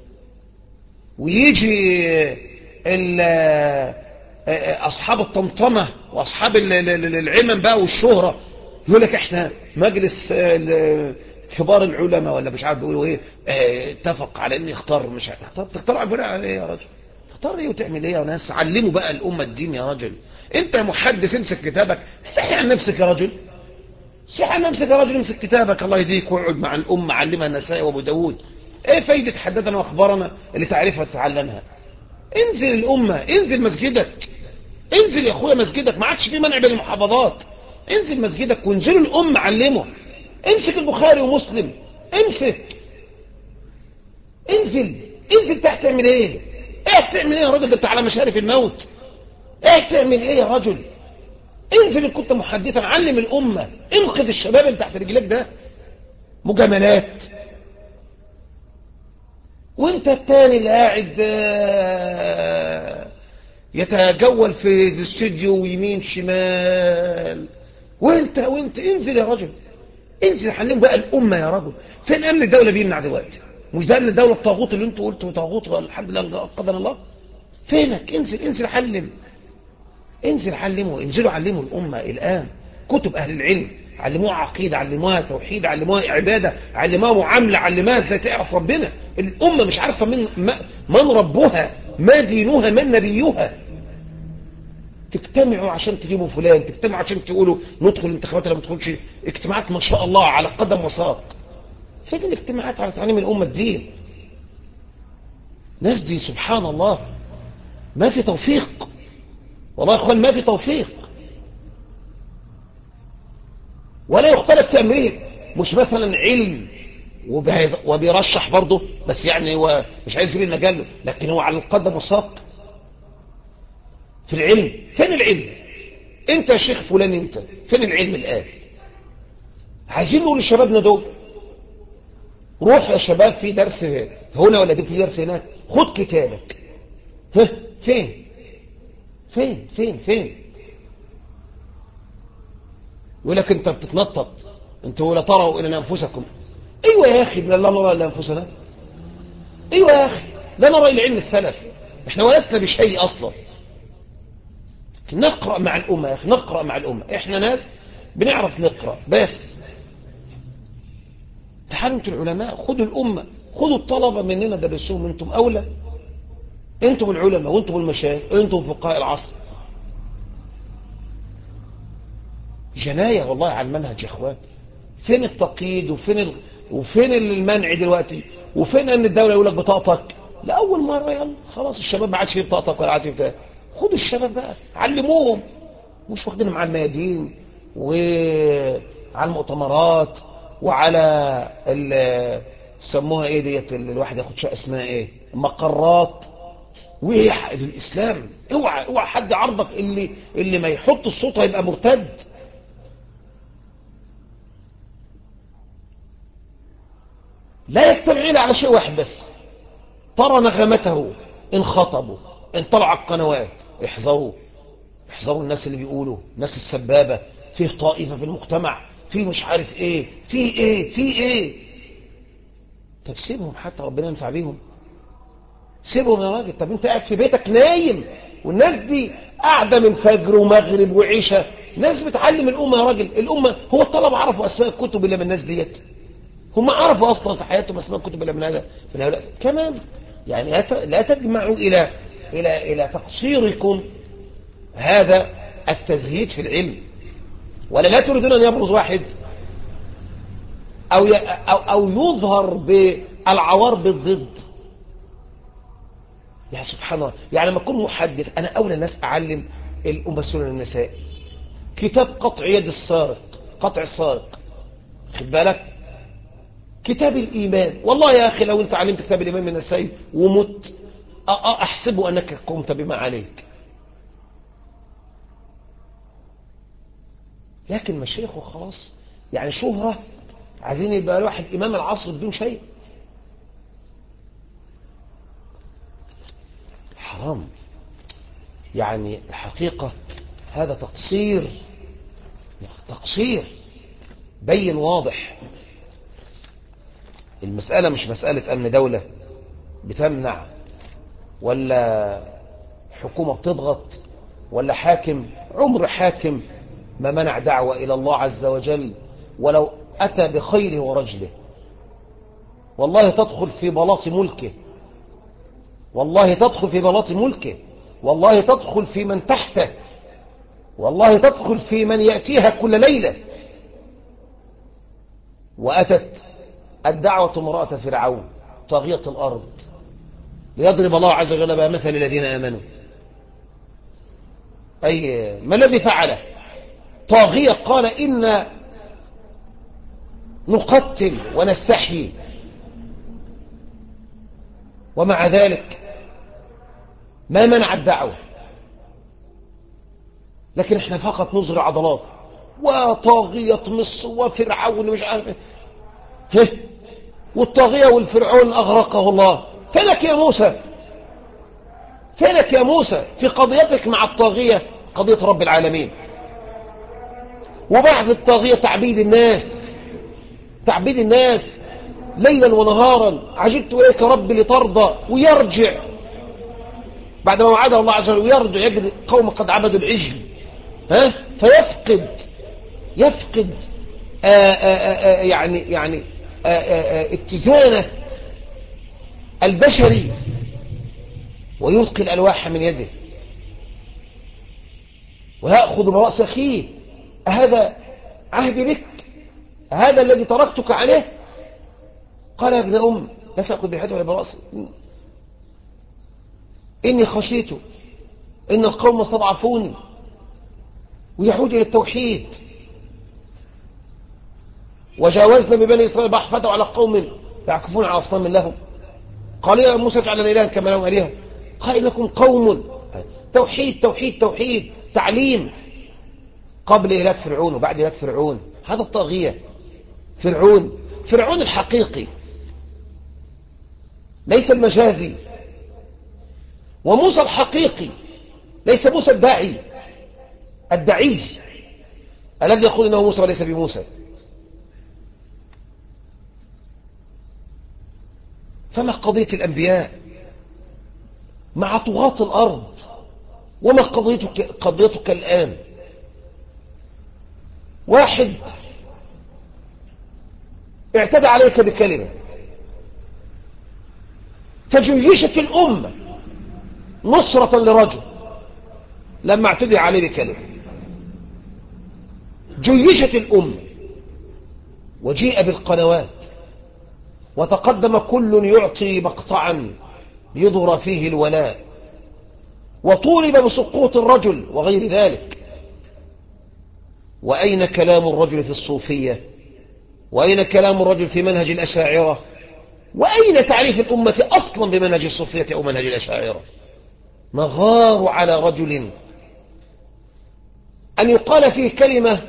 ويجي اصحاب الطمطمه واصحاب العمم بقى والشهره يقول لك احنا مجلس كبار العلماء ولا مش عارف بيقولوا ايه، اتفق على ان يختار، مش عارف تختار على ايه يا راجل؟ تختار ايه وتعمل ايه يا ناس؟ علموا بقى الامه الدين يا راجل. انت يا محدث امسك كتابك، استحي عن نفسك يا راجل، استحي عن نفسك يا راجل، امسك كتابك الله يهديك واقعد مع الامه علمها النسائي وابو داود. ايه فايده حدثنا واخبارنا اللي تعرفها تتعلمها؟ انزل الامه، انزل مسجدك، انزل يا اخويا مسجدك، ما عادش في منع بين المحافظات، انزل مسجدك وانزلوا الامه علموا. امسك البخاري ومسلم، امسك، انزل تحت تعمل ايه؟ ايه تعمل ايه يا راجل؟ ده انت على مشارف الموت. ايه تعمل ايه يا رجل؟ انزل ان كنت محدثا، علم الامه، انقذ الشباب اللي تحت رجلك ده مجاملات. وانت التاني اللي قاعد يتجول في الاستوديو ويمين شمال، وانت انزل يا رجل، انزل حلم بقى الامه يا رجل. فين امن الدوله بيمنع دلوقتي؟ مش ده امن الدوله الطاغوت اللي انتوا قلتوا طاغوت الحمد لله قدر الله؟ فينك؟ انزل حلم، انزل علموا، انزلوا علموا الامه الان. كتب اهل العلم علموها عقيده، علموها توحيد، علموها عباده، علموها معامله، علموها ازاي تعرف ربنا. الامه مش عارفه من ربها، ما دينها، من نبيها. تجتمعوا عشان تجيبوا فلان، تجتمعوا عشان تقولوا ندخل انتخابات ولا ما ندخلش. اجتماعات ما شاء الله على قدم وساق. فين الاجتماعات على تعليم الامه الدين؟ ناس دي سبحان الله ما في توفيق، والله يا اخوان ما في توفيق، ولا يختلف في امره. مش مثلا علم وبيرشح برضه، بس يعني هو مش عايز يسيب المجال، لكن هو على القدم والساق في العلم. فين العلم؟ انت يا شيخ فلان، انت فين العلم الان؟ عايزين نقول لشبابنا دول روح يا شباب في درس هنا ولا في درس هناك، خد كتابك. ها فين فين فين فين؟ يقول لك انت بتتنطط، انتوا لا تروا الى انفسكم. ايوه يا اخي، لا نرى الا انفسنا. ايوه يا اخي، لا نرى الا علم السلف. احنا ولسنا بشيء اصلا. نقرا مع الامه يا اخي، نقرا مع الامه. احنا ناس بنعرف نقرا بس. تعالوا انتوا العلماء، خدوا الامه، خدوا الطلبه مننا درسوهم. انتم اولى، انتم العلماء وانتم المشايخ، انتم فقهاء العصر. جنايه والله على المنهج يا اخوان. فين التقييد وفين المنع دلوقتي؟ وفين ان الدوله يقول لك بطاقتك لاول مره؟ يلا خلاص الشباب ما عادش فيه بطاقتك ولا عادش فيه. خدوا الشباب بقى علموهم، مش واخدينهم على الميادين وعلى المؤتمرات وعلى سموها ايه ديت الواحد ياخد شقه اسمها ايه، مقرات. وايه الاسلام؟ اوعى حد عرضك اللي ما يحط الصوت هيبقى مرتد. لا يجتمعون على شيء واحد بس، ترى نغمته ان خطبوا، ان طلع القنوات. احذروا الناس اللي بيقولوا، ناس السبابة، فيه طائفة في المجتمع، فيه مش عارف ايه، فيه ايه. طب سيبهم حتى ربنا ينفع بيهم، سيبهم يا راجل. طب انت قاعد في بيتك نايم، والناس دي قاعدة من فجر ومغرب وعشاء، ناس بتعلم الأمة يا راجل. الأمة هو الطلبة عرفوا أسماء الكتب إلا من الناس ديت؟ هم عرفوا أصلا في حياتهم أسماء الكتب إلا من هؤلاء كمان؟ يعني لا تجمعوا إلى تقصيركم هذا التزهيد في العلم، ولا لا تريدون أن يبرز واحد أو يظهر بالعوار بالضد. يا سبحان الله، يعني لما أكون محدث أنا أولى الناس أعلم الأمة السنن النساء كتاب قطع يد السارق، قطع السارق، خد بالك، كتاب الإيمان. والله يا أخي لو أنت علمت كتاب الإيمان من النسائي ومت أحسب أنك قمت بما عليك. لكن مشايخ وخلاص، يعني شهرة، عايزين يبقى الواحد إمام العصر بدون شيء. حرام، يعني الحقيقة هذا تقصير. بين واضح. المسألة مش مسألة أن دولة بتمنع ولا حكومة بتضغط ولا حاكم. عمر حاكم ما منع دعوة إلى الله عز وجل ولو أتى بخيله ورجله. والله تدخل في بلاط ملكه، والله تدخل في بلاط ملكه، والله تدخل في من تحته، والله تدخل في من يأتيها كل ليلة. وأتت الدعوة امرأة فرعون طاغية الأرض ليضرب الله عز وجل بها مثل الذين آمنوا. أي ما الذي فعله؟ طاغية قال إن نقتل ونستحيي، ومع ذلك ما منع الدعوة. لكن احنا فقط نظهر عضلات وطاغية مصر وفرعون مش عارف ايه، والطاغية والفرعون أغرقه الله. فينك يا موسى؟ فينك يا موسى في قضيتك مع الطاغية قضية رب العالمين؟ وبعد الطاغية تعبيد الناس، تعبيد الناس ليلا ونهارا. عجبت إليك ربي لترضى، ويرجع بعد ما وعده الله عز وجل ويرجع يجد قوم قد عبدوا العجل، يفقد يعني اتزانه البشري ويلقي الألواح من يده ويأخذ برأس أخيه. أهذا عهدي بك؟ هذا الذي تركتك عليه؟ قال يا ابن أم لا تأخذ بحياتي ولا برأسي، إني خشيت إن القوم استضعفوني. ويعود إلى التوحيد. وجاوزنا ببني إسرائيل البحر فتوا على قوم يعكفون على أصنام لهم قالوا يا موسى اجعل لنا إلها كما لهم آلهة قال إنكم قوم. توحيد توحيد توحيد، تعليم قبل إهلاك فرعون وبعد إهلاك فرعون. هذا الطاغية فرعون الحقيقي ليس المجازي، وموسى الحقيقي ليس موسى الداعي الذي يقول إنه موسى وليس بموسى. فما قضية الأنبياء مع طغاة الأرض؟ وما قضيتك الآن؟ واحد اعتدى عليك بكلمة فجيشت الأمة نصرة لرجل لما اعتدى عليه بكلمة. جيشت الأمة وجيء بالقنوات وتقدم كل يعطي مقطعا يظهر فيه الولاء، وطولب بسقوط الرجل وغير ذلك. وأين كلام الرجل في الصوفية؟ وأين كلام الرجل في منهج الأشاعرة؟ وأين تعريف الأمة أصلا بمنهج الصوفية أو منهج الأشاعرة؟ نغار على رجل أن يقال فيه كلمة،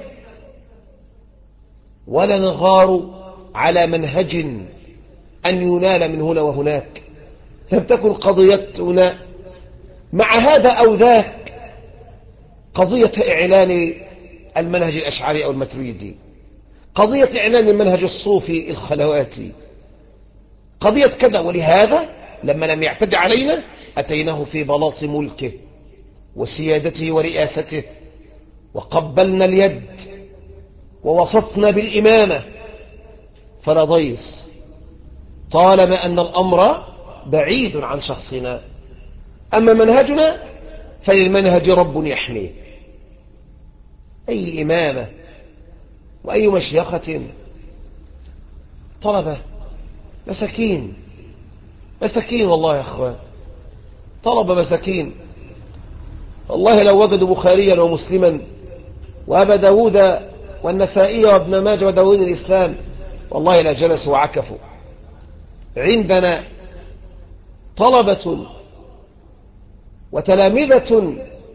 ولا نغار على منهج أن ينال من هنا وهناك. لم تكن قضيتنا مع هذا أو ذاك قضية إعلان المنهج الأشعري أو الماتريدي، قضية إعلان المنهج الصوفي الخلواتي، قضية كذا. ولهذا لما لم يعتد علينا أتيناه في بلاط ملكه وسيادته ورئاسته، وقبلنا اليد ووصفنا بالإمامة فلا ضيص، طالما أن الأمر بعيد عن شخصنا. أما منهجنا فللمنهج رب يحميه. أي إمامة وأي مشيخة طلبة مساكين والله يا أخوان، طلبة مساكين. والله لو وجدوا بخاريا ومسلما وأبا داود والنسائي وابن ماجه وداود الإسلام والله لا جلسوا وعكفوا. عندنا طلبة وتلامذة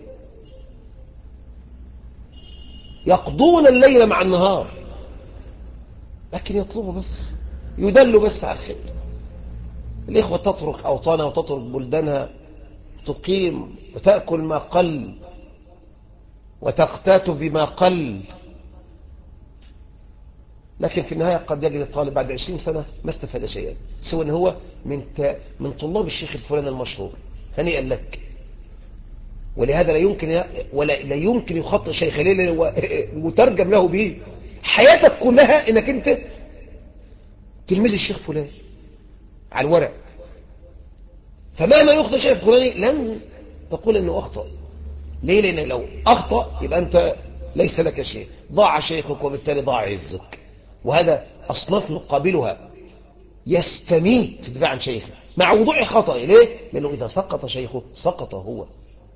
يقضون الليل مع النهار، لكن يطلبوا بس، يدلوا بس على الخير. الإخوة تترك أوطانها وتترك بلدانها، تقيم وتأكل ما قل وتقتات بما قل. لكن في النهاية قد يجد الطالب بعد 20 سنة ما استفاد شيئا سوى أن هو من طلاب الشيخ الفلاني المشهور. هنيئا لك. ولهذا لا يمكن يخطئ شيخ ليلة وترجم له به حياتك كلها انك انت تلميذ الشيخ فلان على الورق. فمهما يخطئ شيخ فلاني لن تقول انه اخطأ. ليه؟ لان لو اخطأ يبقى انت ليس لك شيء، ضاع شيخك وبالتالي ضاع عزك. وهذا اصناف نقابلها يستميت في الدفاع عن شيخه مع وضوع خطأ. ليه؟ لانه اذا سقط شيخه سقط هو.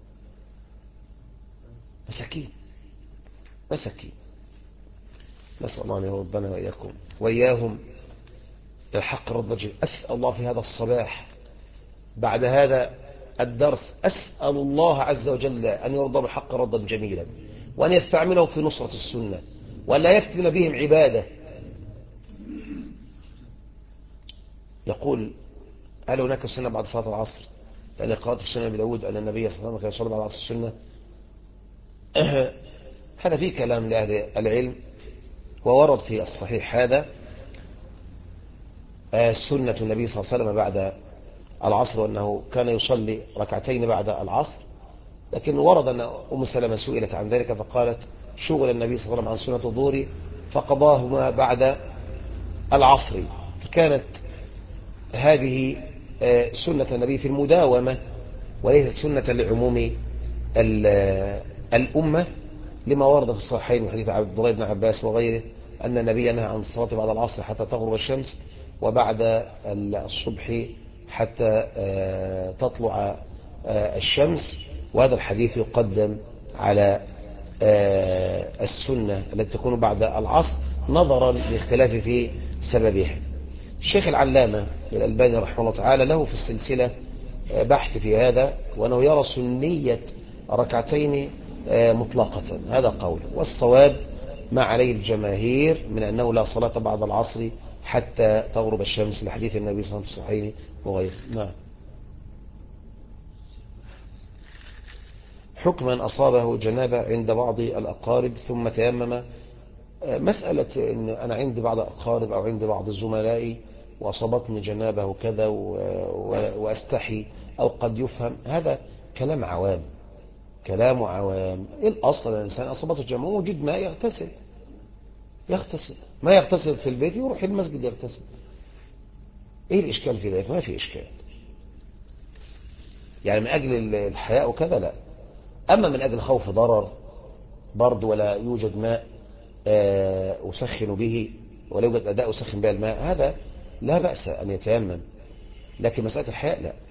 مساكين مساكين. نسأل الله أن يردنا وإياكم وإياهم للحق رد جميل. أسأل الله في هذا الصباح بعد هذا الدرس أسأل الله عز وجل أن يرضى بالحق ردا جميلا وأن يستعمله في نصرة السنة ولا يفتن بهم عباده. يقول هل هناك السنة بعد صلاة العصر؟ لأن قرأت في السنة بداود أن النبي صلى الله عليه وسلم كان يصلي بعد العصر السنة. هذا فيه كلام لأهل العلم وورد في الصحيح هذا سنة النبي صلى الله عليه وسلم بعد العصر وأنه كان يصلي ركعتين بعد العصر. لكن ورد أن أم سلمة سئلت عن ذلك فقالت شغل النبي صلى الله عليه وسلم عن سنة الظهر فقضاهما بعد العصر. فكانت هذه سنة النبي في المداومة وليست سنة لعموم الأمة لما ورد في الصحيحين من حديث عبد الله بن عباس وغيره أن النبي نهى عن الصلاة بعد العصر حتى تغرب الشمس وبعد الصبح حتى تطلع الشمس. وهذا الحديث يقدم على السنة التي تكون بعد العصر نظرا لاختلاف في سببها. الشيخ العلامة الألباني رحمه الله تعالى له في السلسلة بحث في هذا وأنه يرى سنية ركعتين مطلقة. هذا قول والصواب ما عليه الجماهير من أنه لا صلاة بعد العصر حتى تغرب الشمس لحديث النبي صلى الله عليه وسلم في الصحيحين وغيره. نعم. حكم من أصابه جنابة عند بعض الأقارب ثم تيمم. مسألة إن أنا عندي بعض الأقارب أو عندي بعض الزملائي وأصابتني جنابة وكذا وأستحي أو قد يفهم هذا كلام عوام. كلام عوام. الأصل الإنسان أصابته جنابة وجد ماء يغتسل ما يغتسل في البيت يروح المسجد يغتسل. إيه الإشكال في ذلك؟ ما في إشكال يعني من أجل الحياء وكذا لا. أما من أجل خوف ضرر برد ولا يوجد ماء أسخن به ولا يوجد أداء أسخن به الماء هذا لا بأس أن يتيمم. لكن مسألة الحياء لا.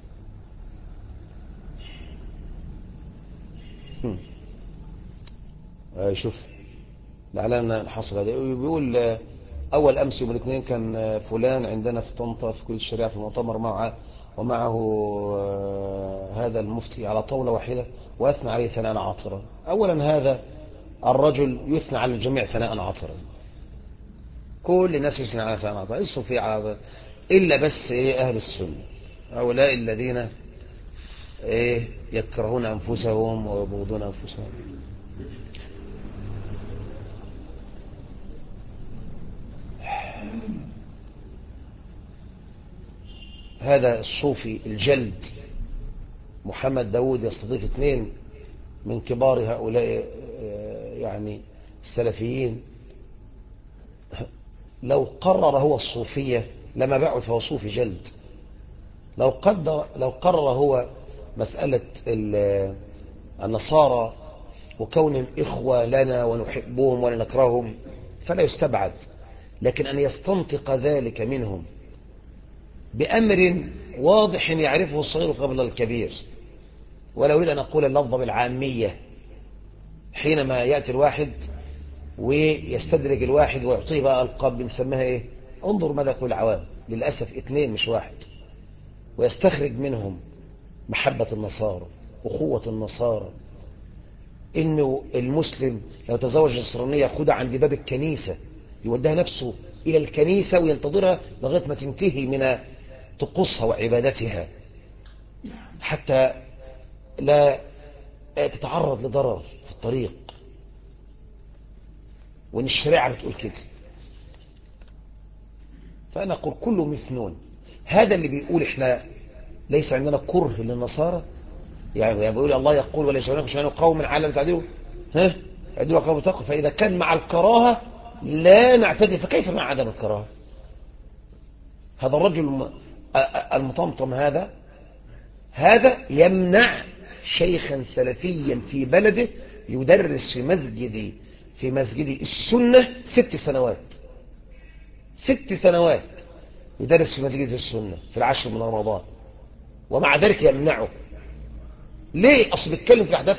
شوف لعلنا نحصل هذا. بيقول أول أمس يوم الاثنين كان فلان عندنا في طنطا في كلية الشريعة في المؤتمر ومعه هذا المفتي على طاولة واحدة وأثنى عليه ثناء عاطرا. أولا هذا الرجل يثنى على الجميع ثناء عاطرا. كل الناس يثنى على ثناء عاطرا الصوفية إلا بس أهل السنة هؤلاء الذين يكرهون أنفسهم ويبغضون أنفسهم. هذا الصوفي الجلد محمد داود يستضيف 2 من كبار هؤلاء يعني السلفيين. لو قرر هو الصوفية لما بعد فهو صوفي جلد. لو قرر هو مسألة النصارى وكونهم إخوة لنا ونحبهم ولا نكرههم فلا يستبعد. لكن أن يستنطق ذلك منهم بأمر واضح يعرفه الصغير قبل الكبير. ولا أريد أن أقول اللفظ بالعامية حينما يأتي الواحد ويستدرج الواحد ويعطيه بقى ألقاب بنسميها إيه. انظر ماذا يقول العوام للأسف 2 مش 1 ويستخرج منهم محبة النصارى أخوة النصارى إنه المسلم لو تزوج نصرانية يأخذها عند باب الكنيسة يوديها نفسه إلى الكنيسة وينتظرها لغاية ما تنتهي من طقوسها وعبادتها حتى لا تتعرض لضرر في الطريق. وإن الشريعة بتقول كده فأنا أقول كله مثنون. هذا اللي بيقول إحنا ليس عندنا كره للنصارى، يعني بيقول الله يقول ولا يشاءون شأن قوم على تعديله اعدلوا قوم تقوا. فإذا كان مع الكراهة لا نعتدل، فكيف مع عدم الكراهة؟ هذا الرجل المطمطم هذا يمنع شيخا سلفيا في بلده يدرس في مسجد السنة 6 سنوات. 6 سنوات يدرس في مسجد السنة في العشر من رمضان، ومع ذلك يمنعه. ليه؟ أصل بيتكلم في الأحداث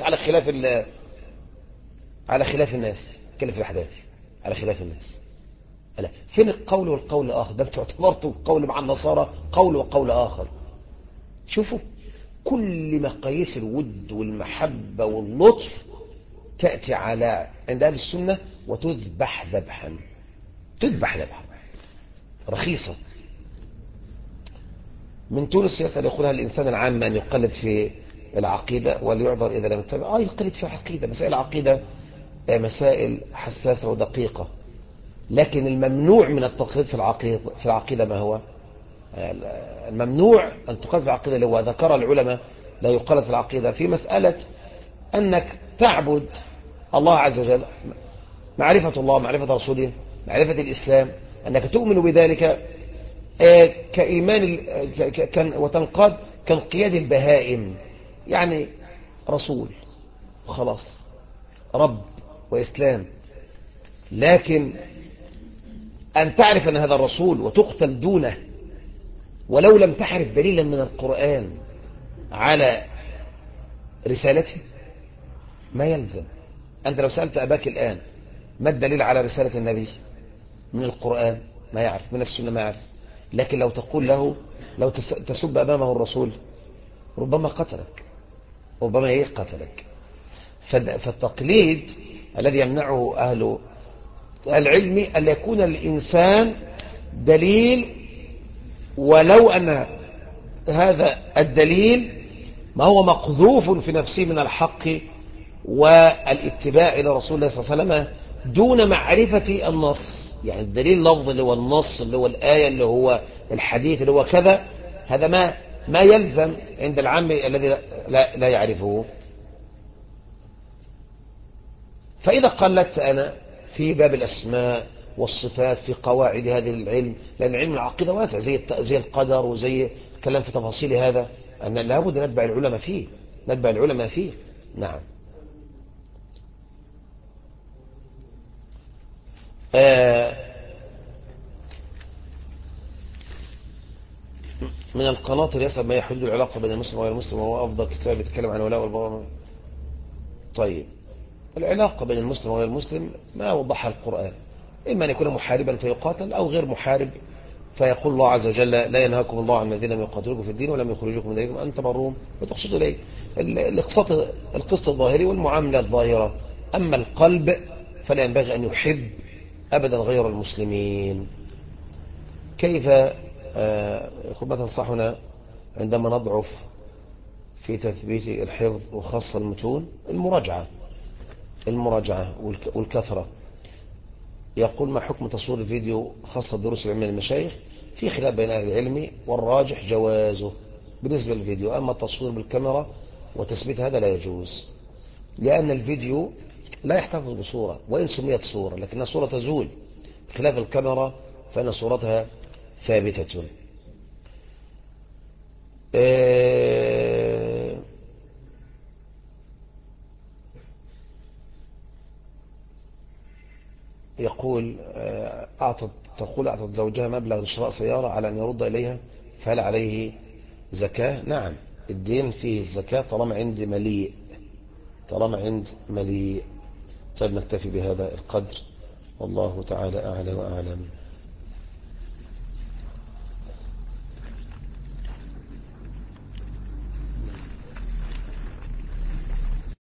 على خلاف الناس، بيتكلم في الأحداث على خلاف الناس. لا، فين القول والقول آخر؟ ده انتوا اعتبرتوا القول مع النصارى قول وقول آخر. شوفوا، كل مقاييس الود والمحبة واللطف تأتي عند أهل السنة وتذبح ذبحا رخيصة. من تونس يسأل يقولها الإنسان العام أن يقلد في العقيدة وليعذر إذا لم يتبع. يقلد في العقيدة. مسائل العقيدة مسائل حساسة ودقيقة، لكن الممنوع من التقليد في العقيدة ما هو؟ الممنوع أن تقلد في العقيدة اللي هو ذكر العلماء لا يقلد في العقيدة في مسألة أنك تعبد الله عز وجل، معرفة الله، معرفة رسوله، معرفة الإسلام، أنك تؤمن بذلك كإيمان وتنقاد كانقياد البهائم، يعني رسول خلاص، رب وإسلام. لكن أن تعرف أن هذا الرسول وتقتل دونه ولو لم تحرف دليلا من القرآن على رسالته ما يلزم. أنت لو سألت أباك الآن ما الدليل على رسالة النبي من القرآن ما يعرف، من السنة ما يعرف. لكن لو تقول له، لو تسب أمامه الرسول ربما قتلك، قتلك. فالتقليد الذي يمنعه أهل العلم أن يكون الإنسان دليل، ولو أن هذا الدليل ما هو مقذوف في نفسه من الحق والاتباع إلى رسول الله صلى الله عليه وسلم دون معرفة النص. يعني الدليل اللفظ اللي هو النص اللي هو الآية اللي هو الحديث اللي هو كذا، هذا ما يلزم عند العام الذي لا يعرفه. فإذا قلدت أنا في باب الأسماء والصفات في قواعد هذا العلم، لأن علم العقيدة واسع زي القدر وزي الكلام في تفاصيل هذا، أن لابد نتبع العلماء فيه. نعم. من القناطر يسأل ما يحدد العلاقة بين المسلم وغير المسلم، وهو أفضل كتاب يتكلم عن الولاء والبراء. طيب، العلاقة بين المسلم وغير المسلم ما وضحها القرآن، إما أن يكون محاربا فيقاتل، أو غير محارب فيقول الله عز وجل لا ينهاكم الله عن الذين لم يقاتلوكم في الدين ولم يخرجوكم من دينكم أن تبروهم وتقسطوا إليه. القسط الظاهري والمعاملة الظاهرة. أما القلب فلا ينبغي أن يحب أبدا غير المسلمين. كيف ما تنصحنا عندما نضعف في تثبيت الحفظ وخاصة المتون؟ المراجعة والكثرة. يقول ما حكم تصوير الفيديو خاصة الدروس العلمية للمشايخ؟ في خلاف بين أهل العلم، والراجح جوازه بالنسبة للفيديو. أما التصوير بالكاميرا وتثبيت هذا لا يجوز، لأن الفيديو لا يحتفظ بصورة وإن سميت صورة، لكنها صورة تزول، خلاف الكاميرا فإن صورتها ثابتة. يقول أعطت زوجها مبلغ لشراء سيارة على أن يرد إليها، فهل عليه زكاة؟ نعم، الدين فيه الزكاة طالما عند مليء. طيب، نكتفي بهذا القدر، والله تعالى أعلى وأعلم.